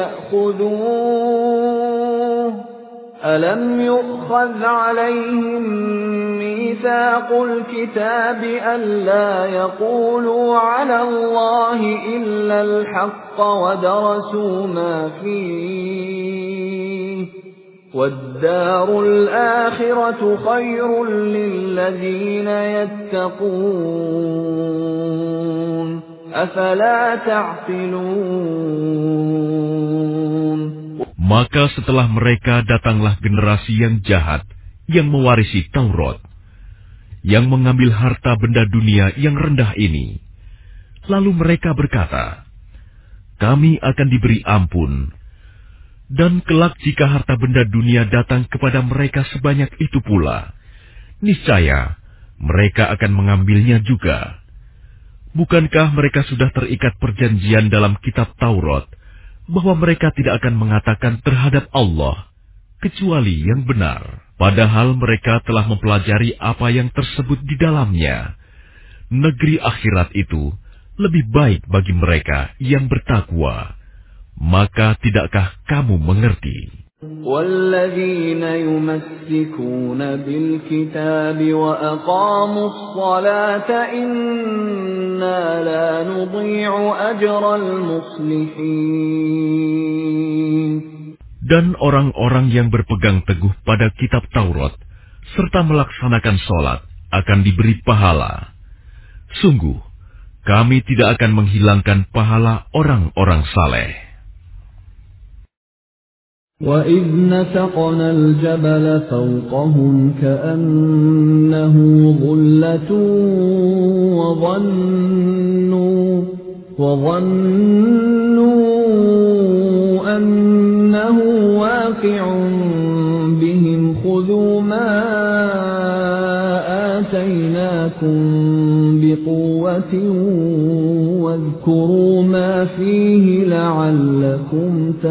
يأخذوه ألم يؤخذ عليهم ميثاق الكتاب ألا يقولوا على الله إلا الحق ودرسوا ما فيه وَالدَّارُ الْآخِرَةُ خَيْرٌ لِّلَّذِينَ يَتَّقُونَ أَفَلَا تَعْقِلُونَ. Maka setelah mereka datanglah generasi yang jahat yang mewarisi Taurat, yang mengambil harta benda dunia yang rendah ini. Lalu mereka berkata, kami akan diberi ampun. Dan kelak jika harta benda dunia datang kepada mereka sebanyak itu pula, niscaya mereka akan mengambilnya juga. Bukankah mereka sudah terikat perjanjian dalam kitab Taurat, bahwa mereka tidak akan mengatakan terhadap Allah, kecuali yang benar. Padahal mereka telah mempelajari apa yang tersebut di dalamnya. Negeri akhirat itu lebih baik bagi mereka yang bertakwa. Maka tidakkah kamu mengerti? وَالَّذِينَ يُمَسِّكُونَ بِالْكِتَابِ وَأَقَامُوا الصَّلَاةَ إِنَّا لَا نُضِيعُ أَجْرَ الْمُصْلِحِينَ. Dan orang-orang yang berpegang teguh pada kitab Taurat, serta melaksanakan sholat akan diberi pahala. Sungguh, kami tidak akan menghilangkan pahala orang-orang saleh. وَإِذْ نَتَقْنَا الْجَبَلَ فَوْقَهُمْ كَأَنَّهُ ظُلَّةٌ وَظَنُّوا وَظَنُّوا أَنَّهُ وَاقِعٌ بِهِمْ خُذُوا مَا آتَيْنَاكُمْ بِقُوَّةٍ وَاذْكُرُوا مَا فِيهِ لَعَلَّكُمْ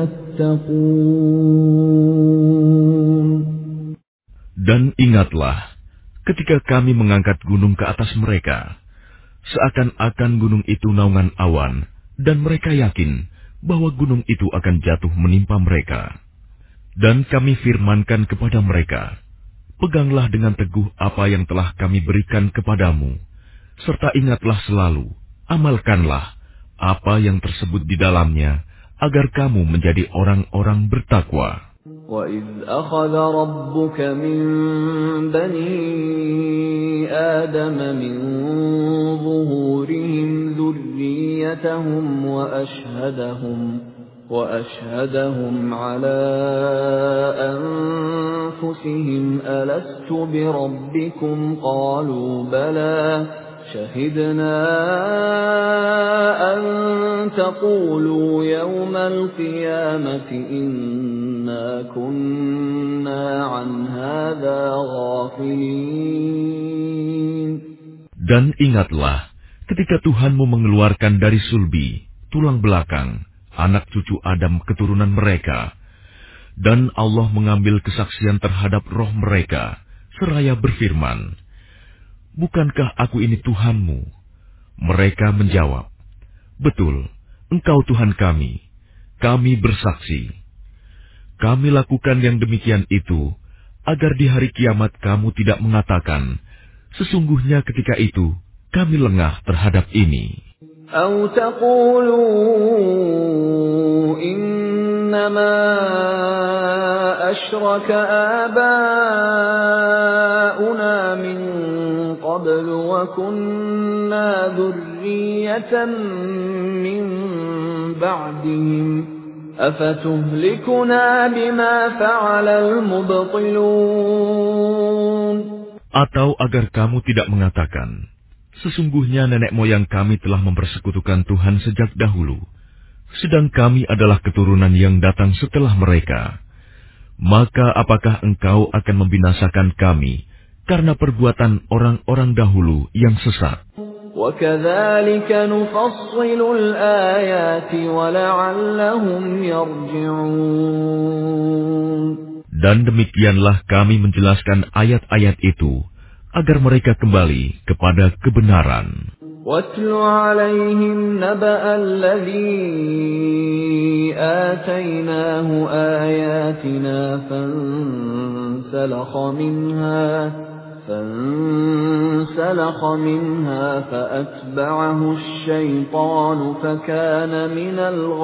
تَتَّقُونَ. Dan ingatlah ketika kami mengangkat gunung ke atas mereka, seakan-akan gunung itu naungan awan, dan mereka yakin bahwa gunung itu akan jatuh menimpa mereka. Dan kami firmankan kepada mereka, peganglah dengan teguh apa yang telah kami berikan kepadamu, serta ingatlah selalu, amalkanlah apa yang tersebut di dalamnya, agar kamu menjadi orang-orang bertakwa. وَإِذْ أَخَذَ رَبُّكَ مِنْ بَنِي آدَمَ مِنْ ظُهُورِهِمْ ذُرِّيَّتَهُمْ وَأَشْهَدَهُمْ وَأَشْهَدَهُمْ عَلَى أَنْفُسِهِمْ أَلَسْتُ بِرَبِّكُمْ قَالُوا بَلَى شَهِدْنَا أَنْ تَقُولُوا يَوْمَ الْقِيَامَةِ إِنَّا كُنَّا عَنْ هَذَا غَافِلِينَ. Dan ingatlah ketika Tuhanmu mengeluarkan dari sulbi, tulang belakang, anak cucu Adam keturunan mereka, dan Allah mengambil kesaksian terhadap roh mereka, seraya berfirman, bukankah aku ini Tuhanmu? Mereka menjawab, betul, engkau Tuhan kami, kami bersaksi. Kami lakukan yang demikian itu, agar di hari kiamat kamu tidak mengatakan, sesungguhnya ketika itu kami lengah terhadap ini. أَوْ تَقُولُوا إِنَّمَا أَشْرَكَ آبَاؤُنَا مِنْ قَبْلُ وَكُنَّا ذُرِّيَّةً مِنْ بَعْدِهِمْ أَفَتُهْلِكُنَا بِمَا فَعَلَ الْمُبْطِلُونَ. Atau agar kamu tidak mengatakan, sesungguhnya nenek moyang kami telah mempersekutukan Tuhan sejak dahulu, sedang kami adalah keturunan yang datang setelah mereka. Maka apakah engkau akan membinasakan kami karena perbuatan orang-orang dahulu yang sesat? وَكَذَلِكَ نُفَصِّلُ الْآيَاتِ وَلَعَلَّهُمْ يَرْجِعُونَ. Dan demikianlah kami menjelaskan ayat-ayat itu, agar mereka kembali kepada kebenaran. وَاتْلُ عَلَيْهِمْ نَبَأَ الَّذِي آتَيْنَاهُ آيَاتِنَا فَانسَلَخَ مِنْهَا فَانسَلَخَ مِنْهَا فَأَتْبَعَهُ الشَّيْطَانُ فَكَانَ مِنَ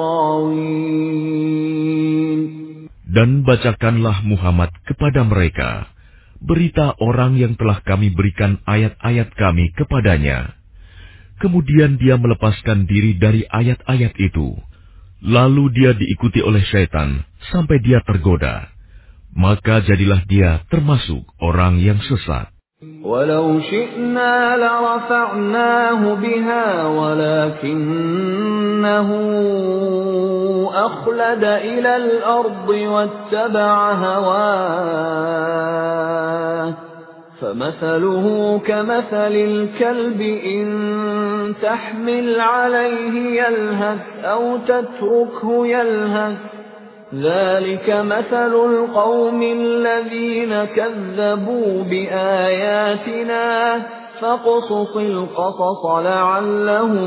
الْغَاوِينَ. Dan bacakanlah Muhammad kepada mereka berita orang yang telah kami berikan ayat-ayat kami kepadanya. Kemudian dia melepaskan diri dari ayat-ayat itu. Lalu dia diikuti oleh syaitan sampai dia tergoda. Maka jadilah dia termasuk orang yang sesat. وَلَوْ شِئْنَا لَرَفَعْنَاهُ بِهَا وَلَكِنَّهُ أَخْلَدَ إِلَى الْأَرْضِ وَاتَّبَعَ هَوَاهُ فَمَثَلُهُ كَمَثَلِ الْكَلْبِ إِن تَحْمِلْ عَلَيْهِ يَلْهَثْ أَوْ تَتْرُكْهُ يَلْهَث ذَلِكَ مَثَلُ الْقَوْمِ الَّذِينَ كَذَّبُوا بِآيَاتِنَا فَاقْصُصِ الْقَصَصَ لَعَلَّهُمْ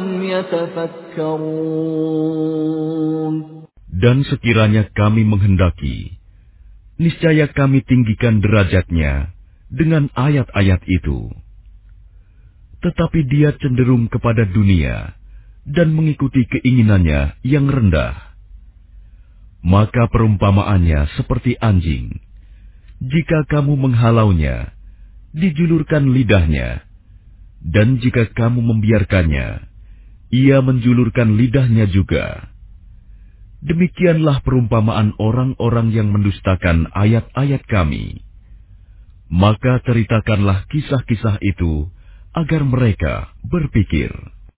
يَتَفَكَّرُونَ. Dan sekiranya kami menghendaki, niscaya kami tinggikan derajatnya dengan ayat-ayat itu. Tetapi dia cenderung kepada dunia dan mengikuti keinginannya yang rendah. Maka perumpamaannya seperti anjing. Jika kamu menghalaunya, dijulurkan lidahnya. Dan jika kamu membiarkannya, ia menjulurkan lidahnya juga. Demikianlah perumpamaan orang-orang yang mendustakan ayat-ayat kami. Maka ceritakanlah kisah-kisah itu agar mereka berpikir.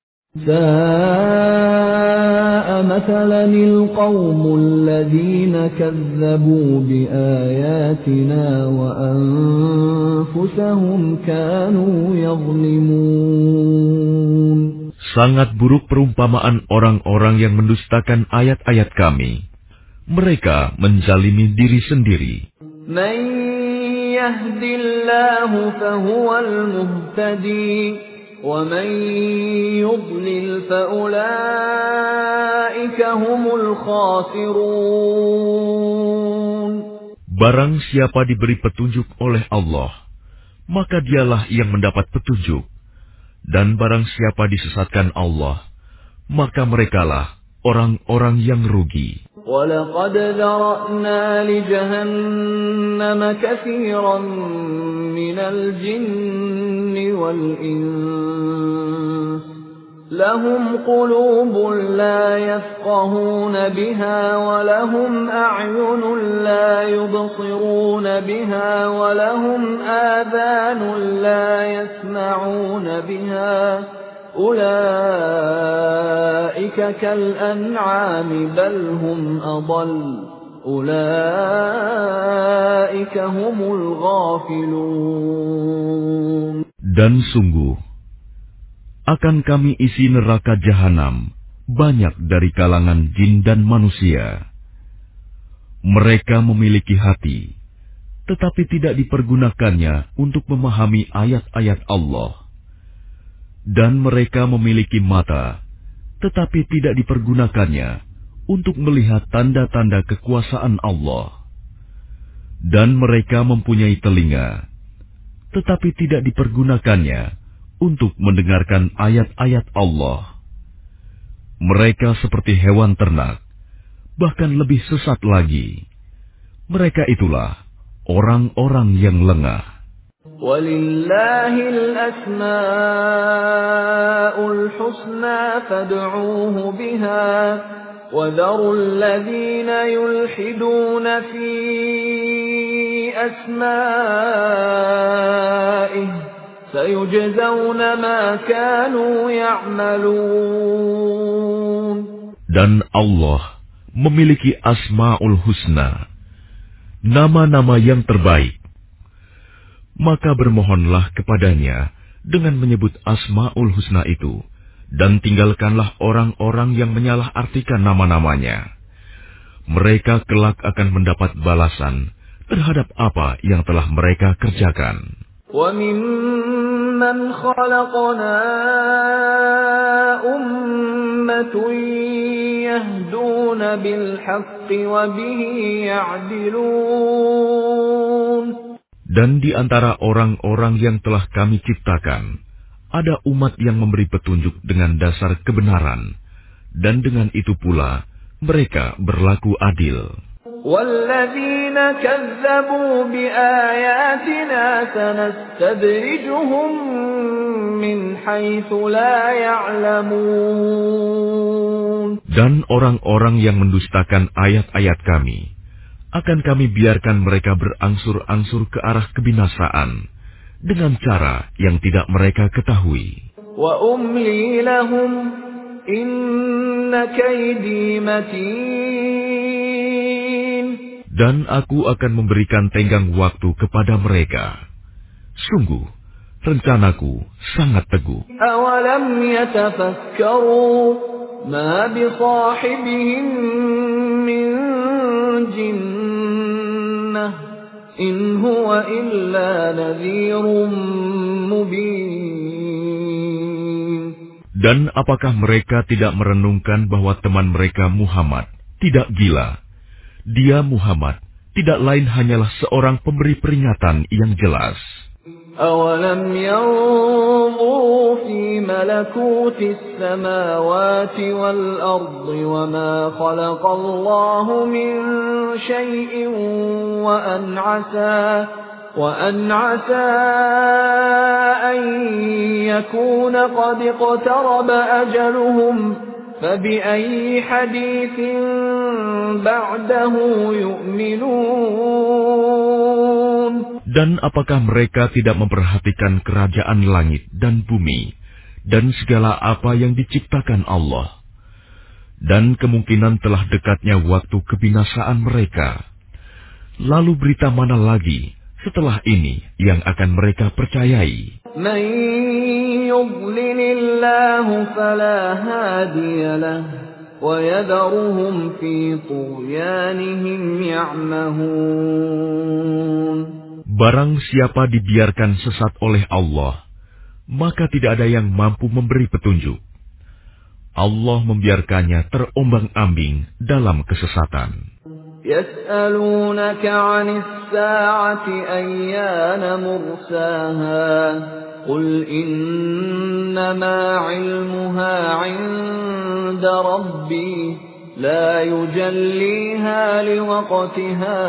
سَاءَ مَثَلًا الْقَوْمُ الَّذِينَ كَذَّبُوا بِآيَاتِنَا وَأَنفُسَهُمْ كَانُوا يَظْلِمُونَ. Sangat buruk perumpamaan orang-orang yang mendustakan ayat-ayat kami. Mereka menzalimi diri sendiri. مَن يَهْدِ اللَّهُ فَهُوَ الْمُهْتَدِي وَمَن يُضْلِلْ فَأُولَئِكَ هُمُ الْخَاسِرُونَ. Barang siapa diberi petunjuk oleh Allah, maka dialah yang mendapat petunjuk. Dan barang siapa disesatkan Allah, maka merekalah orang-orang yang rugi. وَلَقَدْ ذَرَأْنَا لِجَهَنَّمَ كَثِيرًا مِنَ الْجِنِّ وَالْإِنسِ لَهُمْ قُلُوبٌ لَا يَفْقَهُونَ بِهَا وَلَهُمْ أَعْيُنٌ لَا يُبْصِرُونَ بِهَا وَلَهُمْ آذَانٌ لَا يَسْمَعُونَ بِهَا أُولَئِكَ كَالْأَنْعَامِ بَلْ هُمْ أَضَلُّ أُولَئِكَ هُمُ الْغَافِلُونَ. Dan sungguh, akan kami isi neraka jahanam banyak dari kalangan jin dan manusia. Mereka memiliki hati, tetapi tidak dipergunakannya untuk memahami ayat-ayat Allah. Dan mereka memiliki mata, tetapi tidak dipergunakannya untuk melihat tanda-tanda kekuasaan Allah. Dan mereka mempunyai telinga, tetapi tidak dipergunakannya untuk mendengarkan ayat-ayat Allah. Mereka seperti hewan ternak, bahkan lebih sesat lagi. Mereka itulah orang-orang yang lengah. وَلِلَّهِ الْأَسْمَاءُ الْحُسْنَى فَادْعُوهُ بِهَا وَذَرُوا الَّذِينَ يُلْحِدُونَ فِي أَسْمَائِهِ سَيُجْزَوْنَ مَا كَانُوا يَعْمَلُونَ. Dan Allah memiliki Asma'ul Husna, nama-nama yang terbaik. Maka bermohonlah kepadanya dengan menyebut Asma'ul Husna itu, dan tinggalkanlah orang-orang yang menyalahartikan nama-namanya. Mereka kelak akan mendapat balasan terhadap apa yang telah mereka kerjakan. وَمِمَّنْ خَلَقْنَا أُمَّةٌ يَهْدُونَ بِالْحَقِّ وَبِهِ يَعْدِلُونَ. Dan di antara orang-orang yang telah kami ciptakan, ada umat yang memberi petunjuk dengan dasar kebenaran, dan dengan itu pula mereka berlaku adil. وَالَّذِينَ كَذَّبُوا بِآيَاتِنَا سَنَسْتَدْرِجُهُم مِّنْ حَيْثُ لَا يَعْلَمُونَ. Dan orang-orang yang mendustakan ayat-ayat kami, akan kami biarkan mereka berangsur-angsur ke arah kebinasaan dengan cara yang tidak mereka ketahui. وَأُمْلِي لَهُمْ إِنَّ كَيْدِي مَتِينٌ. Dan aku akan memberikan tenggang waktu kepada mereka. Sungguh, rencanaku sangat teguh. أَوَلَمْ يَتَفَكَّرُوا مَا بِصَاحِبِهِم مِّن جِنَّةٍ إِنْ هُوَ إِلَّا نَذِيرٌ مُبِينٌ. Dan apakah mereka tidak merenungkan bahwa teman mereka Muhammad tidak gila? Dia Muhammad tidak lain hanyalah seorang pemberi peringatan yang jelas. أَوَلَمْ يَنظُرُوا فِي مَلَكُوتِ السَّمَاوَاتِ وَالْأَرْضِ وَمَا خَلَقَ اللَّهُ مِن شَيْءٍ وَأَنْ عَسَىٰ وأن عسى أن يكون قد اقترب أجلهم فبأي حديث بعده يؤمنون. Dan apakah mereka tidak memperhatikan kerajaan langit dan bumi dan segala apa yang diciptakan Allah? Dan kemungkinan telah dekatnya waktu kebinasaan mereka. Lalu berita mana lagi setelah ini yang akan mereka percayai? Man yudlilillahu fala hadiyalah wa yadharuhum fi tughyanihim ya'mahun. Barang siapa dibiarkan sesat oleh Allah, maka tidak ada yang mampu memberi petunjuk. Allah membiarkannya terombang-ambing dalam kesesatan. يسألونك عن الساعة أيان مرساها قل إنما علمها عند ربي لا يجليها لوقتها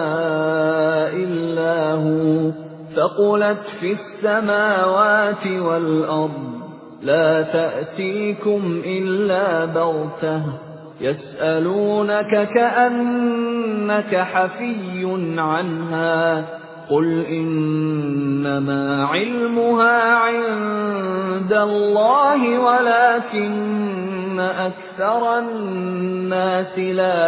إلا هو ثقلت في السماوات والأرض لا تأتيكم إلا بغتة يسألونك كأنك حفي عنها قل إنما علمها عند الله ولكن أكثر الناس لا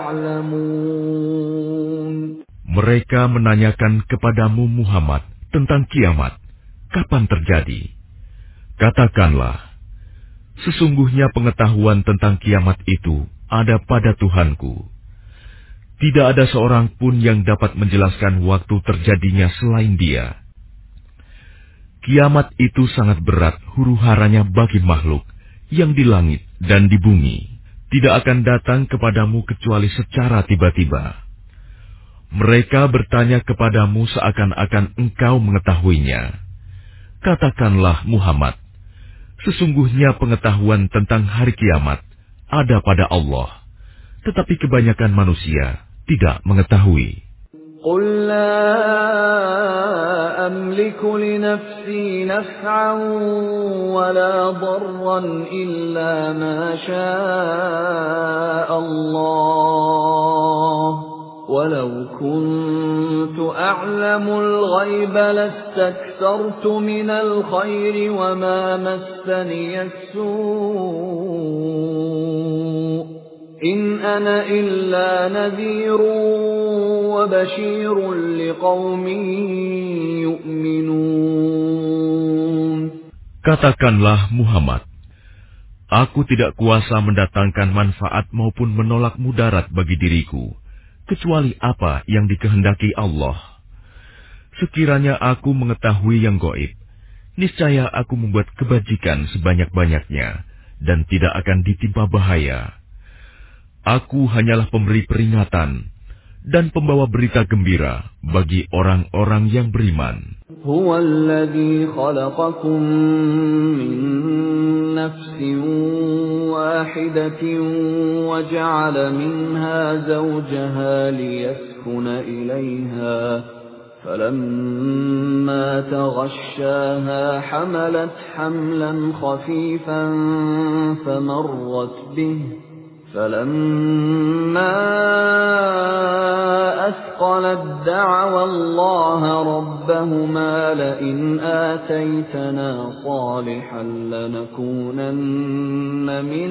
يعلمون. Mereka menanyakan kepadamu Muhammad tentang kiamat, kapan terjadi? Katakanlah, sesungguhnya pengetahuan tentang kiamat itu ada pada Tuhanku. Tidak ada seorang pun yang dapat menjelaskan waktu terjadinya selain Dia. Kiamat itu sangat berat huru-haranya bagi makhluk yang di langit dan di bumi. Tidak akan datang kepadamu kecuali secara tiba-tiba. Mereka bertanya kepadamu seakan-akan engkau mengetahuinya. Katakanlah Muhammad, sesungguhnya pengetahuan tentang hari kiamat ada pada Allah, tetapi kebanyakan manusia tidak mengetahui. قل لا أملك لنفسي نفعا ولا ضرا إلا ما شاء الله ولو كنت أعلم الغيب لاستكثرت من الخير وما مسني السوء إن أنا إلا نذير وبشير لقوم يؤمنون. Katakanlah Muhammad, aku tidak kuasa mendatangkan manfaat maupun menolak mudarat bagi diriku, kecuali apa yang dikehendaki Allah. Sekiranya aku mengetahui yang gaib, niscaya aku membuat kebajikan sebanyak-banyaknya dan tidak akan ditimpa bahaya. Aku hanyalah pemberi peringatan dan pembawa berita gembira bagi orang-orang yang beriman. Huwa alladhi khalaqakum min nafsin wahidatin wa ja'ala minha zawjaha liyaskuna ilayha falamma taghashshaha hamalat hamlan khafifan famarrat bihi فلما أثقلت دعوا الله ربهما لئن آتيتنا صالحا لنكونن من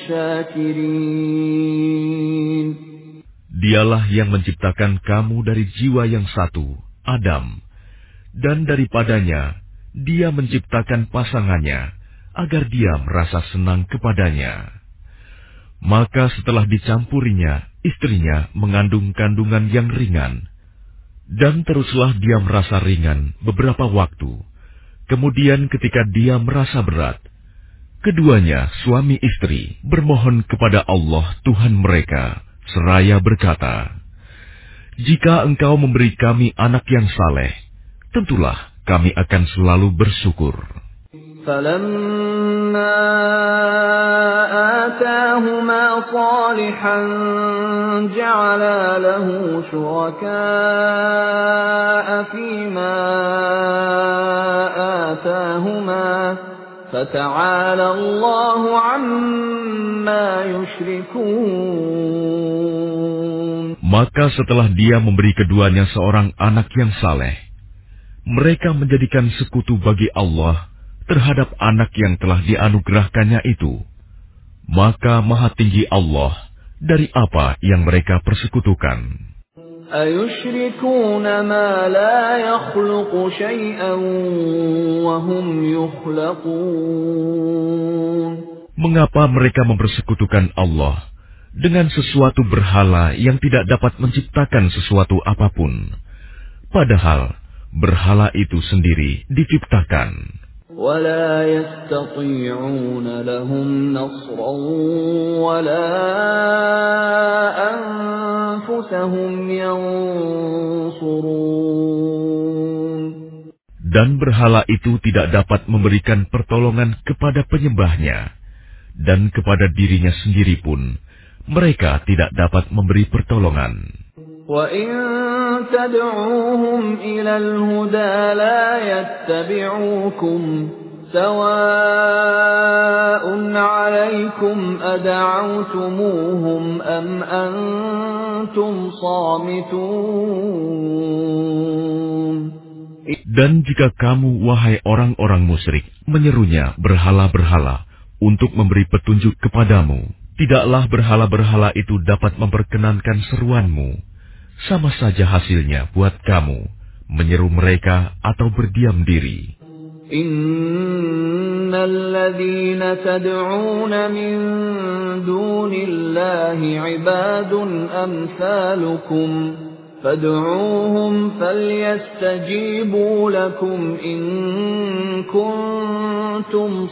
الشاكرين. Dialah yang menciptakan kamu dari jiwa yang satu, Adam, dan daripadanya Dia menciptakan pasangannya agar dia merasa senang kepadanya. Maka setelah dicampurinya, istrinya mengandung kandungan yang ringan. Dan teruslah dia merasa ringan beberapa waktu. Kemudian ketika dia merasa berat, keduanya suami istri bermohon kepada Allah Tuhan mereka, seraya berkata, "Jika engkau memberi kami anak yang saleh, tentulah kami akan selalu bersyukur." فَلَمَّا آتَاهُمَا صَالِحًا جَعَلَا لَهُ شُرَكَاءَ فِيمَا آتَاهُمَا فَتَعَالَى اللَّهُ عَمَّا يُشْرِكُونَ. Maka setelah dia memberi keduanya seorang anak yang saleh, mereka menjadikan sekutu bagi Allah terhadap anak yang telah dianugerahkannya itu. Maka Maha Tinggi Allah dari apa yang mereka persekutukan. أَيُشْرِكُونَ مَا لَا يَخْلُقُ شَيْئًا وَهُمْ يُخْلَقُونَ. Mengapa mereka mempersekutukan Allah dengan sesuatu berhala yang tidak dapat menciptakan sesuatu apapun, padahal berhala itu sendiri diciptakan. وَلَا يَسْتَطِيعُونَ لَهُمْ نَصْرًا وَلَا أَنفُسَهُمْ يَنصُرُونَ. Dan berhala itu tidak dapat memberikan pertolongan kepada penyembahnya, dan kepada dirinya sendiri pun mereka tidak dapat memberi pertolongan. وَإِن تَدْعُوهُمْ إِلَى الْهُدَى لَا يَتَّبِعُوكُمْ سَوَاءٌ عَلَيْكُمْ أَدَعَوْتُمُوهُمْ أَمْ أَنْتُمْ صَامِتُونَ. Dan jika kamu, wahai orang-orang musyrik, menyerunya berhala-berhala untuk memberi petunjuk kepadamu, tidaklah berhala-berhala itu dapat memperkenankan seruanmu. Sama saja hasilnya buat kamu menyeru mereka atau berdiam diri. Innal ladzina tad'una min dunillahi ibadun amsalukum fad'uuhum falyastajibu lakum in kuntum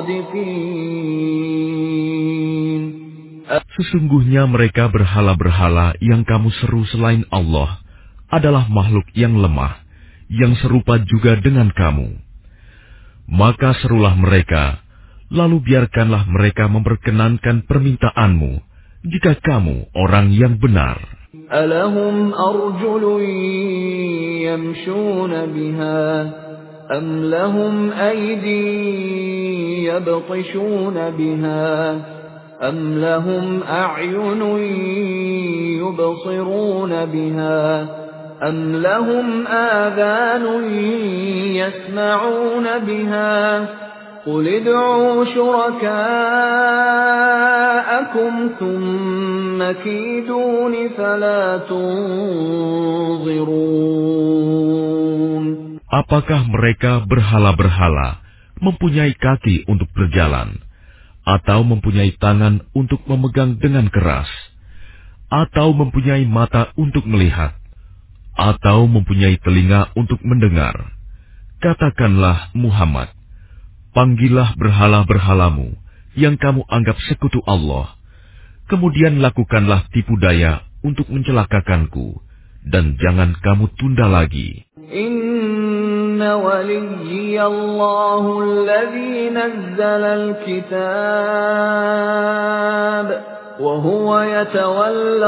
shadiqin. Sesungguhnya mereka berhala-berhala yang kamu seru selain Allah adalah makhluk yang lemah, yang serupa juga dengan kamu. Maka serulah mereka, lalu biarkanlah mereka memperkenankan permintaanmu, jika kamu orang yang benar. Alahum arjulun yamshuna biha, am lahum aydin yabtishuna biha, أَمْ لَهُمْ أَعْيُنٌ يُبْصِرُونَ بِهَا أَمْ لَهُمْ آذَانٌ يَسْمَعُونَ بِهَا قُلِ ادْعُوا شُرَكَاءَكُمْ ثُمَّ كِيدُونِ فَلَا تُنظِرُونَ. Apakah mereka berhala-berhala mempunyai kaki untuk berjalan, atau mempunyai tangan untuk memegang dengan keras, atau mempunyai mata untuk melihat, atau mempunyai telinga untuk mendengar? Katakanlah Muhammad, panggillah berhala-berhalamu yang kamu anggap sekutu Allah, kemudian lakukanlah tipu daya untuk mencelakakanku, dan jangan kamu tunda lagi. Inna waliyallahu alladhi nazzala al-kitab wa huwa yatawalla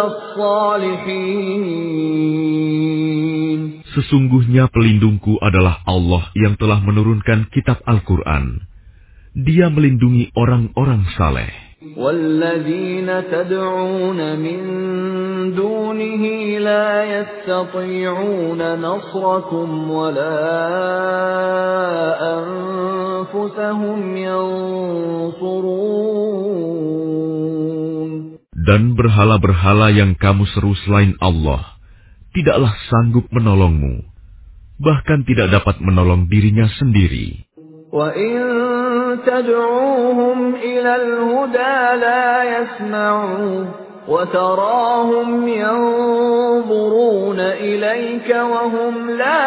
as-salihin. Sesungguhnya pelindungku adalah Allah yang telah menurunkan kitab Al-Quran. Dia melindungi orang-orang saleh. وَالَّذِينَ تَدْعُونَ مِن دُونِهِ لَا يَسْتَطِيعُونَ نَصْرَكُمْ وَلَا أَنفُسَهُمْ يَنصُرُونَ. Dan berhala-berhala yang kamu seru selain Allah tidaklah sanggup menolongmu, bahkan tidak dapat menolong dirinya sendiri. وَإِن تَدْعُوهُمْ إِلَى الْهُدَى لَا يَسْمَعُوا وَتَرَاهُمْ يَنظُرُونَ إِلَيْكَ وَهُمْ لَا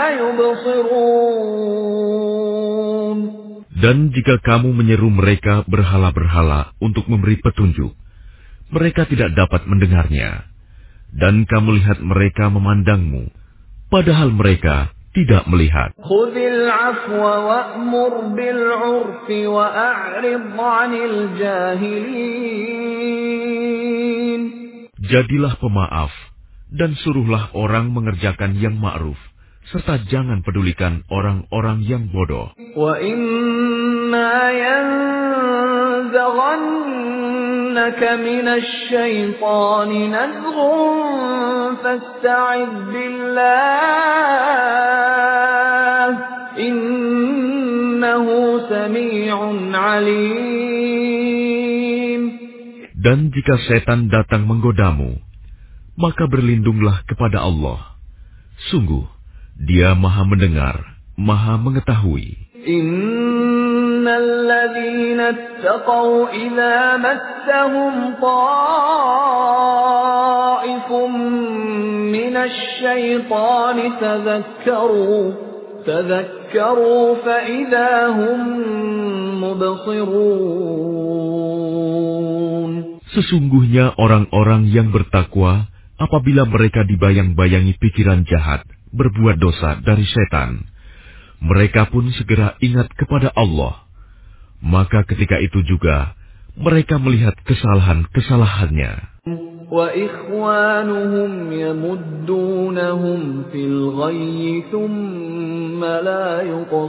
يُبْصِرُونَ. Dan jika kamu menyeru mereka berhala-berhala untuk memberi petunjuk, mereka tidak dapat mendengarnya. Dan kamu lihat mereka memandangmu, padahal mereka tidak melihat. Khudhil afwa wa'mur bil 'urfi wa a'rid 'anil jahilin. Jadilah pemaaf dan suruhlah orang mengerjakan yang ma'ruf, serta jangan pedulikan orang-orang yang bodoh. Wa imma yanzaghannaka minasy syaitani nazghun fasta'idz billah innahu sami'un 'alim. Dan jika setan datang menggodamu, maka berlindunglah kepada Allah. Sungguh, Dia Maha Mendengar, Maha Mengetahui. Innal ladzina ittaqaw idza massahum ta'ifun minasy syaitani tadhakkaru tadhakkaru fa idza hum mubsirun. Sesungguhnya orang-orang yang bertakwa, apabila mereka dibayang-bayangi pikiran jahat, berbuat dosa dari setan, mereka pun segera ingat kepada Allah. Maka ketika itu juga, mereka melihat kesalahan-kesalahannya. Wa ikhwanuhum yamuddunahum fil ghayyi thumma la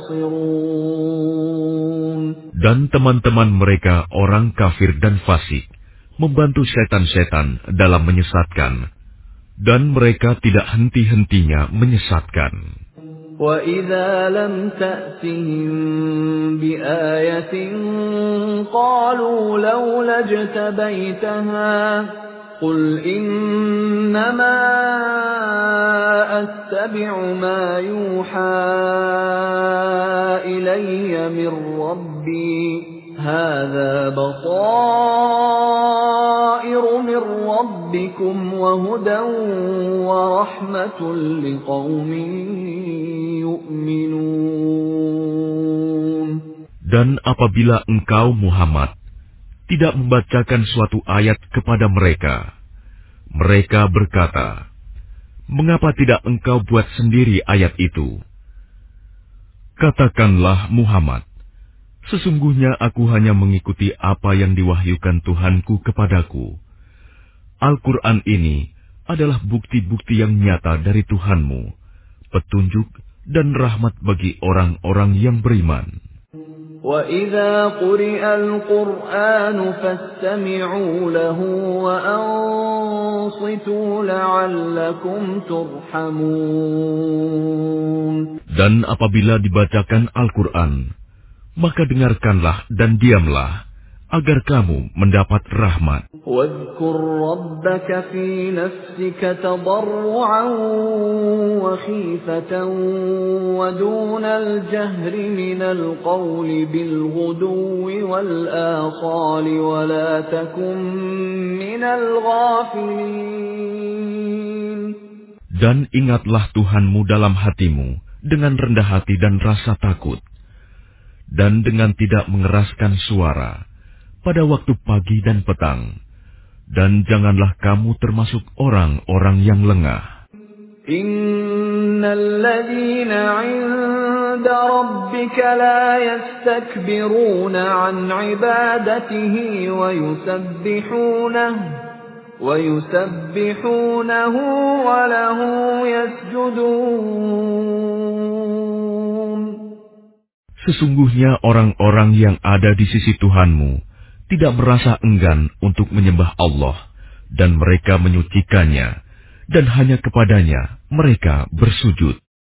yuqsirun. Dan teman-teman mereka orang kafir dan fasik membantu setan-setan dalam menyesatkan, dan mereka tidak henti-hentinya menyesatkan. Wa idza lam ta'tihim bi ayatin qalu laula jtabaitaha qul innama attabi'u ma yuha ilayya min rabbi هذا بصائر من ربكم وهدى ورحمة لقوم يؤمنون. Dan apabila engkau Muhammad tidak membacakan suatu ayat kepada mereka, mereka berkata, mengapa tidak engkau buat sendiri ayat itu? Katakanlah Muhammad, sesungguhnya aku hanya mengikuti apa yang diwahyukan Tuhanku kepadaku. Al-Quran ini adalah bukti-bukti yang nyata dari Tuhanmu, petunjuk dan rahmat bagi orang-orang yang beriman. وَإِذَا قُرِئَ الْقُرْآنُ فَاسْتَمِعُوا لَهُ وَأَنصِتُوا لَعَلَّكُمْ تُرْحَمُونَ. Dan apabila dibacakan Al-Quran, maka dengarkanlah dan diamlah, agar kamu mendapat rahmat. وَاذْكُرْ رَبَّكَ فِي نَفْسِكَ تَضَرُّعًا وَخِيفَةً وَدُونَ الْجَهْرِ مِنَ الْقَوْلِ بِالْغُدُوِّ وَالْآصَالِ وَلَا تَكُن مِّنَ الْغَافِلِينَ. Dan ingatlah Tuhanmu dalam hatimu dengan rendah hati dan rasa takut, dan dengan tidak mengeraskan suara pada waktu pagi dan petang, dan janganlah kamu termasuk orang-orang yang lengah. Innal ladzina 'inda rabbika la yastakbiruna 'an 'ibadatihi wa yusabbihunahu wa yusabbihunahu wa lahu yasjudun. Sesungguhnya orang-orang yang ada di sisi Tuhanmu tidak merasa enggan untuk menyembah Allah, dan mereka menyucikannya, dan hanya kepadanya mereka bersujud.